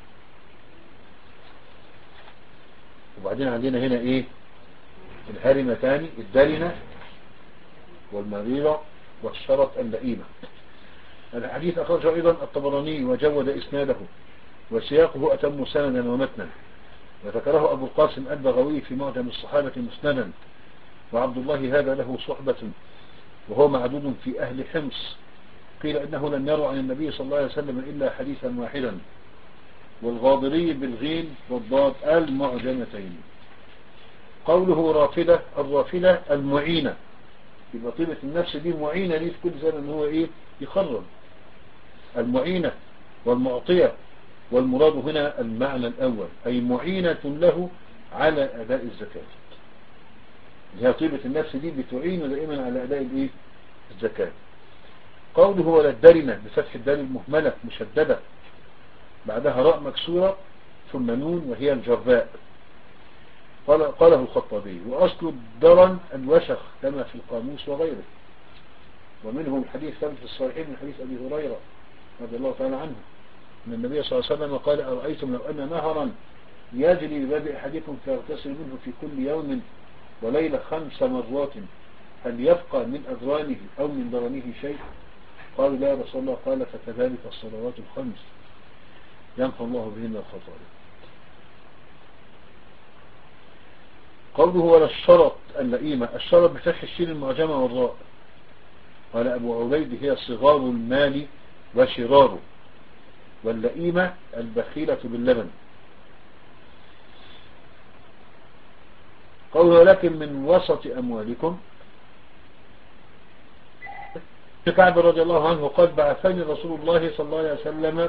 وبعدين عندنا هنا ايه؟ الهرمة ثاني، الدلنة والمريضة والشرط اللئيمة. الحديث أخرجه أيضا الطبراني وجود إسناده وسياقه أتم سندا ومتنا، وذكره أبو القاسم البغوي في معجم الصحابة مسندا. وعبد الله هذا له صحبة وهو معدود في أهل حمص. قيل إنه لم يروا عن النبي صلى الله عليه وسلم إلا حديثا واحدا. والغاضري بالغين والضاد المعجمتين. قوله رافلة، الرافلة المعينة يبقى طيبة النفس دي معينة ليه في كل سنة ان هو ايه يخرج. المعينة والمعطية، والمراد هنا المعنى الأول، أي معينة له على أداء الزكاة. هي طيبة النفس دي بتعين دائما على أداء الإيه؟ الزكاة. قوله ولا الدرنة بفتح الدال المهملة مشددة بعدها راء مكسورة ثم نون وهي الجراء. قال قاله الخطابي وأصل الدرن الوشخ كما في القاموس وغيره، ومنهم الحديث ثابت في الصحيحين من حديث أبي هريرة رضي الله تعالى عنه أن النبي صلى الله عليه وسلم قال أرأيتم لو أن نهرا يجري بباب أحدكم فيغتسل منه في كل يوم وليلة خمس مرات هل يبقى من أذرانه أو من درنه شيء؟ قالوا لا يا رسول الله. قال فكذلك الصلوات الخمس يمحو الله بهن الخطايا. قوله ولا الشرط اللئيمة، الشرط بفتح الشين المعجمة والراء. قال أبو عبيد هي صغار المال وشراره، واللئيمة البخيلة باللبن. قوله ولكن من وسط أموالكم. كعب رضي الله عنه قال بعثني رسول الله صلى الله عليه وسلم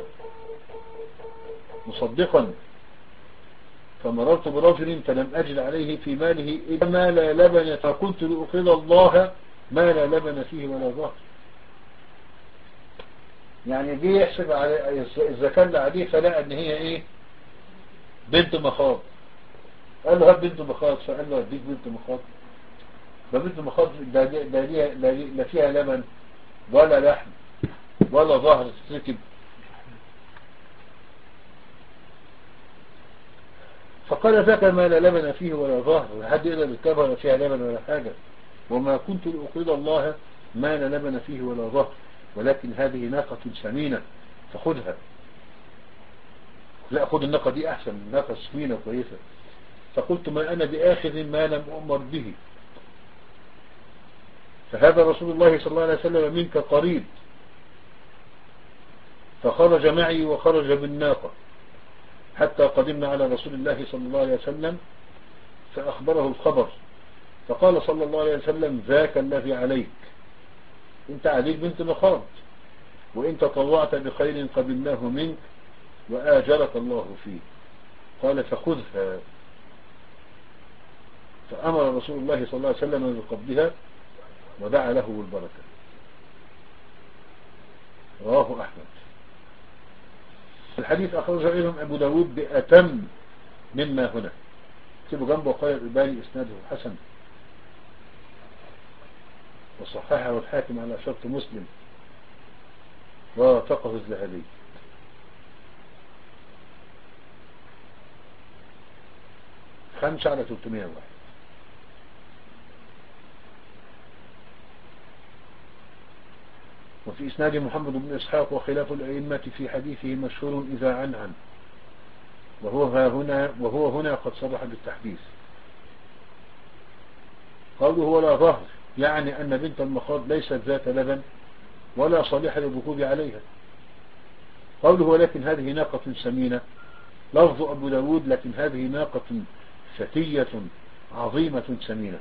مصدقا فمررت برجل فلم أجد عليه في ماله إلا ما لا لبن، فقلت لأقرض الله ما لا لبن فيه ولا ظهر. يعني جه يحسب على الزكاة اللي عليه فلقى ان هي ايه بنت مخاض. قال له هات بنت مخاض، فقال له هديك بنت مخاض. ده بنت مخاض لا لا فيها لبن ولا لحم ولا ظهر تتركب. فقال ذاك ما لا لبن فيه ولا ظهر، حد يقدر يركبها ولا فيها لبن ولا حاجة. وما كنت لأقرض الله ما لا لبن فيه ولا ظهر، ولكن هذه ناقة سمينة فخذها. لا، خذ الناقة دي أحسن، ناقة سمينة كويسة. فقلت ما أنا بآخذ ما لم أؤمر به، فهذا رسول الله صلى الله عليه وسلم منك قريب. فخرج معي وخرج بالناقة حتى قدمنا على رسول الله صلى الله عليه وسلم فأخبره الخبر، فقال صلى الله عليه وسلم ذاك الذي عليك، انت عليك بنت مخاض، وإن تطوعت بخير قبلناه منك وآجرك الله فيه. قال فخذها. فأمر رسول الله صلى الله عليه وسلم بقبضها ودعا له بالبركة. رواه أحمد. الحديث أخرج إليهم أبو داود بأتم مما هنا، اكتبوا جنبه وقال الألباني إسناده حسن، وصححه الحاكم على شرط مسلم ووافقه الذهبي. خمسة على ثلاثمائة واحد. وفي إسناد محمد بن إسحاق وخلاف الأئمة في حديثه مشهور إذا عن عن وهو هنا وهو هنا قد صرح بالتحديث. قوله ولا ظهر يعني أن بنت المخاض ليست ذات لبن ولا صالحة للركوب عليها. قوله ولكن هذه ناقة سمينة لفظ أبو داود لكن هذه ناقة فتية عظيمة سمينة.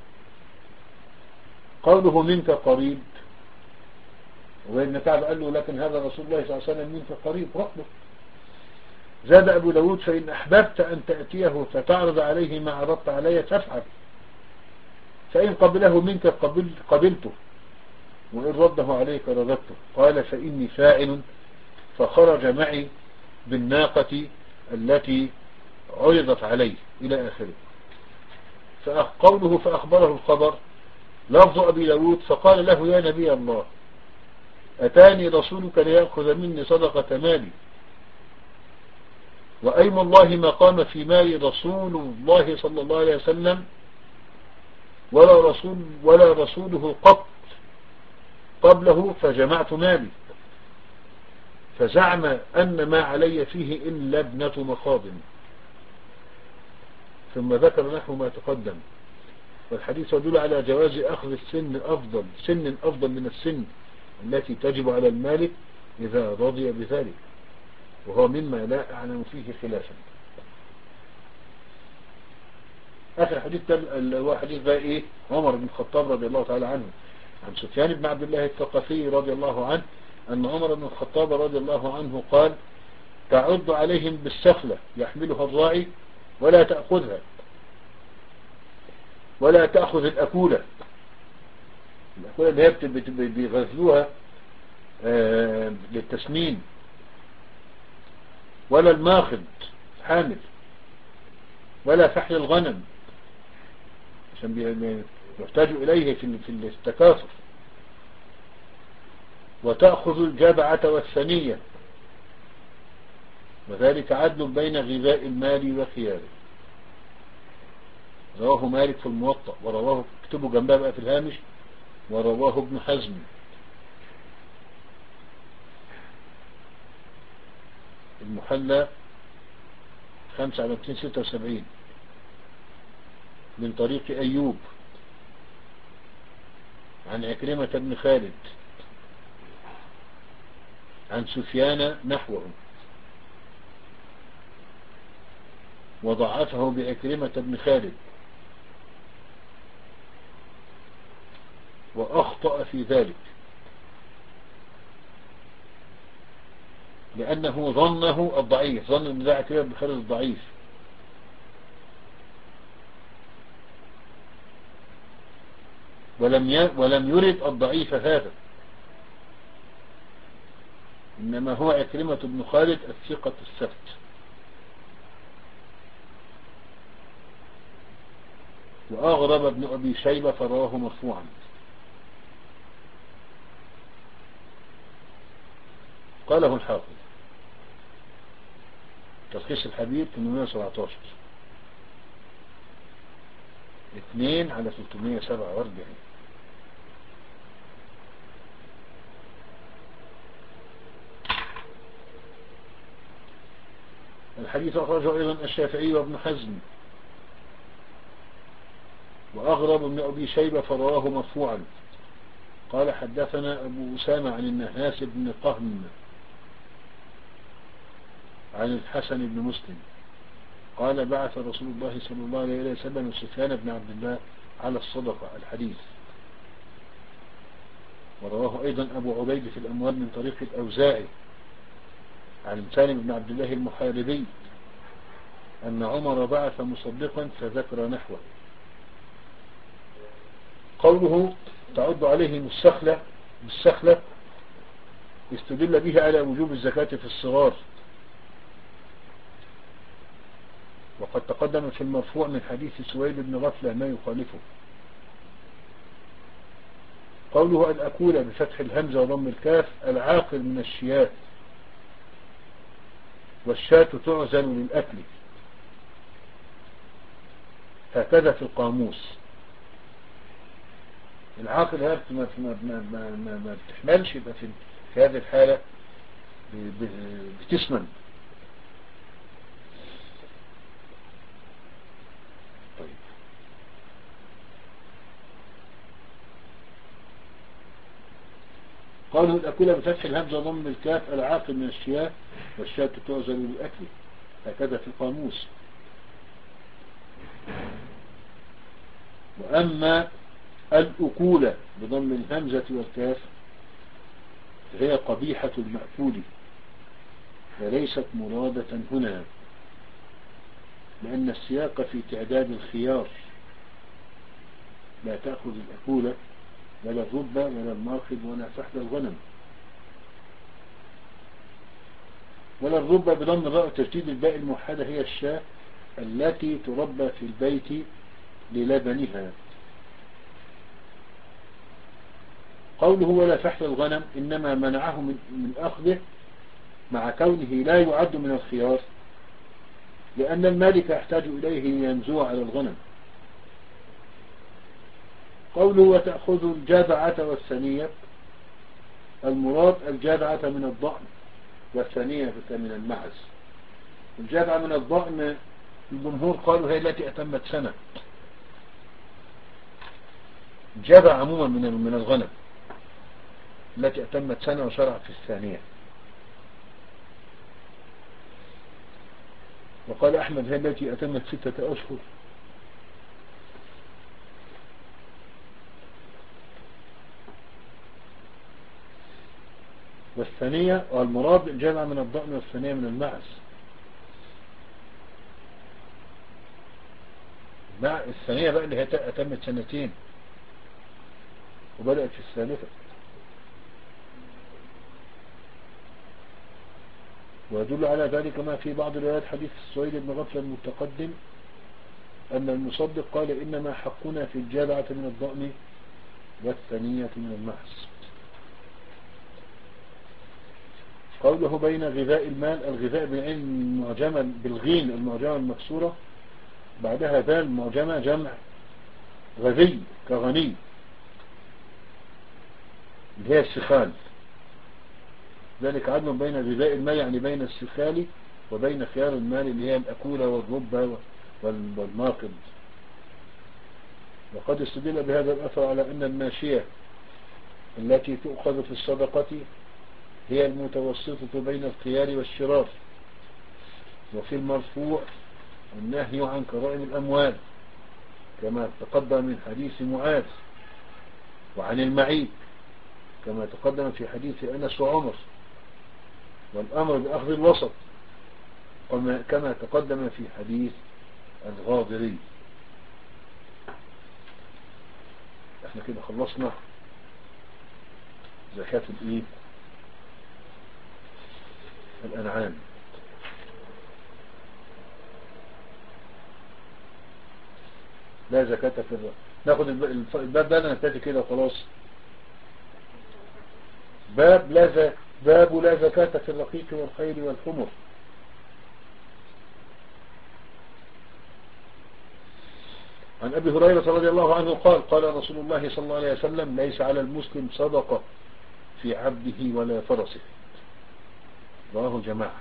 قوله منك قريب، وابن كعب قال له لكن هذا رسول الله صلى الله عليه وسلم منك قريب رقبه. زاد أبو داود فإن أحببت أن تأتيه فتعرض عليه ما عرضت علي فافعل، فإن قبله منك قبل قبلته وإن رده عليك رددته. قال فإني فاعل، فخرج معي بالناقة التي عرضت عليه إلى آخره. فقوله فأخبره الخبر لفظ أبي داود فقال له يا نبي الله أتاني رسولك ليأخذ مني صدقة مالي، وأيم الله ما قام في مالي رسول الله صلى الله عليه وسلم ولا رسول ولا رسوله قط قبله، فجمعت مالي فزعم أن ما علي فيه إلا ابنة مخاض. ثم ذكر نحو ما تقدم. والحديث يدل على جواز أخذ السن أفضل سن أفضل من السن التي تجب على المالك إذا رضي بذلك، وهو مما لا أعلم فيه خلافا. آخر حديث اللي هو حديث بقى إيه عمر بن الخطاب رضي الله تعالى عنه عن سفيان بن عبد الله الثقفي رضي الله عنه أن عمر بن الخطاب رضي الله عنه قال تعد عليهم بالسخلة يحملها الراعي ولا تأخذها ولا تأخذ الأكولة. الأكولة اللي هي بيغذوها آه للتسمين، ولا الماخذ حامل، ولا فحل الغنم عشان يحتاج إليه في التكاثر، وتأخذ الجبعة والثنية، وذلك عدل بين غذاء المال وخياره. رواه مالك في الموطأ، ورواه اكتبوا جنبها بقى في الهامش، ورواه ابن حزم المحلى خمسة على مئتين وستة وسبعين من طريق أيوب عن عكرمة بن خالد عن سفيان نحوه، وضعفه بعكرمة بن خالد، وأخطأ في ذلك لأنه ظنه الضعيف، ظن أن ذا عكرمة بن خالد الضعيف، ولم ولم يرد الضعيف هذا، إنما هو عكرمة بن خالد الثقة الثبت. وأغرب ابن أبي شيبة فرواه مرفوعا. قاله الحافظ تلخيص الحبيب ثمانمائة وسبعة عشر اثنين على ثلاثمائة وسبعة وأربعين. الحديث أخرجه أيضا الشافعي وابن حزم، وأغرب ابن أبي شيبة فرواه مرفوعا. قال حدثنا أبو أسامة عن النهاس بن قهم عن الحسن بن مسلم قال بعث رسول الله صلى الله عليه وسلم سفيان بن عبد الله على الصدقة الحديث. ورواه أيضا أبو عبيد في الأموال من طريق الأوزاعي عن سالم بن عبد الله المحاربي أن عمر بعث مصدقا فذكر نحوه. قوله تعد عليهم السخلة بالسخلة استدل به على وجوب الزكاة في الصغار، وقد تقدم في المرفوع من حديث سويد بن غفلة ما يخالفه. قوله الأكولة بفتح الهمزة وضم الكاف العاقل من الشياء، والشاة تعزل للأكل، هكذا في القاموس. العاقل هذا ما, ما, ما, ما, ما بتحملش، يبقى في, في هذه الحالة بتسمن. طيب. قالوا الأكولة بفتح الهمزة وضم الكاف العاقل من الشياه والشاة تعزل للأكل، هكذا في القاموس. وأما الأكولة بضم الهمزة والكاف فهي قبيحة المأكول وليست مرادة هنا، لأن السياق في تعداد الخيار، لا تأخذ الأكولة ولا الربة ولا الماخذ ولا فحل الغنم ولا الربة بضم الراء وتشديد الباء الموحدة هي الشاة التي تربى في البيت للبنها. قوله ولا فحل الغنم إنما منعه من, من أخذه مع كونه لا يعد من الخيار، لأن المالك يحتاج إليه لينزوع على الغنم. قوله وتأخذ الجذعة والثنية، المراد الجذعة من الضأن والثنية من المعز. الجذعة من الضأن الجمهور قالوا هي التي أتمت سنة، الجذع عموما من من الغنم التي أتمت سنة وشرعت في الثانية. وقال أحمد هي التي أتمت ستة أشهر. والثانية والمراد الجامع من الضأن والثانية من المعز. الثانية بقى اللي هي أتمت سنتين وبدأت في الثالثة. ويدل على ذلك ما في بعض روايات حديث السويد بن غفلة المتقدم أن المصدق قال إنما حقنا في الجابعة من الضأن والثانية من المعز. قوله بين غذاء المال، الغذاء بالعين المعجمة بالغين المعجمة المكسورة بعدها ذال معجمة جمع غذي كغني اللي هي السخال. ذلك عدل بين غذاء المال يعني بين السخال وبين خيار المال اللي هي الأكولة والربة والناقد. وقد استدل بهذا الأثر على أن الماشية التي تؤخذ في الصدقة هي المتوسطة بين الخيار والشرار. وفي المرفوع النهي عن كرائم الأموال كما تقدم من حديث معاذ، وعن المعيب كما تقدم في حديث أنس وعمر، والأمر بأخذ الوسط كما تقدم في حديث الغاضري. احنا كده خلصنا زكاة الايه الأنعام. لا زكاة في الرقيق. ناخد الباب ده انا نبتدي كده خلاص. باب لا ز... باب لا زكاة في الرقيق والخيل والحمر. عن أبي هريرة رضي الله عنه قال قال رسول الله صلى الله عليه وسلم ليس على المسلم صدقة في عبده ولا فرسه. رواه جماعة.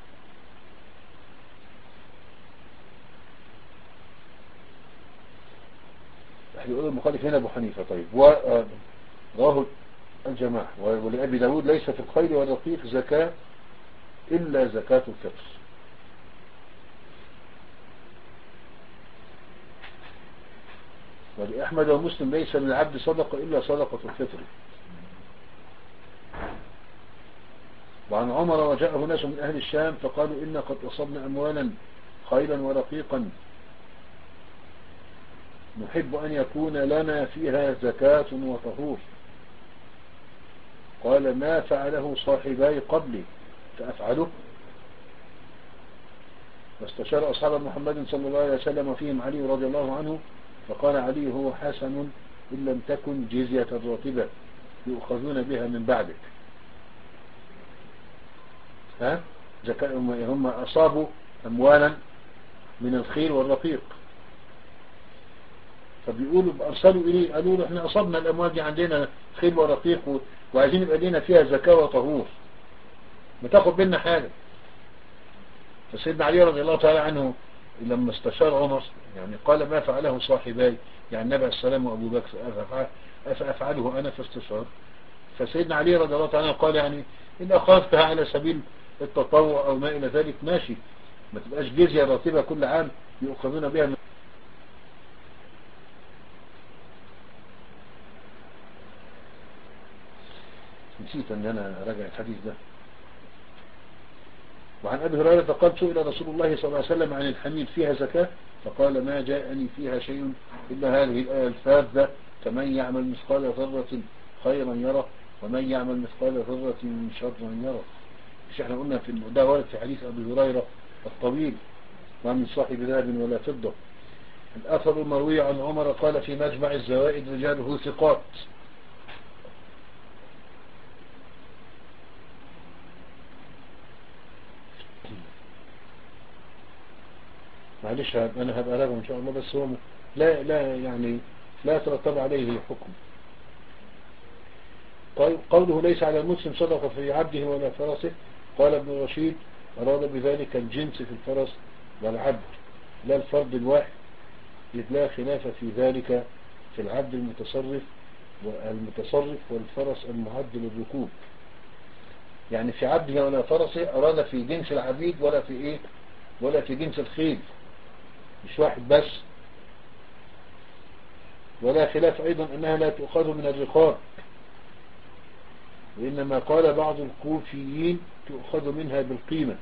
يقول المخالف هنا أبو حنيفة. طيب رواه الجماعة. ولأبي داود ليس في الخيل والرقيق زكاة إلا زكاة الفطر. ولأحمد ومسلم ليس من العبد صدقة إلا صدقة الفطر. وعن عمر وجاءه ناس من أهل الشام فقالوا إنا قد أصبنا أموالا خيلا ورقيقا نحب أن يكون لنا فيها زكاة وطهور. قال ما فعله صاحباي قبلي فأفعله. واستشار أصحاب محمد صلى الله عليه وسلم فيهم علي رضي الله عنه فقال علي هو حسن إن لم تكن جزية راتبة يؤخذون بها من بعدك. ها زكاة هم أصابوا أموالا من الخيل والرقيق فبيقولوا أرسلوا إليه قالوا له احنا أصبنا الأموال دي عندنا خيل ورقيق وعايزين يبقى لنا فيها زكاة وطهور ما تاخد منا حاجة. فسيدنا علي رضي الله تعالى عنه لما استشار عمر يعني قال ما فعله صاحباي يعني النبي عليه السلام وأبو بكر أفعله أنا فاستشار. فسيدنا علي رضي الله تعالى قال يعني إن أخذتها على سبيل التطوع أو ما إلى ذلك ماشي ما تبقاش جزية راتبة كل عام يؤخذون بها من نسيت أن أنا راجع الحديث ده. وعن أبي هريرة قال سئل رسول الله صلى الله عليه وسلم عن الحمير فيها زكاة فقال ما جاءني فيها شيء إلا هذه الآية الفاذة فمن يعمل مثقال ذرة خيرا يره ومن يعمل مثقال ذرة شرا يره. مش احنا قلنا في ده ورد في حديث أبي هريرة الطويل ما من صاحب ذهب ولا فضة. الأثر المروي عن عمر قال في مجمع الزوائد رجاله ثقات. معلش أنا هبقى راجع إن شاء الله بس هو لا لا يعني لا يترتب عليه حكم. طيب قوله ليس على المسلم صدقة في عبده ولا فرسه قال ابن رشيد أراد بذلك الجنس في الفرس والعبد لا الفرد الواحد إذ لا خلاف في ذلك في العبد المتصرف والمتصرف والفرس المعد للركوب. يعني في عبده ولا فرسه أراد في جنس العبيد ولا في إيه ولا في جنس الخيل مش واحد بس. ولا خلاف أيضا أنها لا تؤخذ من الرقاب وإنما قال بعض الكوفيين تؤخذ منها بالقيمة.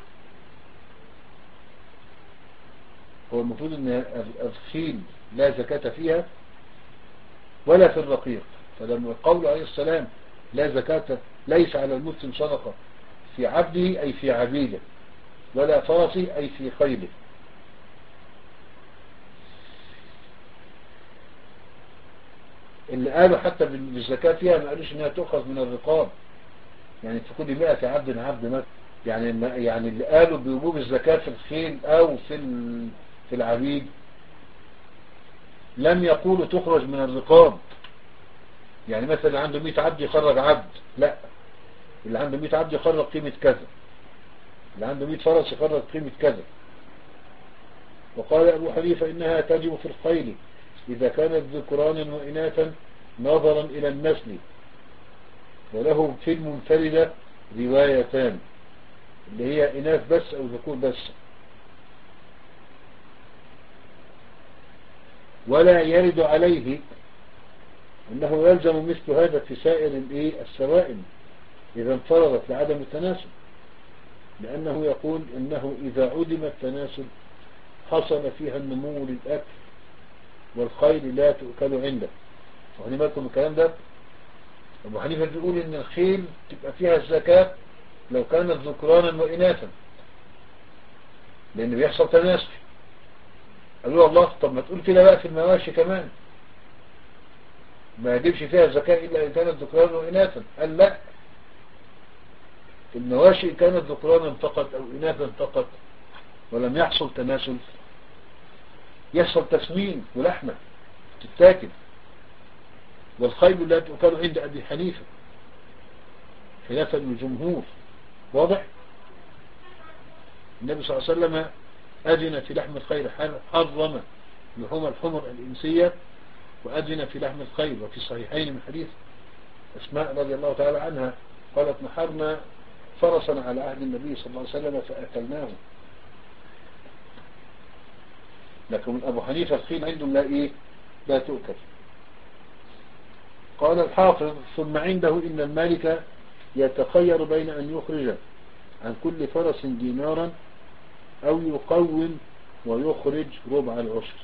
هو المفروض أن الخيل لا زكاة فيها ولا في الرقيق، فلما قول عليه السلام لا زكاة ليس على المسلم صدقة في عبده أي في عبيده، ولا فرسه أي في خيله. اللي قالوا حتى بالزكاة فيها ما قالوش انها تؤخذ من الرقاب، يعني في كل مئة عبد عبد مثلا، يعني يعني اللي قالوا بوجوب الزكاة في الخيل او في في العبيد لم يقولوا تخرج من الرقاب. يعني مثلا عنده مئة عبد يخرج عبد، لا، اللي عنده مئة عبد يخرج قيمة كذا، اللي عنده مئة فرس يخرج قيمة كذا. وقال أبو حنيفة إنها تجب في الخيل إذا كانت ذكرانا وإناثا نظرا إلى النسل، وله في المنفردة روايتان اللي هي إناث بس أو ذكور بس. ولا يرد عليه أنه يلزم مثل هذا في سائر السوائل إذا انفردت لعدم التناسل، لأنه يقول إنه إذا عدم التناسل حصل فيها النمو للأكل والخيل لا تؤكل عنده. وهني بالكم الكلام ده. أبو حنيفة بيقول إن الخيل تبقى فيها الزكاة لو كانت ذكرانا وإناثا، لأن بيحصل تناسل. قالوا الله طب ما تقول كده بقى في المواشي كمان، ما يجبش فيها الزكاة إلا إن كانت ذكرانا وإناثا. قال لا، المواشي كانت ذكرانا فقط أو إناثا فقط ولم يحصل تناسل يحصل تسمين ولحمة تتاكل، والخيل لا تؤكل عند أبي حنيفة خلافا للجمهور. واضح؟ النبي صلى الله عليه وسلم أذن في لحم الخيل، حرم لحوم الحمر الإنسية وأذن في لحم الخيل. وفي الصحيحين من حديث أسماء رضي الله تعالى عنها قالت نحرنا فرسا على عهد النبي صلى الله عليه وسلم فأكلناه. لكن أبو حنيفة الخيل عنده لا إيه لا تؤكل. قال الحافظ ثم عنده إن المالك يتخير بين أن يخرج عن كل فرس دينارا أو يقوم ويخرج ربع العشر.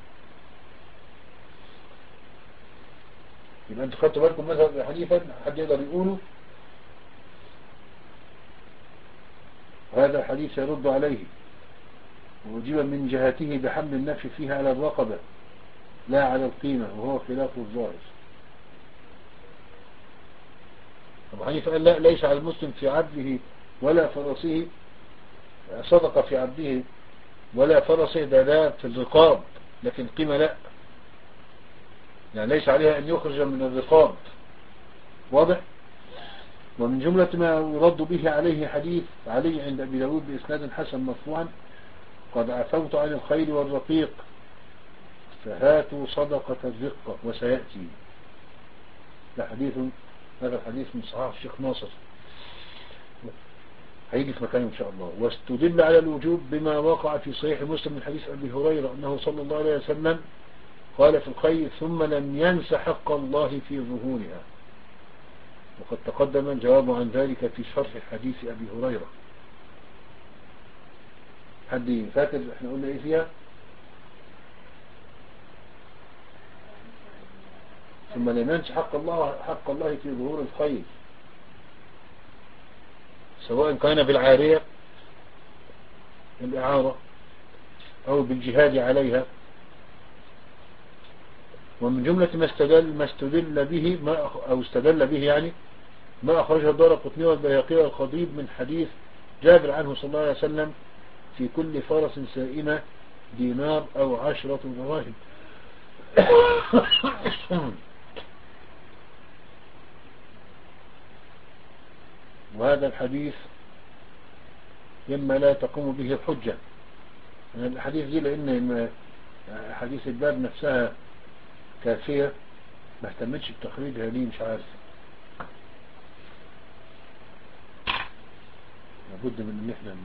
يبقى أنتوا خدتوا بالكم مذهب أبي حنيفة حد يقدر يقوله هذا الحديث يرد عليه، ووجب من جهته بحمل النفي فيها على الرقبة لا على القيمة، وهو خلاف الظاهر. أبو حنيفة قال لا، ليس على المسلم في عبده ولا فرسه صدقة في عبده ولا فرسه، ده ده في الرقاب، لكن قيمة لا، يعني ليس عليها أن يخرج من الرقاب. واضح؟ ومن جملة ما يرد به عليه حديث علي عند أبي داود بإسناد حسن مرفوعا قد عفوت عن الخيل والرقيق فهاتوا صدقة الرقة وسيأتي. ده حديث، هذا الحديث من صحاح الشيخ ناصر هيجي في مكانه إن شاء الله. واستدل على الوجوب بما وقع في صحيح مسلم من حديث أبي هريرة أنه صلى الله عليه وسلم قال في الخيل ثم لم ينس حق الله في ظهورها، وقد تقدم الجواب عن ذلك في شرح حديث أبي هريرة. حد فاكر احنا قلنا ايه فيها؟ ثم لم ينس حق الله حق الله في ظهور الخيل سواء كان بالعارية الإعارة أو بالجهاد عليها. ومن جملة ما استدل ما استدل به ما أو استدل به يعني ما أخرجه الدارقطني والبيهقي والخطيب من حديث جابر عنه صلى الله عليه وسلم في كل فرس سائمة دينار أو عشرة دراهم. وهذا الحديث مما لا تقوم به الحجة. يعني الحديث دي لأن حديث الباب نفسها كافية ما اهتمتش بتخريجها ليه مش عارف، لابد من ان احنا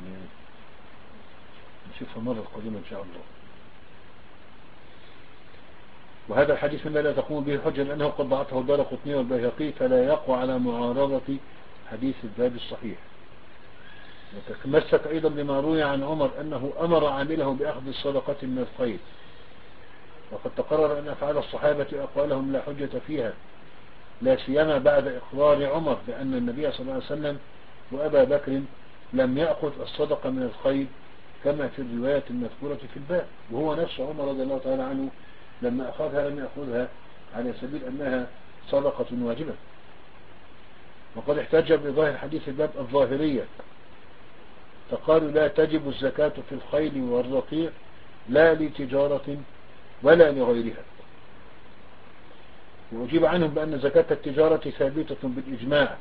نشوفها مرة القادمة ان شاء الله. وهذا الحديث مما لا تقوم به حجة لأنه قد ضعفه الدارقطني والبيهقي فلا يقوى على معارضة حديث الباب الصحيح. وتتمسك أيضا بما روي عن عمر أنه أمر عامله بأخذ الصدقة من الخير، وقد تقرر أن أفعال الصحابة أقوالهم لا حجة فيها، لا سيما بعد إقرار عمر بأن النبي صلى الله عليه وسلم وأبا بكر لم يأخذ الصدقة من الخير كما في الرواية المذكورة في الباب، وهو نفس عمر رضي الله تعالى عنه لما أخذها لم يأخذها على سبيل أنها صدقة واجبة. وقد احتج بظاهر حديث الباب الظاهرية فقالوا لا تجب الزكاة في الخيل والرقيق لا لتجارة ولا لغيرها، وأجيب عنهم بأن زكاة التجارة ثابتة بالإجماع،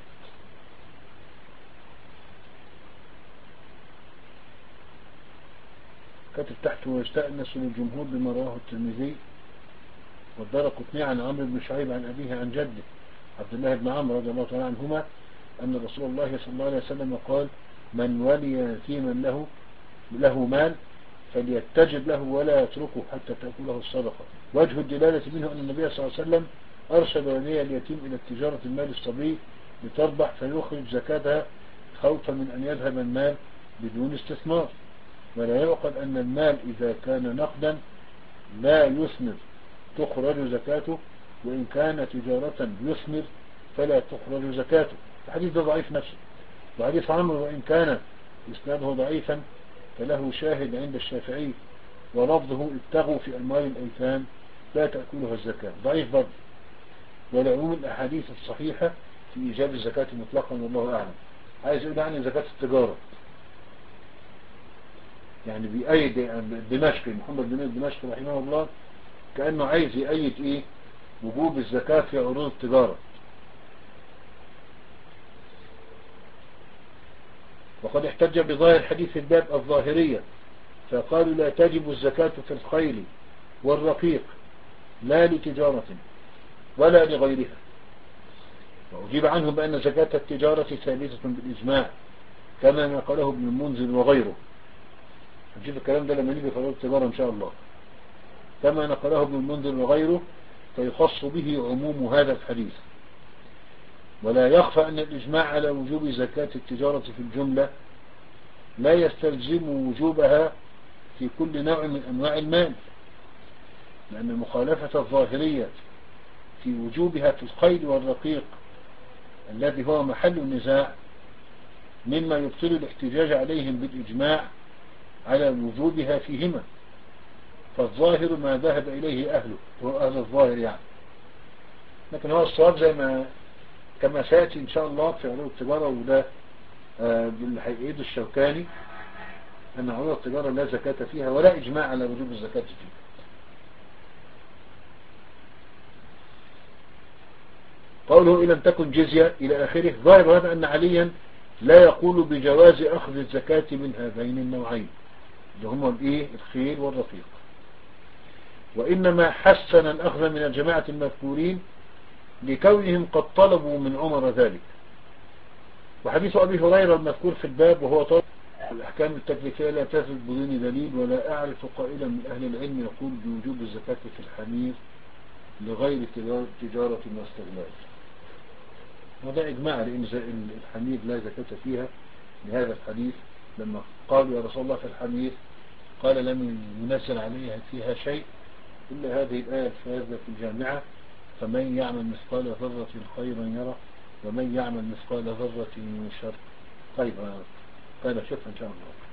كتب تحت ويستأنس للجمهور بما رواه الترمذي والدارقطني عن عمرو بن شعيب عن أبيه عن جده عبد الله بن عمرو رضي الله تعالى عنهما أن رسول الله صلى الله عليه وسلم قال من ولي يتيما له له مال فليتجد له ولا يتركه حتى تأكله الصدقة. وجه الدلالة منه أن النبي صلى الله عليه وسلم أرشد ولي اليتيم إلى التجارة المال الصبي لتربح فيخرج زكاتها خوفا من أن يذهب المال بدون استثمار. ولا يعقل أن المال إذا كان نقدا لا يثمر تخرج زكاته، وإن كان تجارة يثمر فلا تخرج زكاته. الحديث ده ضعيف نفسه. وحديث عمرو وإن كان إسناده ضعيفا فله شاهد عند الشافعي ولفظه ابتغوا في أموال الأيتام لا تأكلها الزكاة، ضعيف برضه. ولعموم الأحاديث الصحيحة في إيجاب الزكاة مطلقا والله أعلم. عايز يقول عني زكاة التجارة، يعني بأيد دمشق محمد بن دمشق رحمه الله كأنه عايز يأيد إيه وجوب الزكاة في عروض التجارة. وقد احتج بظاهر حديث الباب الظاهرية فقالوا لا تجب الزكاة في الخيل والرقيق لا لتجارة ولا لغيرها، وأجيب عنهم بأن زكاة التجارة ثابتة بالإجماع كما نقله ابن المنذر وغيره. هنشوف الكلام ده لما نيجي في عروض التجارة إن شاء الله. كما نقله ابن المنذر وغيره فيخص به عموم هذا الحديث. ولا يخفى أن الإجماع على وجوب زكاة التجارة في الجملة لا يستلزم وجوبها في كل نوع من أنواع المال، لأن مخالفة الظاهرية في وجوبها في الخيل والرقيق الذي هو محل النزاع مما يبطل الاحتجاج عليهم بالإجماع على وجوبها فيهما، فالظاهر ما ذهب إليه أهله وهو أهل الظاهر يعني. لكن هو الصواب زي ما كما سيأتي إن شاء الله في عروض التجارة، وده بالحقيقة الشوكاني أن عروض التجارة لا زكاة فيها ولا إجماع على وجوب الزكاة فيها. قوله إن لم تكن جزية إلى آخره، ظاهر هذا أن عليا لا يقول بجواز أخذ الزكاة من هذين النوعين اللي هم الإيه الخيل والرقيق، وإنما حسن الأخذ من الجماعة المذكورين لكونهم قد طلبوا من عمر ذلك. وحديث أبي هريرة المذكور في الباب وهو طلب الأحكام التكليفية لا تثبت بدون دليل، ولا أعرف قائلا من أهل العلم يقول بوجوب الزكاة في الحمير لغير تجارة واستغلال. وده إجماع لأن الحمير لا زكاة فيها لهذا الحديث لما قالوا يا رسول الله في الحمير قال لم ينزل عليها فيها شيء إلا هذه الآية الفاذة في الجامعة فمن يعمل مثقال ذرة خيرا يرى ومن يعمل مثقال ذرة شر خيرا. قال شوف إن شاء الله.